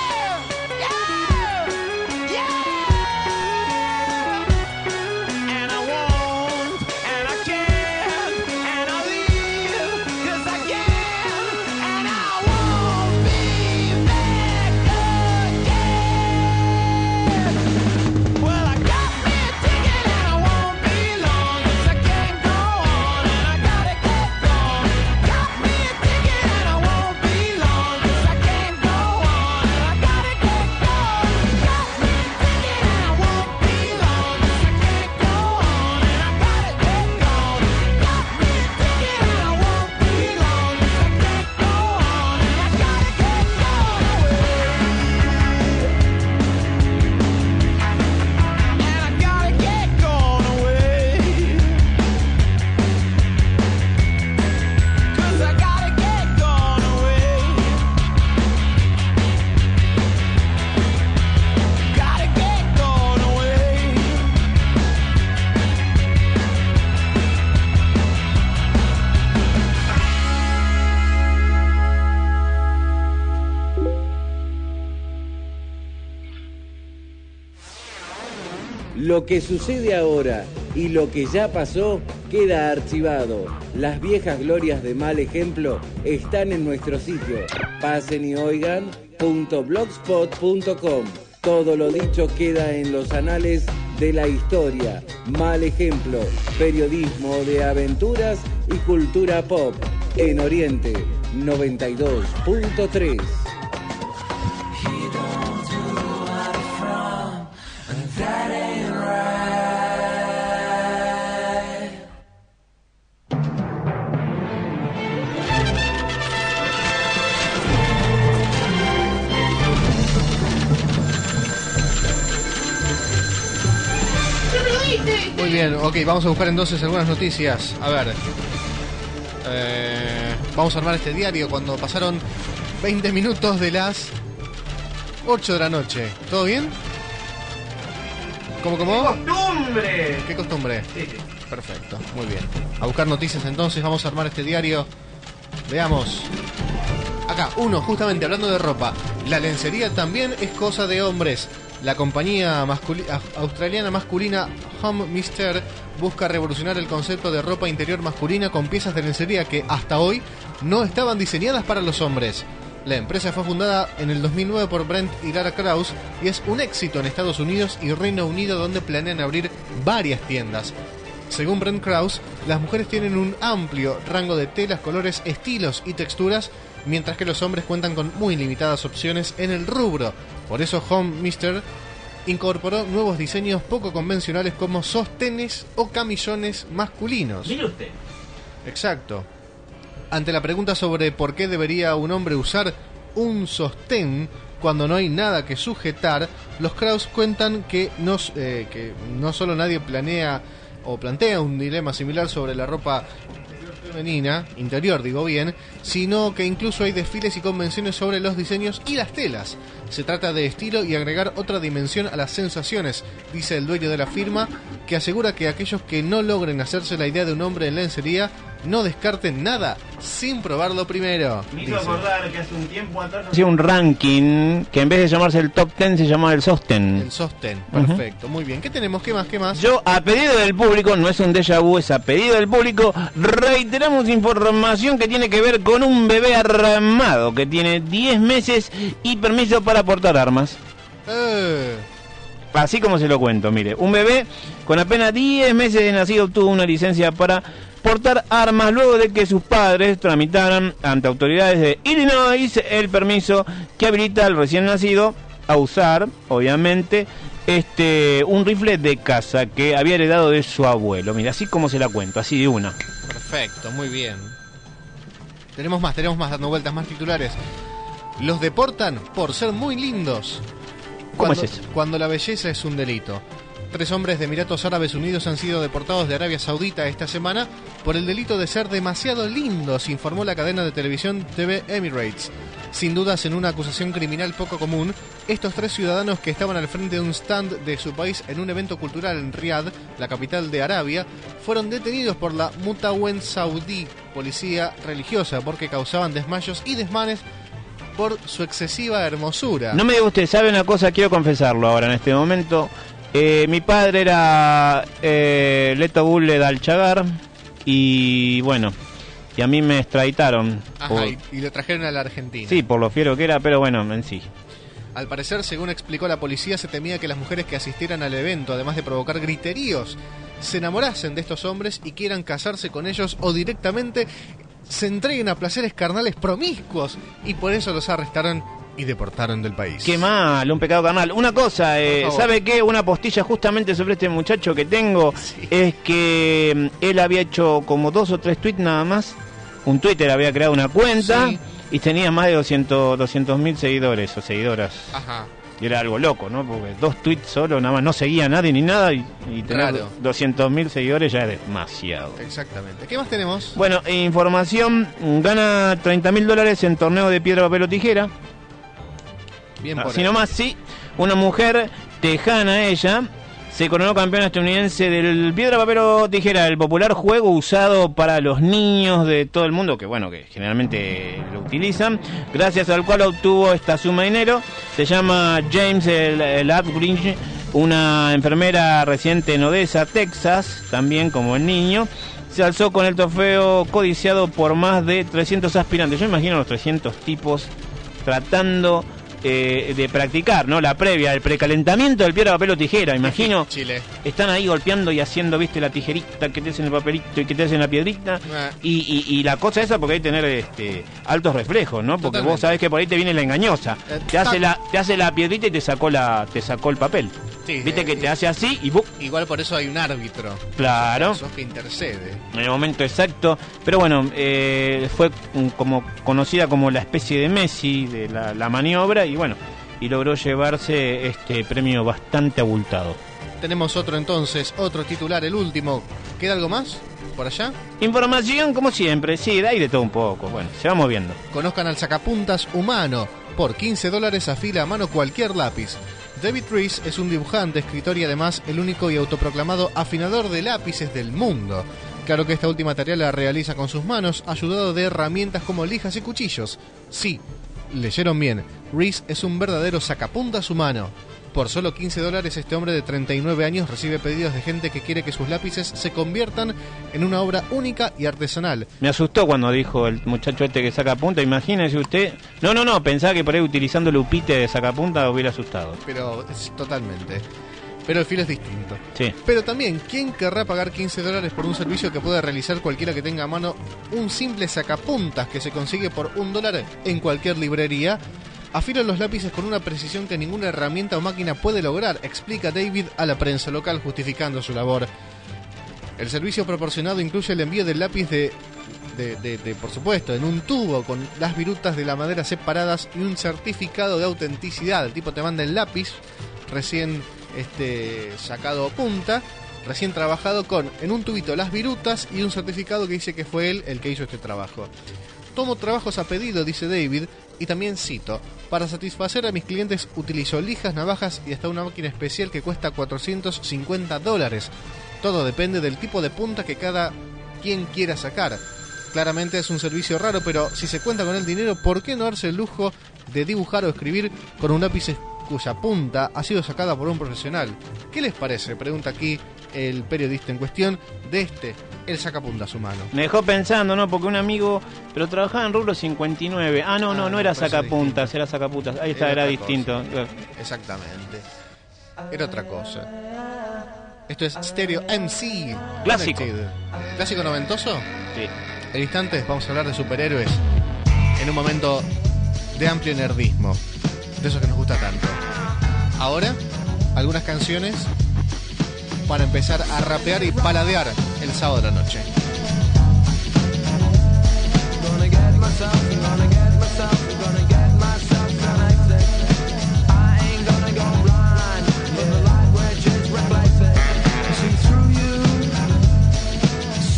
Lo que sucede ahora y lo que ya pasó queda archivado. Las viejas glorias de Mal Ejemplo están en nuestro sitio pasen y oigan punto blogspot punto com. Todo lo dicho queda en los anales de la historia. Mal Ejemplo, periodismo de aventuras y cultura pop en Oriente noventa y dos punto tres.
Muy bien, ok, vamos a buscar entonces algunas noticias. A ver, eh, vamos a armar este diario cuando pasaron veinte minutos de las ocho de la noche. ¿Todo bien? ¿Cómo, cómo?
¡Qué costumbre!
¿Qué costumbre?
Sí, sí.
Perfecto, muy bien. A buscar noticias entonces, vamos a armar este diario. Veamos. Acá, uno, justamente hablando de ropa. La lencería también es cosa de hombres. La compañía masculi- australiana masculina Home Mister busca revolucionar el concepto de ropa interior masculina con piezas de lencería que hasta hoy no estaban diseñadas para los hombres. La empresa fue fundada en el dos mil nueve por Brent y Lara Krause y es un éxito en Estados Unidos y Reino Unido, donde planean abrir varias tiendas. Según Brent Krause, las mujeres tienen un amplio rango de telas, colores, estilos y texturas, mientras que los hombres cuentan con muy limitadas opciones en el rubro. Por eso Home Mister incorporó nuevos diseños poco convencionales como sostenes o camisones masculinos.
Mire usted.
Exacto. Ante la pregunta sobre por qué debería un hombre usar un sostén cuando no hay nada que sujetar, los Krause cuentan que no, eh, que no solo nadie planea o plantea un dilema similar sobre la ropa femenina, interior digo bien, sino que incluso hay desfiles y convenciones sobre los diseños y las telas. Se trata de estilo y agregar otra dimensión a las sensaciones, dice el dueño de la firma, que asegura que aquellos que no logren hacerse la idea de un hombre en lencería no descarten nada sin probarlo primero.
Me hizo
dice.
acordar que hace un tiempo atrás hacía un ranking que en vez de llamarse el top ten se llamaba el sostén.
El sostén, perfecto, uh-huh. Muy bien. ¿Qué tenemos? ¿Qué más? ¿Qué más?
Yo, a pedido del público, no es un déjà vu, es a pedido del público, reiteramos información que tiene que ver con un bebé armado que tiene diez meses y permiso para portar armas.
Eh...
Así como se lo cuento, mire, un bebé con apenas diez meses de nacido obtuvo una licencia para portar armas luego de que sus padres tramitaran ante autoridades de Illinois el permiso que habilita al recién nacido a usar, obviamente, este un rifle de caza que había heredado de su abuelo. Mira, así como se la cuento, así de una.
Perfecto, muy bien. Tenemos más, tenemos más dando vueltas, más titulares. Los deportan por ser muy lindos.
¿Cómo
Cuando,
es eso?
Cuando la belleza es un delito. Tres hombres de Emiratos Árabes Unidos han sido deportados de Arabia Saudita esta semana por el delito de ser demasiado lindos, informó la cadena de televisión T V Emirates. Sin dudas, en una acusación criminal poco común, estos tres ciudadanos que estaban al frente de un stand de su país en un evento cultural en Riad, la capital de Arabia, fueron detenidos por la Mutawen Saudí, policía religiosa, porque causaban desmayos y desmanes por su excesiva hermosura.
No me diga usted, ¿sabe una cosa? Quiero confesarlo ahora en este momento. Eh, mi padre era eh, Leto Bulle Dalchagar y bueno, y a mí me extraditaron.
Ajá,
por...
y, y lo trajeron a la Argentina.
Sí, por lo fiero que era, pero bueno, en sí.
Al parecer, según explicó la policía, se temía que las mujeres que asistieran al evento, además de provocar griteríos, se enamorasen de estos hombres y quieran casarse con ellos o directamente se entreguen a placeres carnales promiscuos, y por eso los arrestaron y deportaron del país.
Qué mal, un pecado carnal. Una cosa, eh, ¿sabe qué? Una postilla justamente sobre este muchacho que tengo, sí, es que mm, él había hecho como dos o tres tweets nada más. Un Twitter había creado una cuenta, sí, y tenía más de doscientos mil seguidores o seguidoras.
Ajá.
Y era algo loco, ¿no? Porque dos tweets solo, nada más, no seguía a nadie ni nada, y, y tener claro. doscientos mil seguidores ya es demasiado.
Exactamente. ¿Qué más tenemos?
Bueno, información, gana treinta mil dólares en torneo de piedra, papel o tijera.
Bien por
Así nomás, sí, una mujer tejana, ella, se coronó campeona estadounidense del piedra, papel o tijera, el popular juego usado para los niños de todo el mundo, que bueno, que generalmente lo utilizan, gracias al cual obtuvo esta suma de dinero. Se llama James Ladbridge, una enfermera residente en Odessa, Texas, también como el niño. Se alzó con el trofeo codiciado por más de trescientos aspirantes. Yo imagino a los trescientos tipos tratando Eh, de practicar, ¿no? La previa, el precalentamiento del piedra, papel o tijera, imagino.
Chile.
Están ahí golpeando y haciendo, viste, la tijerita que te hacen el papelito y que te hacen la piedrita. Ah. Y, y, y la cosa esa, porque hay que tener este, altos reflejos, ¿no? Porque Totalmente. Vos sabés que por ahí te viene la engañosa. Eh, te hace la, te hace la piedrita y te sacó la, te sacó el papel. Sí, viste eh, que te hace así y ¡bum!
Igual por eso hay un árbitro.
Claro.
Sos que intercede.
En el momento exacto. Pero bueno, eh, fue como conocida como la especie de Messi de la, la maniobra, y bueno, y logró llevarse este premio bastante abultado.
Tenemos otro entonces, otro titular, el último. ¿Queda algo más por allá?
Información como siempre, sí, de ahí de todo un poco. Bueno, se va moviendo.
Conozcan al sacapuntas humano. Por quince dólares afila a mano cualquier lápiz. David Rees es un dibujante, escritor y además el único y autoproclamado afinador de lápices del mundo. Claro que esta última tarea la realiza con sus manos, ayudado de herramientas como lijas y cuchillos. Sí, leyeron bien, Rees es un verdadero sacapuntas humano. Por solo quince dólares este hombre de treinta y nueve años recibe pedidos de gente que quiere que sus lápices se conviertan en una obra única y artesanal.
Me asustó cuando dijo el muchacho este que saca punta, imagínese usted. No, no, no, pensaba que por ahí utilizando el upite de sacapunta hubiera asustado.
Pero es totalmente. Pero el filo es distinto.
Sí.
Pero también, ¿quién querrá pagar quince dólares por un servicio que pueda realizar cualquiera que tenga a mano un simple sacapuntas que se consigue por un dólar en cualquier librería? Afilan los lápices con una precisión que ninguna herramienta o máquina puede lograr, explica David a la prensa local justificando su labor. El servicio proporcionado incluye el envío del lápiz de, de, de, de, por supuesto, en un tubo con las virutas de la madera separadas y un certificado de autenticidad. El tipo te manda el lápiz recién este, sacado a punta, recién trabajado con, en un tubito, las virutas y un certificado que dice que fue él el que hizo este trabajo. Tomo trabajos a pedido, dice David, y también cito, para satisfacer a mis clientes utilizo lijas, navajas y hasta una máquina especial que cuesta cuatrocientos cincuenta dólares. Todo depende del tipo de punta que cada quien quiera sacar. Claramente es un servicio raro, pero si se cuenta con el dinero, ¿por qué no darse el lujo de dibujar o escribir con un lápiz cuya punta ha sido sacada por un profesional? ¿Qué les parece? Pregunta aquí el periodista en cuestión de este, el sacapuntas humano.
Me dejó pensando, ¿no? Porque un amigo, pero trabajaba en rubro cincuenta y nueve. Ah, no, ah, no, no era sacapuntas, era sacapuntas. Ahí está, era, era distinto.
Cosa. Exactamente. Era otra cosa. Esto es Stereo M C.
Clásico.
¿Clásico noventoso?
Sí.
En instantes vamos a hablar de superhéroes en un momento de amplio nerdismo, de eso que nos gusta tanto. Ahora, algunas canciones para empezar a rapear y paladear el sábado de la noche.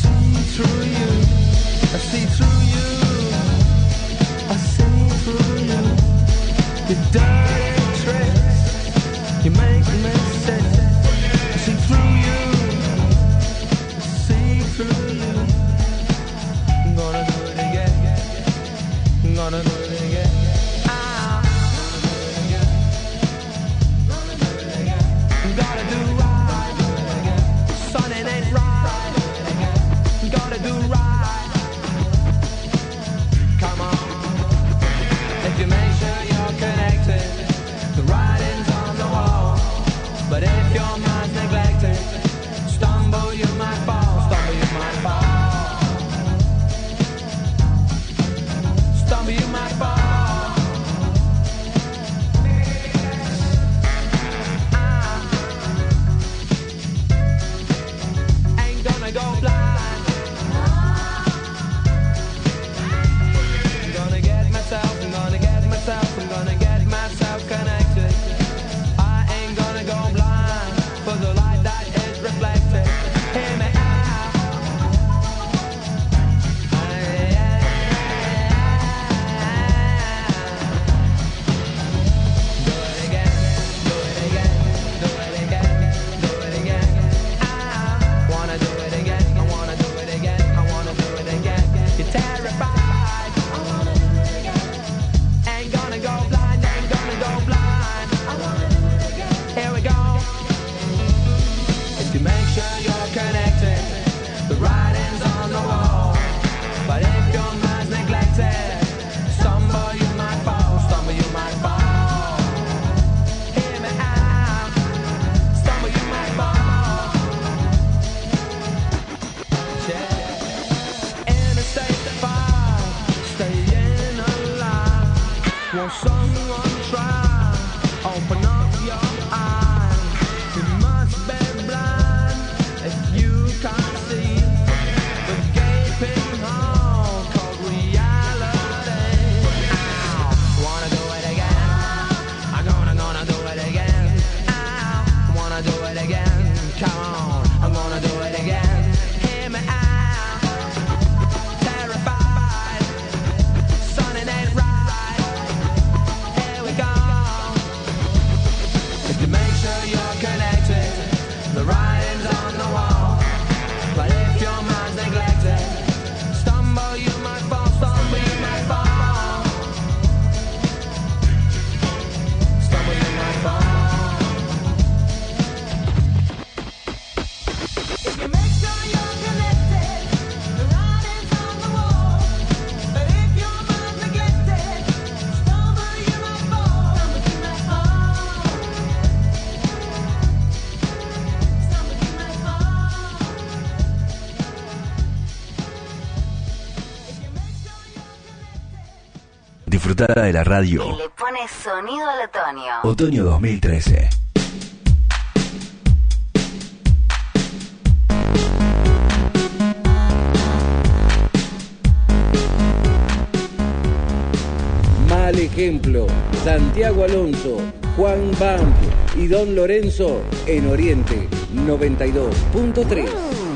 I see through you, I see through you.
gonna do it again. Ah. Gotta do right. Son, it ain't right. Gotta do right. Come on. If you make sure you're connected, the writing's on the wall. But if your mind's neglected, stumble you might fall. Stumble you might fall. Stumble you might fall. I ain't gonna go blind. I'm gonna get myself, I'm gonna get myself, I'm gonna get myself connected. I ain't gonna go blind for the light that is reflected. Hear me out. Do it again, do it again, do it again, do it again. I wanna do it again, I wanna do it again, I wanna do it again. You're terrified. I wanna do it again. Ain't gonna go blind, ain't gonna go blind. I wanna do it again. Here we go. If you make sure you're connected, the writing's on the wall. But if your mind's neglected, stumble you might fall, stumble you might fall. Hear me out. Stumble you might fall. Yeah. In a state of fire, staying alive. Won't someone try? Open up your eyes. You must be blind if you can't see the gaping hole called reality. Ow. Wanna do it again? I'm gonna, gonna do it again. Ow. Wanna do it again? Come on, I'm gonna do it again. Hear me out. Terrified. Son, it ain't right. Here we go. If you make sure you're connected, the writing's on the wall. But if your mind's neglected, stumble you might fall, stumble you might fall. Stumble you might fall. If you make sure you're connected, the writing's on the wall. But if your mind's neglected, stumble you might fall. Stumble you might fall. Stumble you might fall.
Disfrutar de la radio.
Y le pone sonido al otoño.
Otoño dos mil trece.
Mal ejemplo. Santiago Alonso, Juan Bamp y Don Lorenzo en Oriente noventa y dos punto tres.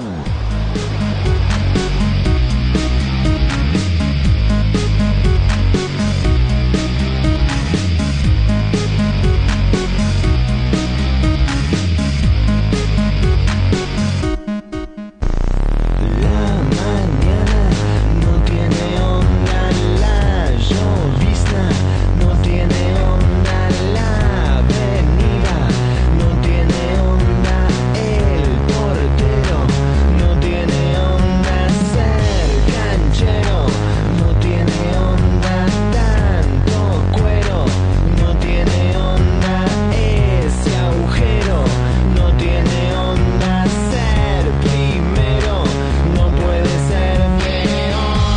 La mañana no tiene onda, la llovizna no tiene onda, la avenida no tiene onda, el portero no tiene onda, ser canchero no tiene onda, tanto cuero no tiene onda, ese agujero no tiene onda, ser primero no puede ser peor.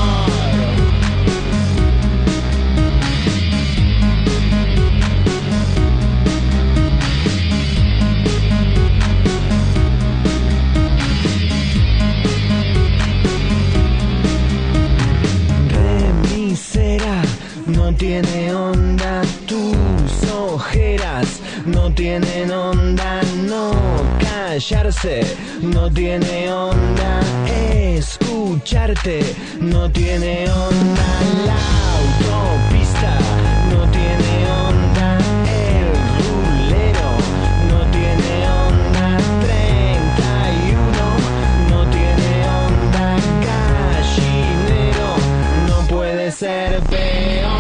Remisera no tiene onda, tus ojeras no tienen onda, no callarse no tiene onda, escucharte no tiene onda, la autopista no tiene onda, el rulero no tiene onda, treinta y uno no tiene onda, gallinero no puede ser peor.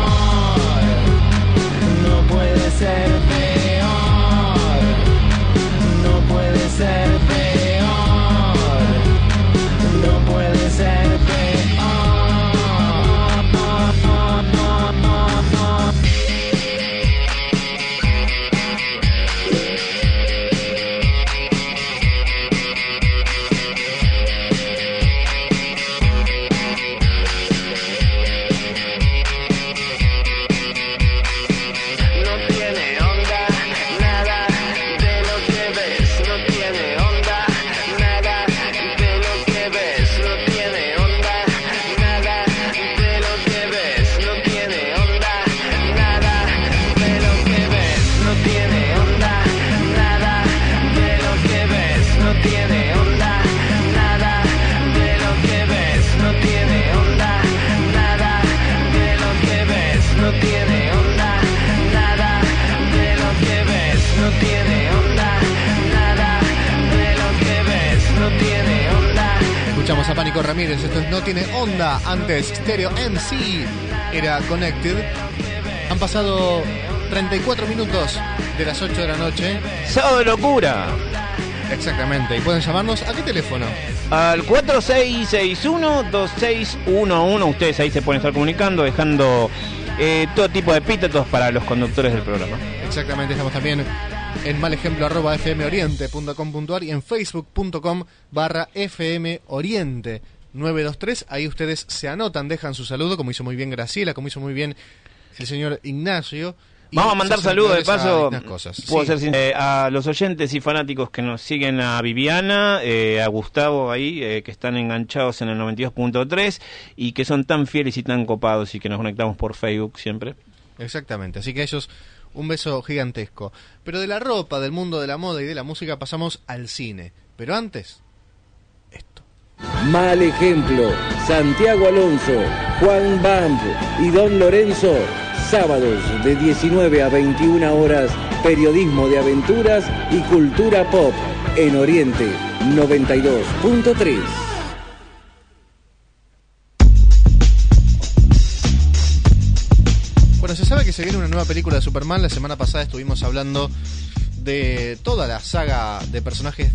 Hola Pánico Ramírez, esto no tiene onda. Antes Stereo M C era Connected. Han pasado treinta y cuatro minutos de las ocho de la noche.
¡Sábado de locura!
Exactamente, y pueden llamarnos ¿a qué teléfono?
Al cuatro seis seis uno, dos seis uno uno. Ustedes ahí se pueden estar comunicando, dejando eh, todo tipo de epítetos para los conductores del programa.
Exactamente, estamos también en malejemplo arroba fmoriente punto com punto ar y en facebook punto com barra fmoriente nueve dos tres. Ahí ustedes se anotan, dejan su saludo, como hizo muy bien Graciela, como hizo muy bien el señor Ignacio.
Vamos a mandar saludos de paso,
cosas.
puedo
Sí.
ser sincero, eh, a los oyentes y fanáticos que nos siguen, a Viviana, eh, a Gustavo ahí, eh, que están enganchados en el noventa y dos punto tres y que son tan fieles y tan copados y que nos conectamos por Facebook siempre.
Exactamente, así que a ellos un beso gigantesco. Pero de la ropa, del mundo de la moda y de la música pasamos al cine. Pero antes,
Mal Ejemplo, Santiago Alonso, Juan Bamp y Don Lorenzo, sábados de diecinueve a veintiuna horas, periodismo de aventuras y cultura pop en Oriente noventa y dos punto tres.
bueno, se sabe que se viene una nueva película de Superman. La semana pasada estuvimos hablando de toda la saga de personajes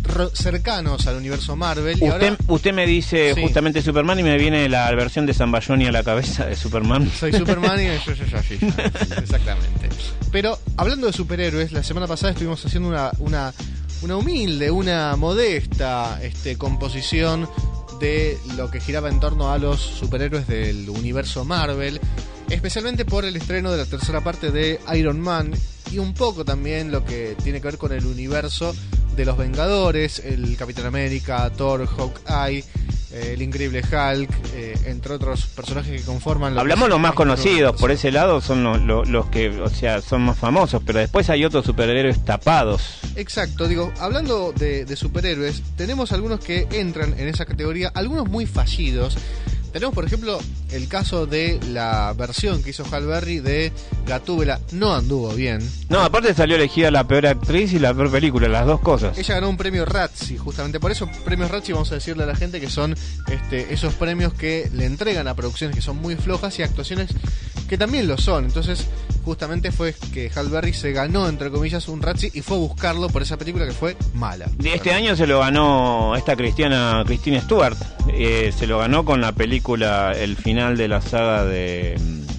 cercanos al universo Marvel. Y
usted,
ahora...
usted me dice
Sí.
justamente Superman y me viene la versión de Zambayoni a la cabeza de Superman.
Soy Superman y yo, yo, yo, yo, yo. Exactamente. Pero hablando de superhéroes, la semana pasada estuvimos haciendo una, una, una humilde, una modesta este, composición de lo que giraba en torno a los superhéroes del universo Marvel, especialmente por el estreno de la tercera parte de Iron Man y un poco también lo que tiene que ver con el universo de los Vengadores, el Capitán América, Thor, Hawkeye, eh, el Increíble Hulk, eh, entre otros personajes que conforman...
Hablamos los más conocidos, por ese lado son los, los, los que, o sea, son más famosos, pero después hay otros superhéroes tapados.
Exacto, digo, hablando de, de superhéroes, tenemos algunos que entran en esa categoría, algunos muy fallidos. Tenemos, por ejemplo, el caso de la versión que hizo Halle Berry de Gatúbela. No anduvo bien.
No, aparte salió elegida la peor actriz y la peor película, las dos cosas.
Ella ganó un premio Razzie, justamente por eso, premios Razzie, vamos a decirle a la gente que son este, esos premios que le entregan a producciones que son muy flojas y actuaciones que también lo son. Entonces, justamente fue que Halle Berry se ganó, entre comillas, un Razzie y fue a buscarlo por esa película que fue mala.
De este año se lo ganó esta Cristiana, Christine Stewart, eh, se lo ganó con la película el final de la saga de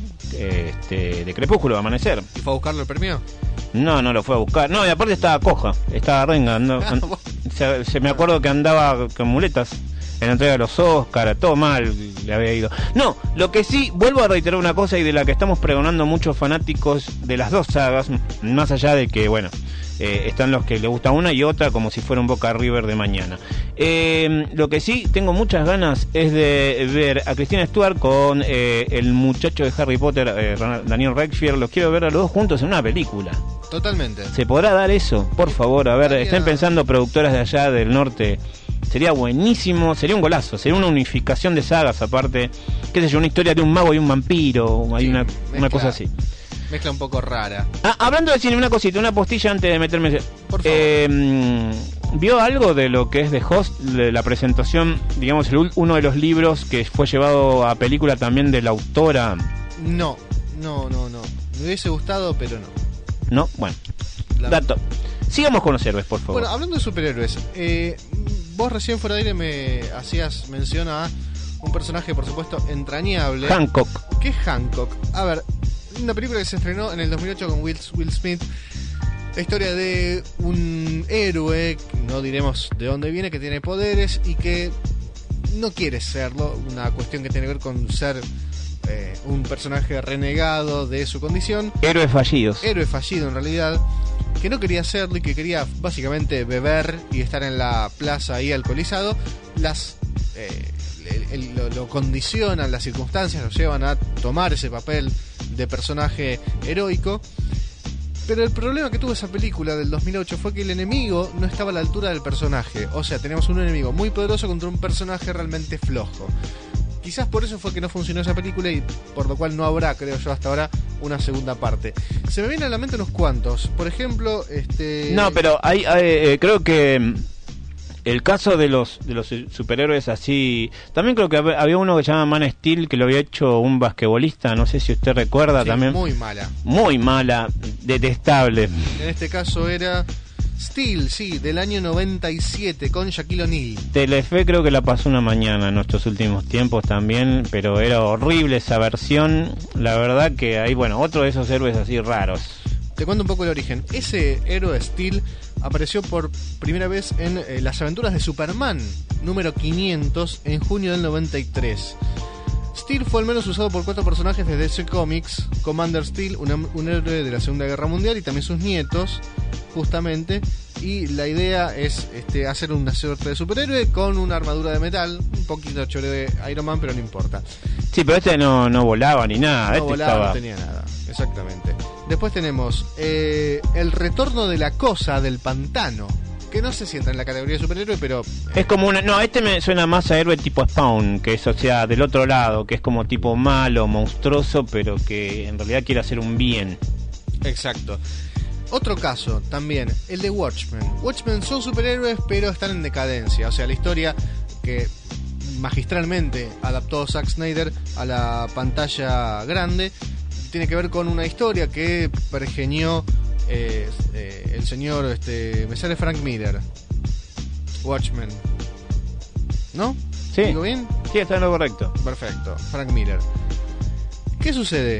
este, de Crepúsculo, Amanecer.
¿Y fue a buscarlo el premio?
No, no lo fue a buscar. No, y aparte estaba coja, estaba renga. No,
Ah, bueno.
se, se me acuerdo que andaba con muletas en la entrega de los Oscar, todo mal le había ido. No, lo que sí, vuelvo a reiterar una cosa y de la que estamos pregonando muchos fanáticos de las dos sagas, más allá de que, bueno, eh, están los que le gusta una y otra como si fuera un Boca River de mañana. Eh, lo que sí tengo muchas ganas es de ver a Christina Stewart con eh, el muchacho de Harry Potter, eh, Daniel Radcliffe. Los quiero ver a los dos juntos en una película.
Totalmente.
¿Se podrá dar eso? Por favor, a ver,
Estaría-
estén pensando productoras de allá del norte. Sería buenísimo, sería un golazo, sería una unificación de sagas aparte, qué sé yo, una historia de un mago y un vampiro, hay
Sí,
una,
mezcla.
una cosa así.
Mezcla un poco rara.
Ah, hablando de cine, una cosita, una postilla antes de meterme.
Por favor.
Eh, ¿Vio algo de lo que es The Host, de la presentación, digamos, el ul- uno de los libros que fue llevado a película también de la autora?
No, no, no, no. Me hubiese gustado, pero no.
¿No? Bueno,
La-
dato. Sigamos con los héroes, por favor.
Bueno, hablando de superhéroes, eh, vos recién fuera de aire me hacías mención a un personaje, por supuesto, entrañable.
Hancock.
¿Qué es Hancock? A ver, una película que se estrenó en el dos mil ocho con Will, Will Smith. La historia de un héroe, no diremos de dónde viene, que tiene poderes y que no quiere serlo. Una cuestión que tiene que ver con ser eh, un personaje renegado de su condición.
Héroes fallidos.
Héroe fallido en realidad, que no quería serlo y que quería básicamente beber y estar en la plaza ahí alcoholizado. Las eh, el- el- lo, lo condicionan, las circunstancias lo llevan a tomar ese papel de personaje heroico. Pero el problema que tuvo esa película del dos mil ocho fue que el enemigo no estaba a la altura del personaje. O sea, teníamos un enemigo muy poderoso contra un personaje realmente flojo. Quizás por eso fue que no funcionó esa película y por lo cual no habrá, creo yo, hasta ahora una segunda parte. Se me vienen a la mente unos cuantos. Por ejemplo, este...
No, pero hay, hay, eh, creo que mm, El caso de los de los superhéroes así, también creo que hab- había uno que se llama Man Steel, que lo había hecho un basquetbolista, no sé si usted recuerda.
Sí,
también
muy mala.
Muy mala, detestable.
En este caso era Steel, sí, del año noventa y siete, con Shaquille O'Neal.
Telefe creo que la pasó una mañana en nuestros últimos tiempos también, pero era horrible esa versión. La verdad que hay, bueno, otro de esos héroes así raros.
Te cuento un poco el origen. Ese héroe Steel apareció por primera vez en eh, Las aventuras de Superman, número quinientos, en junio del noventa y tres. Steel fue al menos usado por cuatro personajes de D C Comics: Commander Steel, un, un héroe de la Segunda Guerra Mundial, y también sus nietos, justamente. Y la idea es este, hacer una suerte de superhéroe con una armadura de metal, un poquito chore de Iron Man, pero no importa.
Sí, pero este no, no volaba ni nada.
No
este
volaba,
estaba...
no tenía nada, exactamente. Después tenemos eh, el retorno de la cosa del pantano, que no se sienta en la categoría de superhéroe, pero...
Es como una... No, este me suena más a héroe tipo Spawn, que es, o sea, del otro lado, que es como tipo malo, monstruoso, pero que en realidad quiere hacer un bien.
Exacto. Otro caso también, el de Watchmen. Watchmen son superhéroes, pero están en decadencia. O sea, la historia que magistralmente adaptó Zack Snyder a la pantalla grande tiene que ver con una historia que pergeñó eh, eh, el señor, este, me sale Frank Miller. Watchmen, ¿no?
Sí.
¿Digo bien?
Sí, está en lo correcto.
Perfecto, Frank Miller. ¿Qué sucede?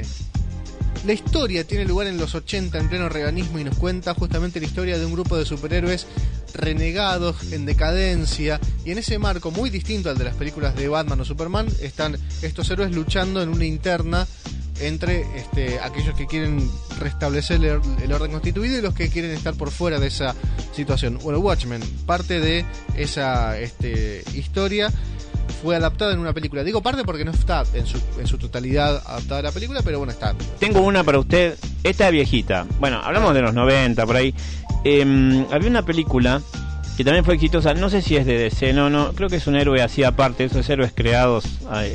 La historia tiene lugar en los ochenta, en pleno reganismo, y nos cuenta justamente la historia de un grupo de superhéroes renegados, en decadencia, y en ese marco muy distinto al de las películas de Batman o Superman, están estos héroes luchando en una interna entre este, aquellos que quieren restablecer el, el orden constituido y los que quieren estar por fuera de esa situación. Bueno, Watchmen, parte de esa este, historia, fue adaptada en una película. Digo parte porque no está en su, en su totalidad adaptada a la película, pero bueno, está.
Tengo una para usted. Esta es viejita. Bueno, hablamos de los noventa, por ahí. Eh, había una película que también fue exitosa. No sé si es de D C, no, no. Creo que es un héroe así aparte. Esos héroes creados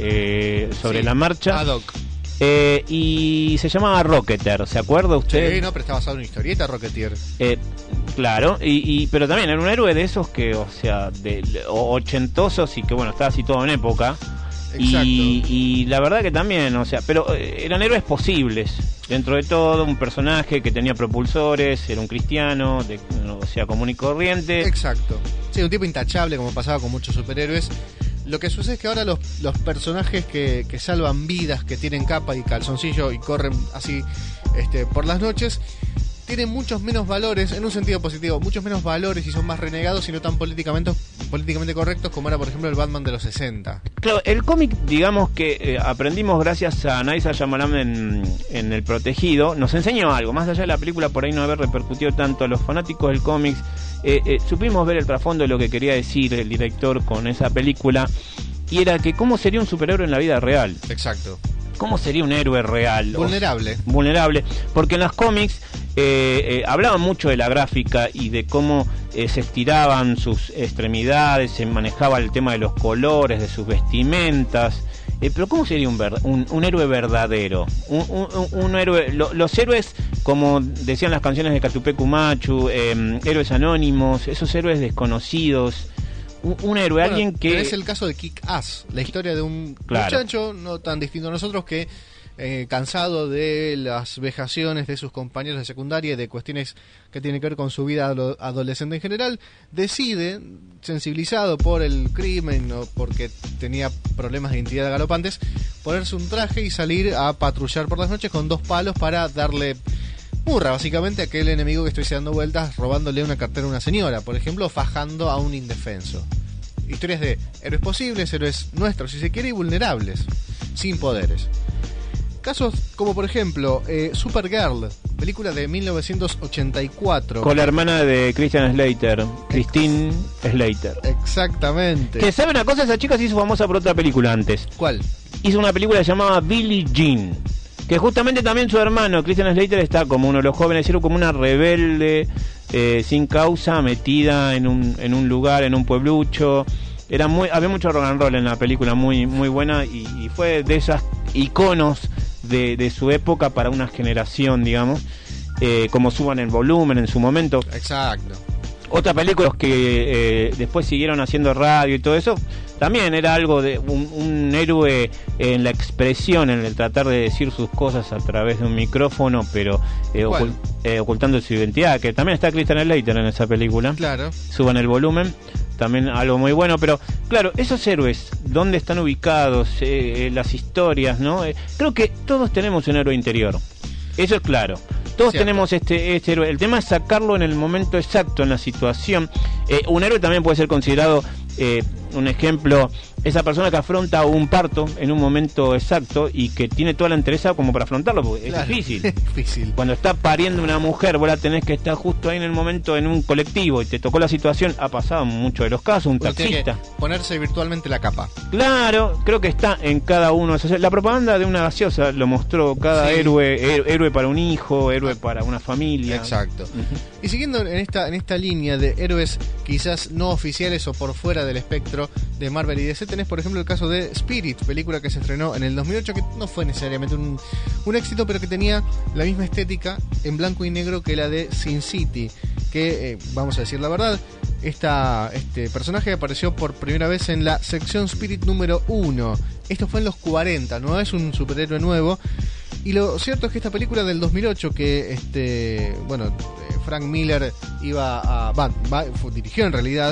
eh, sobre
sí,
la marcha.
Ad hoc.
Eh, y se llamaba Rocketeer, ¿se acuerda usted?
Sí, no, pero está basado en una historieta, Rocketeer.
Eh, claro, y, y pero también era un héroe de esos que, o sea, de, o- ochentosos y que, bueno, estaba así todo en época.
Exacto.
Y, y la verdad que también, o sea, pero eh, eran héroes posibles. Dentro de todo, un personaje que tenía propulsores, era un cristiano, de, o sea, común y corriente.
Exacto. Sí, un tipo intachable, como pasaba con muchos superhéroes. Lo que sucede es que ahora los, los personajes que, que salvan vidas, que tienen capa y calzoncillo y corren así este, por las noches, tienen muchos menos valores, en un sentido positivo, muchos menos valores y son más renegados y no tan políticamente, políticamente correctos como era, por ejemplo, el Batman de los sesenta.
Claro, el cómic, digamos que eh, aprendimos gracias a Naisa Shyamalan en, en El Protegido, nos enseñó algo, más allá de la película por ahí no haber repercutido tanto a los fanáticos del cómic, eh, eh, supimos ver el trasfondo de lo que quería decir el director con esa película, y era que cómo sería un superhéroe en la vida real.
Exacto.
¿Cómo sería un héroe real?
Vulnerable.
O, vulnerable, porque en los cómics eh, eh, hablaban mucho de la gráfica y de cómo eh, se estiraban sus extremidades, se manejaba el tema de los colores, de sus vestimentas. Eh, pero ¿cómo sería un, ver, un, un héroe verdadero? Un, un, un héroe, lo, los héroes, como decían las canciones de Catupecu Machu, eh, héroes anónimos, esos héroes desconocidos. Un, un héroe,
Bueno,
alguien que...
Es el caso de Kick-Ass, la historia de un
Claro.
muchacho no tan distinto a nosotros que, eh, cansado de las vejaciones de sus compañeros de secundaria y de cuestiones que tienen que ver con su vida ado- adolescente en general, decide, sensibilizado por el crimen o porque tenía problemas de identidad galopantes, ponerse un traje y salir a patrullar por las noches con dos palos para darle murra, básicamente, a aquel enemigo que estoy dando vueltas robándole una cartera a una señora, por ejemplo, fajando a un indefenso. Historias de héroes posibles, héroes nuestros, si se quiere, y vulnerables, sin poderes. Casos como, por ejemplo, eh, Supergirl, película de mil novecientos ochenta y cuatro.
Con la hermana de Christian Slater, Christine Slater.
Exactamente.
Que sabe una cosa, esa chica se hizo famosa por otra película antes.
¿Cuál?
Hizo una película llamada Billie Jean, que justamente también su hermano, Christian Slater, está como uno de los jóvenes, era como una rebelde, eh, sin causa, metida en un, en un lugar, en un pueblucho. Era muy, había mucho rock and roll en la película, muy, muy buena, y, y fue de esas iconos de, de su época para una generación, digamos, eh, como Suban el Volumen en su momento.
Exacto.
Otras películas que eh, después siguieron haciendo radio y todo eso, también era algo de un, un héroe en la expresión, en el tratar de decir sus cosas a través de un micrófono, pero eh, ocult, eh, ocultando su identidad, que también está Christian Slater en esa película.
Claro.
Suban el volumen, también algo muy bueno, pero claro, esos héroes, ¿dónde están ubicados? Eh, las historias, ¿no? Eh, creo que todos tenemos un héroe interior, eso es claro. Todos Cierto. tenemos este, este héroe. El tema es sacarlo en el momento exacto, en la situación. Eh, un héroe también puede ser considerado, eh, un ejemplo, esa persona que afronta un parto en un momento exacto y que tiene toda la entereza como para afrontarlo, porque claro. es difícil.
difícil.
Cuando está pariendo una mujer, vos la tenés que estar justo ahí en el momento en un colectivo y te tocó la situación. Ha pasado en muchos de los casos, un
Uno
taxista.
Tiene que ponerse virtualmente la capa.
Claro, creo que está en cada uno. La propaganda de una gaseosa lo mostró, cada sí. héroe, héroe, héroe para un hijo, héroe para una familia.
Exacto. Uh-huh. Y siguiendo en esta, en esta línea de héroes quizás no oficiales o por fuera del espectro de Marvel y D C, tenés por ejemplo el caso de Spirit, película que se estrenó en el dos mil ocho, que no fue necesariamente un, un éxito, pero que tenía la misma estética en blanco y negro que la de Sin City, que, eh, vamos a decir la verdad, esta, este personaje apareció por primera vez en la sección Spirit número uno. Esto fue en los cuarenta, no es un superhéroe nuevo. Y lo cierto es que esta película del dos mil ocho, que este bueno Frank Miller iba a va, va, fue, dirigió en realidad,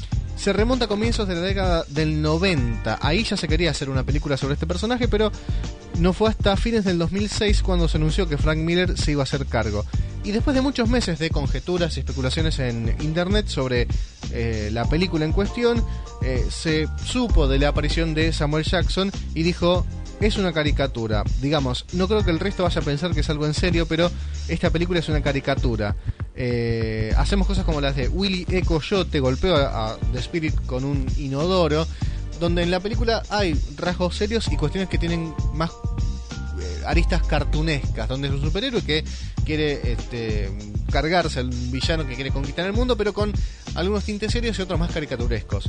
se remonta a comienzos de la década del noventa. Ahí ya se quería hacer una película sobre este personaje, pero no fue hasta fines del dos mil seis cuando se anunció que Frank Miller se iba a hacer cargo. Y después de muchos meses de conjeturas y especulaciones en internet sobre eh, la película en cuestión, eh, se supo de la aparición de Samuel Jackson y dijo: es una caricatura. Digamos, no creo que el resto vaya a pensar que es algo en serio, pero esta película es una caricatura. Eh, hacemos cosas como las de Willy Echo Yo te golpeo a, a The Spirit con un inodoro, donde en la película hay rasgos serios y cuestiones que tienen más eh, aristas cartunescas, donde es un superhéroe que quiere este, cargarse al villano que quiere conquistar el mundo, pero con algunos tintes serios y otros más caricaturescos.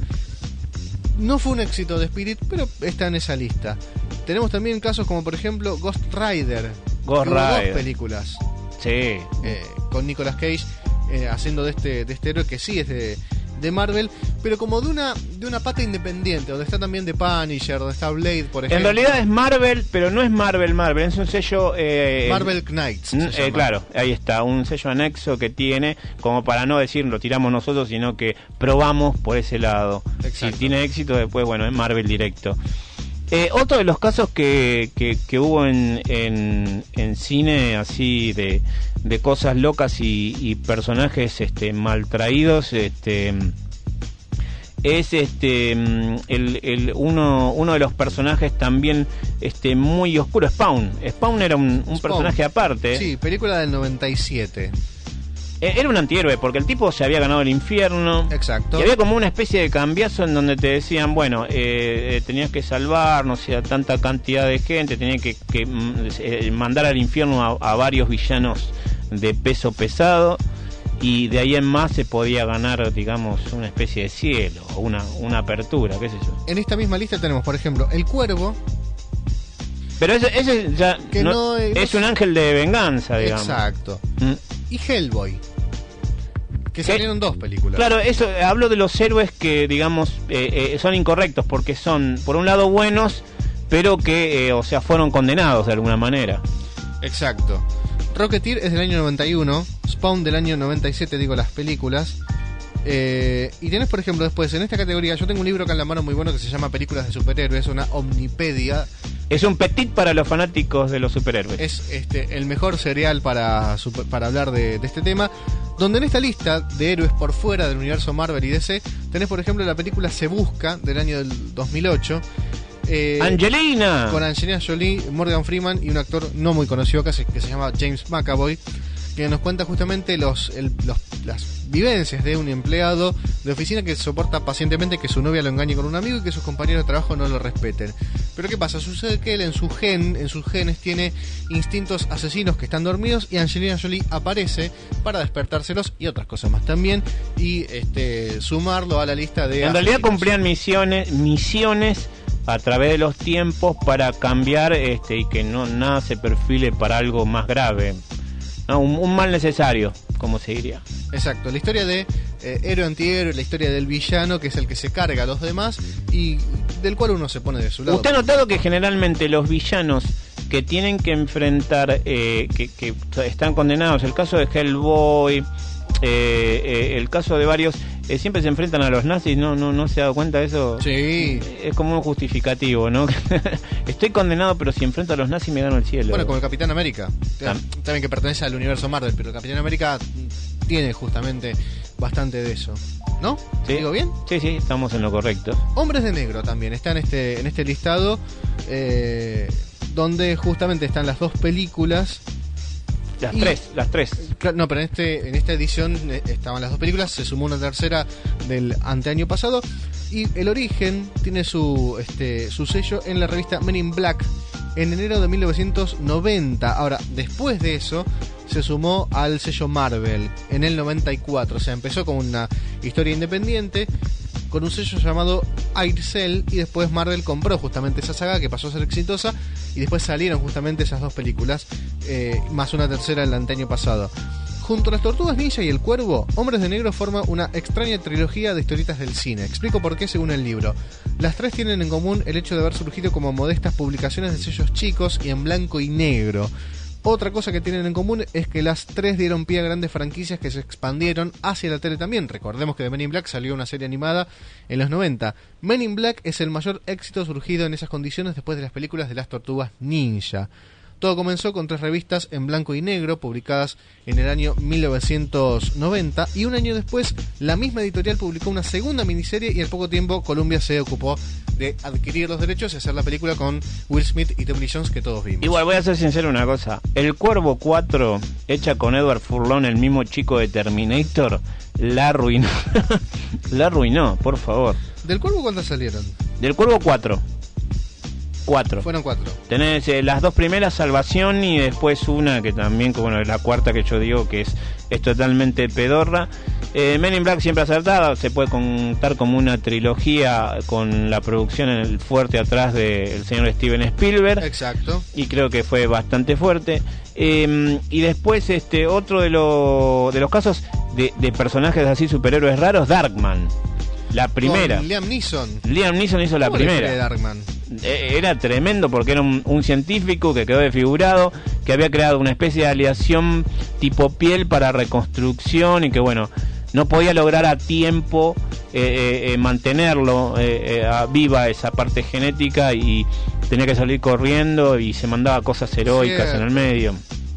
No fue un éxito de Spirit, pero está en esa lista. Tenemos también casos como por ejemplo Ghost Rider.
Ghost Rider.
Dos películas.
Sí.
Eh, con Nicolas Cage eh, haciendo de este, de este héroe que sí es de, de Marvel, pero como de una de una pata independiente, donde está también The Punisher, donde está Blade, por ejemplo.
En realidad es Marvel, pero no es Marvel Marvel, es un sello... Eh,
Marvel Knights.
Eh, claro, ahí está, un sello anexo que tiene, como para no decir lo tiramos nosotros, sino que probamos por ese lado. Exacto. Si tiene éxito, después, bueno, es Marvel directo. Eh, otro de los casos que, que, que hubo en, en, en cine, así de, de cosas locas y, y personajes este, maltraídos, este, es este el, el uno, uno de los personajes también este, muy oscuro, Spawn. Spawn era un, un Spawn. personaje aparte.
Sí, película del noventa y siete.
Era un antihéroe, porque el tipo se había ganado el infierno.
Exacto.
Y había como una especie de cambiazo en donde te decían, bueno, eh, eh, tenías que salvar, no sé, a tanta cantidad de gente, tenías que, que eh, mandar al infierno a, a varios villanos de peso pesado, y de ahí en más se podía ganar, digamos, una especie de cielo, o una, una apertura, qué sé yo.
En esta misma lista tenemos, por ejemplo, El Cuervo.
Pero ese, ese ya
que
no,
no es,
es un ángel de venganza, digamos.
Exacto.
Mm.
Y Hellboy. Que salieron dos películas.
Claro, eso hablo de los héroes que, digamos, eh, eh, son incorrectos, porque son, por un lado, buenos, pero que, eh, o sea, fueron condenados de alguna manera.
Exacto. Rocketeer es del año noventa y uno, Spawn del año noventa y siete, digo, las películas. Eh, y tenés, por ejemplo, después, en esta categoría, yo tengo un libro acá en la mano muy bueno que se llama Películas de Superhéroes, una omnipedia.
Es un petit para los fanáticos de los superhéroes.
Es este el mejor serial para, super, para hablar de, de este tema, donde en esta lista de héroes por fuera del universo Marvel y D C, tenés, por ejemplo, la película Se Busca, del año del dos mil ocho. Eh,
¡Angelina!
Con Angelina Jolie, Morgan Freeman y un actor no muy conocido acá que se llama James McAvoy, que nos cuenta justamente los, el, los las vivencias de un empleado de oficina que soporta pacientemente que su novia lo engañe con un amigo y que sus compañeros de trabajo no lo respeten. Pero ¿qué pasa? Sucede que él en su gen, en sus genes tiene instintos asesinos que están dormidos, y Angelina Jolie aparece para despertárselos y otras cosas más también, y este sumarlo a la lista de...
En realidad cumplían misiones, misiones a través de los tiempos para cambiar este y que no nada se perfile para algo más grave. No, un, un mal necesario, como se diría.
Exacto, la historia de eh, héroe antihéroe, la historia del villano, que es el que se carga a los demás y del cual uno se pone de su lado.
¿Usted ha notado que generalmente los villanos que tienen que enfrentar, eh, que, que están condenados, el caso de Hellboy, eh, eh, el caso de varios, eh, siempre se enfrentan a los nazis? ¿No no no se ha dado cuenta de eso?
Sí.
Es como un justificativo, ¿no? Estoy condenado, pero si enfrento a los nazis me gano el cielo.
Bueno, como el Capitán América,
Ah.
también que pertenece al universo Marvel, pero el Capitán América tiene justamente bastante de eso, ¿no?
¿Sí?
¿Digo bien?
Sí, sí, estamos en lo correcto.
Hombres de Negro también está en este, en este listado, eh, donde justamente están las dos películas.
Las
y,
tres, las tres.
Claro, no, pero en este en esta edición eh, estaban las dos películas, se sumó una tercera del anteaño pasado, y El Origen tiene su este su sello en la revista Men in Black en enero de mil novecientos noventa. Ahora, después de eso se sumó al sello Marvel en el noventa y cuatro, o sea, empezó con una historia independiente con un sello llamado Aircel, y después Marvel compró justamente esa saga, que pasó a ser exitosa, y después salieron justamente esas dos películas, eh, más una tercera el anteaño pasado. Junto a las Tortugas Ninja y el Cuervo, Hombres de Negro forma una extraña trilogía de historietas del cine. Explico por qué según el libro. Las tres tienen en común el hecho de haber surgido como modestas publicaciones de sellos chicos y en blanco y negro. Otra cosa que tienen en común es que las tres dieron pie a grandes franquicias que se expandieron hacia la tele también. Recordemos que de Men in Black salió una serie animada en los noventa. Men in Black es el mayor éxito surgido en esas condiciones después de las películas de las Tortugas Ninja. Todo comenzó con tres revistas en blanco y negro publicadas en el año mil novecientos noventa, y un año después la misma editorial publicó una segunda miniserie, y al poco tiempo Columbia se ocupó de adquirir los derechos y hacer la película con Will Smith y Tommy Lee Jones que todos vimos.
Igual voy a ser sincero una cosa, El Cuervo cuatro, hecha con Edward Furlong, el mismo chico de Terminator, la arruinó. La arruinó, por favor.
¿Del Cuervo cuántas salieron?
Del Cuervo cuatro. Cuatro.
Fueron cuatro.
Tenés eh, las dos primeras, Salvación, y después una que también, que, bueno, es la cuarta que yo digo que es, es totalmente pedorra. Eh, Men in Black siempre acertada, se puede contar como una trilogía con la producción en el fuerte atrás del señor Steven Spielberg.
Exacto.
Y creo que fue bastante fuerte. Eh, y después este otro de, lo, de los casos de, de personajes así superhéroes raros, Darkman. La primera.
Con Liam Neeson.
Liam Neeson hizo la primera.
De Darkman?
Era tremendo porque era un, un científico que quedó desfigurado, que había creado una especie de aleación tipo piel para reconstrucción, y que bueno, no podía lograr a tiempo eh, eh, mantenerlo eh, eh, a viva esa parte genética, y tenía que salir corriendo y se mandaba cosas heroicas
sí.
en el medio.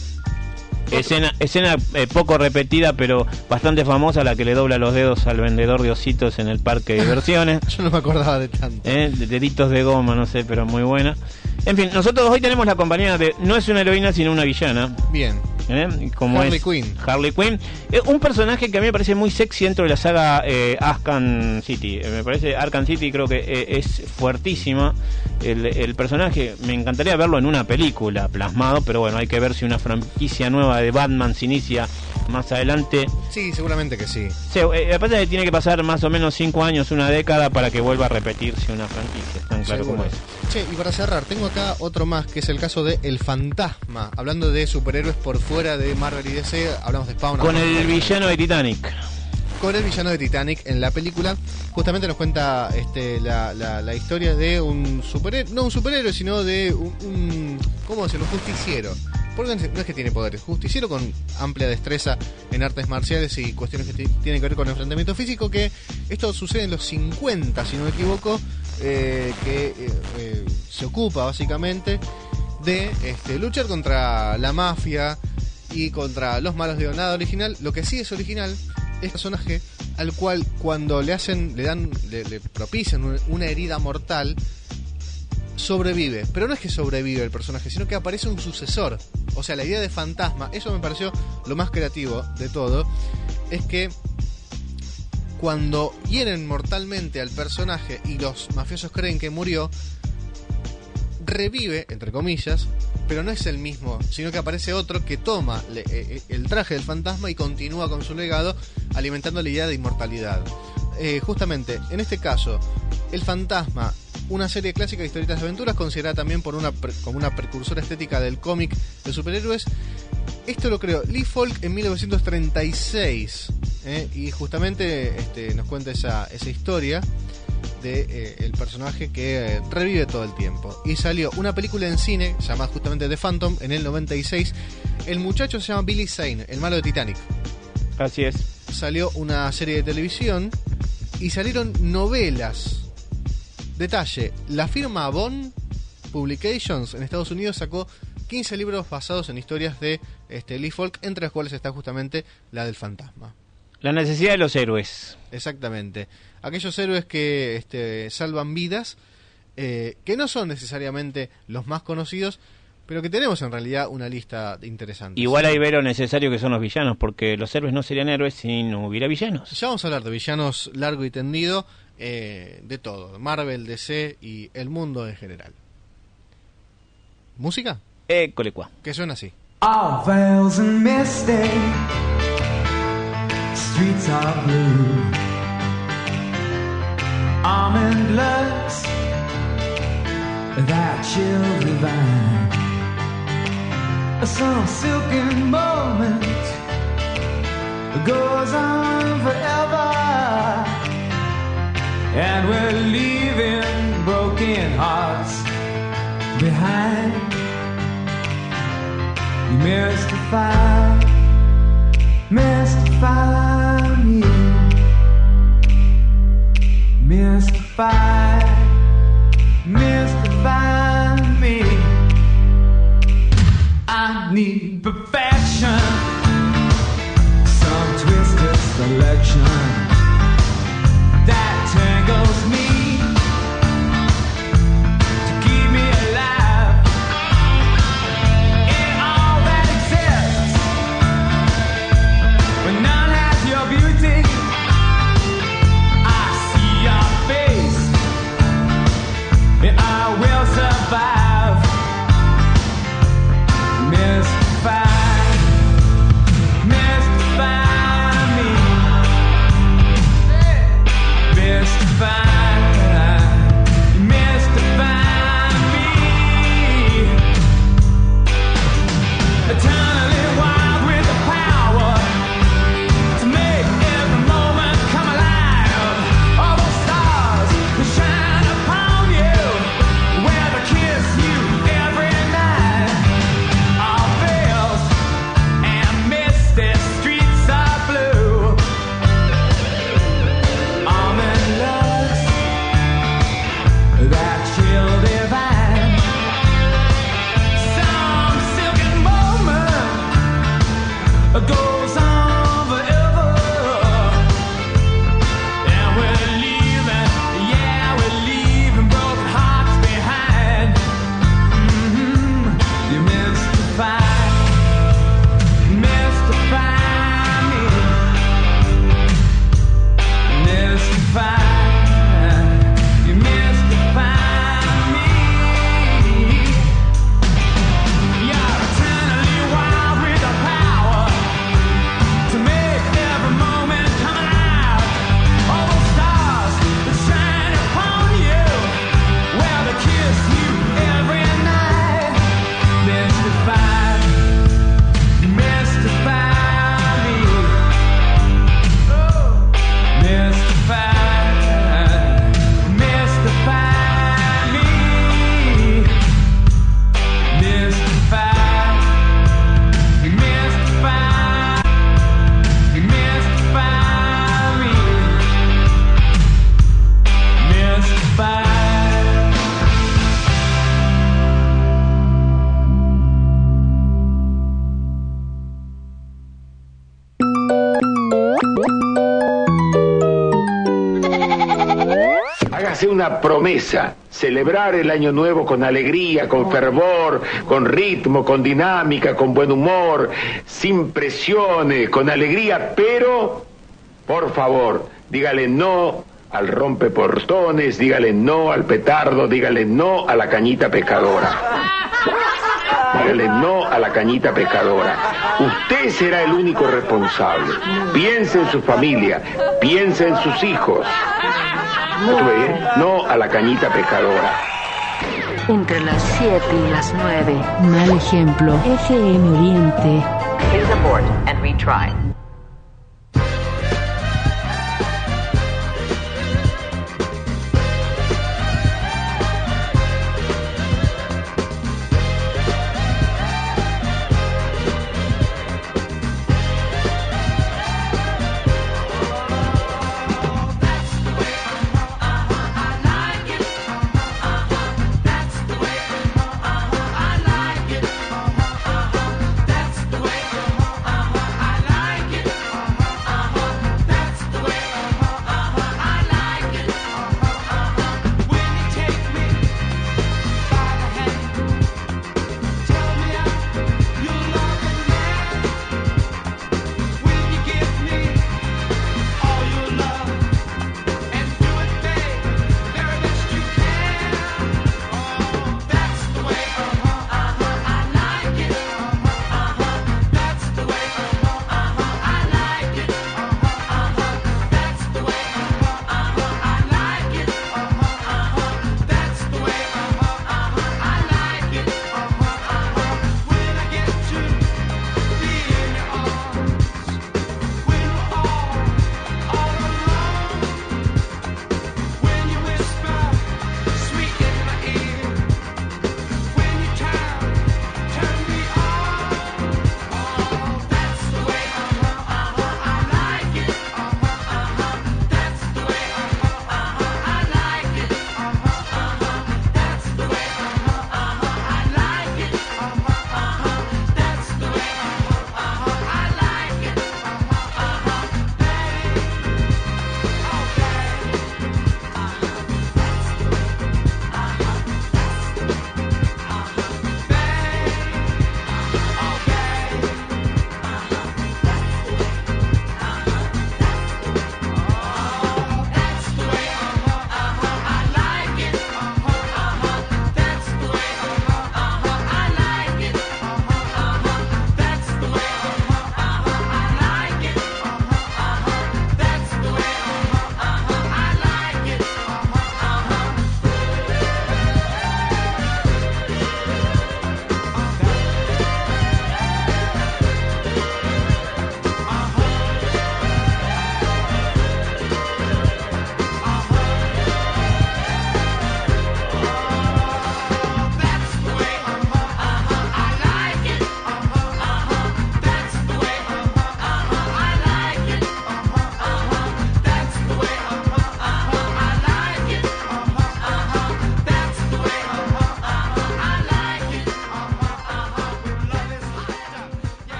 Escena, escena eh, poco repetida, pero bastante famosa, la que le dobla los dedos al vendedor de ositos en el parque de diversiones.
Yo no me acordaba de tanto.
Eh, de deditos de goma, no sé, pero muy buena. En fin, nosotros hoy tenemos la compañía de, no es una heroína, sino una villana.
Bien.
¿Eh? Como
Harley
es
Quinn.
Harley Quinn. Eh, un personaje que a mí me parece muy sexy dentro de la saga eh, Arkham City. Eh, me parece Arkham City, creo que eh, es fuertísima. El, el personaje, me encantaría verlo en una película plasmado, pero bueno, hay que ver si una franquicia nueva de Batman se inicia más adelante.
Sí, seguramente que sí.
Sí, eh, aparte que tiene que pasar más o menos cinco años, una década, para que vuelva a repetirse una franquicia, tan claro
Seguro.
como es.
Che, y para cerrar, tengo acá otro más, que es el caso de El Fantasma. Hablando de superhéroes por fuera de Marvel y D C, hablamos de Spawn.
Con el villano de Titanic.
Con el villano de Titanic en la película, justamente nos cuenta este, la, la, la historia de un superhéroe, no un superhéroe, sino de un, un ¿cómo decirlo? Un justiciero. Porque no es que tiene poderes, justiciero con amplia destreza en artes marciales y cuestiones que tienen que ver con enfrentamiento físico, que esto sucede en los cincuenta, si no me equivoco, eh, que eh, eh, se ocupa básicamente de este, luchar contra la mafia y contra los malos de nada original. Lo que sí es original es un personaje al cual cuando le hacen, le dan, le, le propician una herida mortal, sobrevive. Pero no es que sobrevive el personaje, sino que aparece un sucesor. O sea, la idea de fantasma, eso me pareció lo más creativo de todo, es que cuando hieren mortalmente al personaje y los mafiosos creen que murió, revive, entre comillas, pero no es el mismo, sino que aparece otro que toma le, eh, el traje del fantasma y continúa con su legado, alimentando la idea de inmortalidad. Eh, justamente, en este caso, el fantasma, una serie clásica de historietas de aventuras, considerada también por una pre, como una precursora estética del cómic de superhéroes. Esto lo creó Lee Falk en mil novecientos treinta y seis, ¿eh? Y justamente este, nos cuenta esa, esa historia de eh, el personaje que eh, revive todo el tiempo. Y salió una película en cine llamada justamente The Phantom en el noventa y seis. El muchacho se llama Billy Zane, el malo de Titanic.
Así es.
Salió una serie de televisión y salieron novelas. Detalle, la firma Bond Publications en Estados Unidos sacó quince libros basados en historias de este, Lee Falk, entre las cuales está justamente la del fantasma.
La necesidad de los héroes.
Exactamente. Aquellos héroes que este, salvan vidas, eh, que no son necesariamente los más conocidos, pero que tenemos en realidad una lista interesante.
Igual hay ver lo necesario que son los villanos, porque los héroes no serían héroes si no hubiera villanos.
Ya vamos a hablar de villanos largo y tendido, eh, de todo, Marvel, D C y el mundo en general. ¿Música?
École cuá.
Que suena así.
All veils and misty, streets are blue, almond looks, that chill divine, some silken moment goes on forever, and we're leaving broken hearts behind. You mystify, mystify me, mystify, mystify me. I need perfection, some twisted selection that tangles me.
Una promesa, celebrar el año nuevo con alegría, con fervor, con ritmo, con dinámica, con buen humor, sin presiones, con alegría, pero, por favor, dígale no al rompeportones, dígale no al petardo, dígale no a la cañita pescadora. Dígale no a la cañita pescadora. Usted será el único responsable. Piense en su familia, piense en sus hijos. No a la cañita pescadora.
Entre las siete y las nueve. Mal ejemplo. F M Oriente.
Please abort and retry.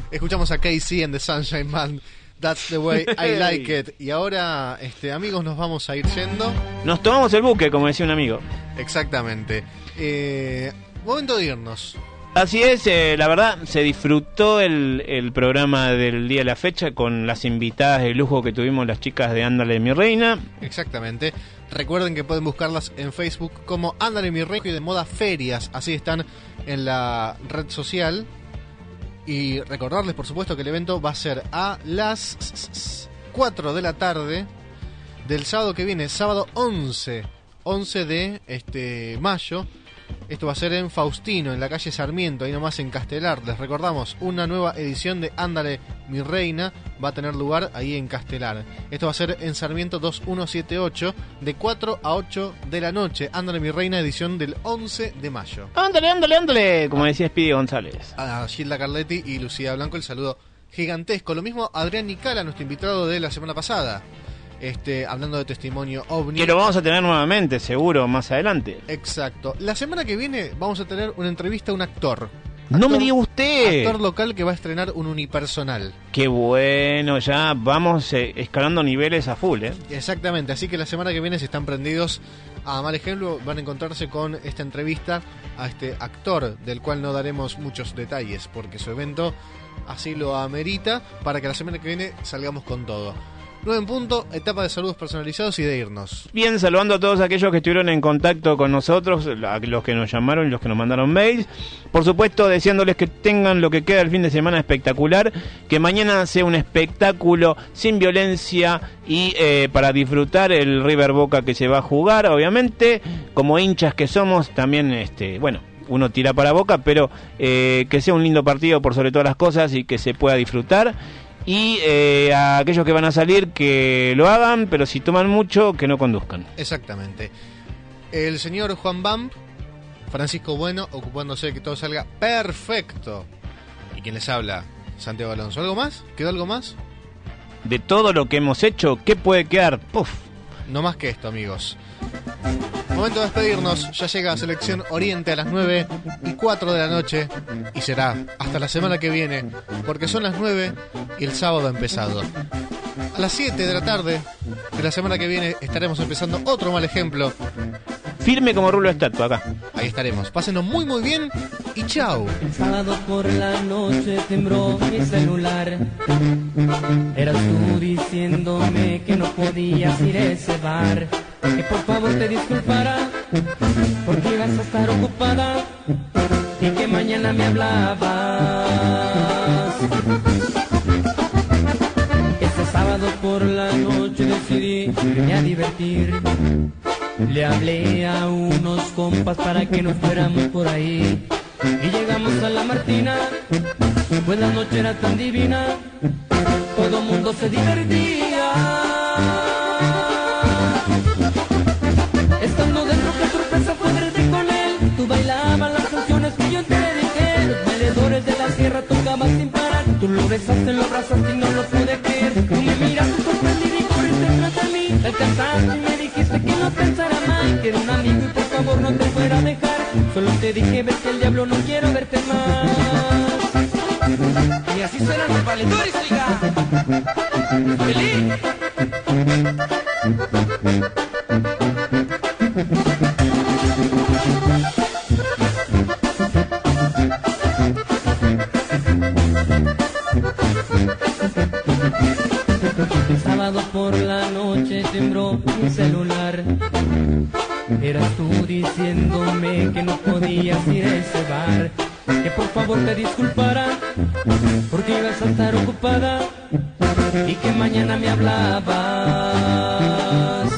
Escuchamos a K C and the Sunshine Band. That's the way I like it. Y ahora, este, amigos, nos vamos a ir yendo.
Nos tomamos el buque, como decía un amigo.
Exactamente. Eh, momento de irnos.
Así es, eh, la verdad, se disfrutó el, el programa del día de la fecha con las invitadas de lujo que tuvimos las chicas de Ándale mi reina.
Exactamente. Recuerden que pueden buscarlas en Facebook como Ándale mi reina y de moda ferias. Así están en la red social. Y recordarles, por supuesto, que el evento va a ser a las cuatro de la tarde del sábado que viene, sábado once de este mayo. Esto va a ser en Faustino, en la calle Sarmiento, ahí nomás en Castelar. Les recordamos, una nueva edición de Ándale mi reina va a tener lugar ahí en Castelar. Esto va a ser en Sarmiento dos mil ciento setenta y ocho, de cuatro a ocho de la noche. Ándale mi reina, edición del once de mayo.
Ándale, ándale, ándale, como decía Speedy González.
A Gilda Carletti y Lucía Blanco, el saludo gigantesco. Lo mismo Adrián Nicala, nuestro invitado de la semana pasada. Este, hablando de testimonio ovni.
Que lo vamos a tener nuevamente, seguro, más adelante.
Exacto. La semana que viene vamos a tener una entrevista a un actor.
No
actor,
me diga usted.
Actor local que va a estrenar un unipersonal.
Qué bueno, ya vamos eh, escalando niveles a full, ¿eh?
Exactamente, así que la semana que viene, si están prendidos a mal ejemplo, van a encontrarse con esta entrevista a este actor, del cual no daremos muchos detalles, porque su evento así lo amerita, para que la semana que viene salgamos con todo. nueve en punto, etapa de saludos personalizados y de irnos.
Bien, saludando a todos aquellos que estuvieron en contacto con nosotros, a los que nos llamaron y los que nos mandaron mails. Por supuesto, deseándoles que tengan lo que queda el fin de semana espectacular, que mañana sea un espectáculo sin violencia y eh, para disfrutar el River Boca que se va a jugar, obviamente, como hinchas que somos, también, este, bueno, uno tira para Boca, pero eh, que sea un lindo partido por sobre todas las cosas y que se pueda disfrutar. Y eh, a aquellos que van a salir, que lo hagan, pero si toman mucho, que no conduzcan.
Exactamente. El señor Juan Bamp, Francisco Bueno, ocupándose de que todo salga perfecto. ¿Y quién les habla? Santiago Alonso. ¿Algo más? ¿Quedó algo más?
De todo lo que hemos hecho, ¿qué puede quedar? Puf.
No más que esto, amigos. Momento de despedirnos. Ya llega Selección Oriente a las nueve y cuatro de la noche. Y será hasta la semana que viene, porque son las nueve y el sábado ha empezado. A las siete de la tarde de la semana que viene estaremos empezando otro mal ejemplo.
Firme como rulo de estatua acá.
Ahí estaremos. Pásenos muy muy bien y chao.
El sábado por la noche tembló mi celular. Eras tú diciéndome que no podías ir a ese bar. Que por favor te disculpara, porque ibas a estar ocupada y que mañana me hablabas. Este sábado por la noche decidí irme a divertir. Le hablé a unos compas para que nos fuéramos por ahí. Y llegamos a la Martina, pues la noche era tan divina, todo mundo se divertía. Estando dentro, qué sorpresa fue verte con él. Tú bailabas las canciones que yo te dediqué. Los valedores de la sierra tocaban sin parar. Tú lo besaste, lo abrazaste y no lo pude creer. Tú me miraste sorprendido y corriste tras de mí. Te alcanzaste y me dijiste que no pensara mal, que era un amigo y por favor no te fuera a dejar. Solo te dije, vete el diablo, no quiero verte más. Y así suenan los valedores, oiga. ¡Feliz! El sábado por la noche tembló mi celular. Eras tú diciéndome que no podías ir a ese bar. Que por favor te disculpara, porque ibas a estar ocupada y que mañana me hablabas.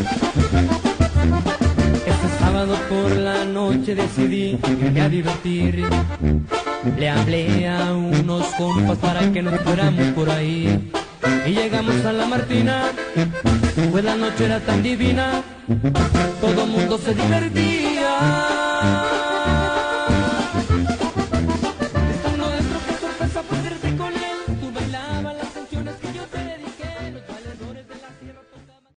Este sábado por la noche decidí irme a divertir. Le hablé a unos compas para que nos fuéramos por ahí. Y llegamos a la Martina, pues la noche era tan divina, todo mundo se divertía.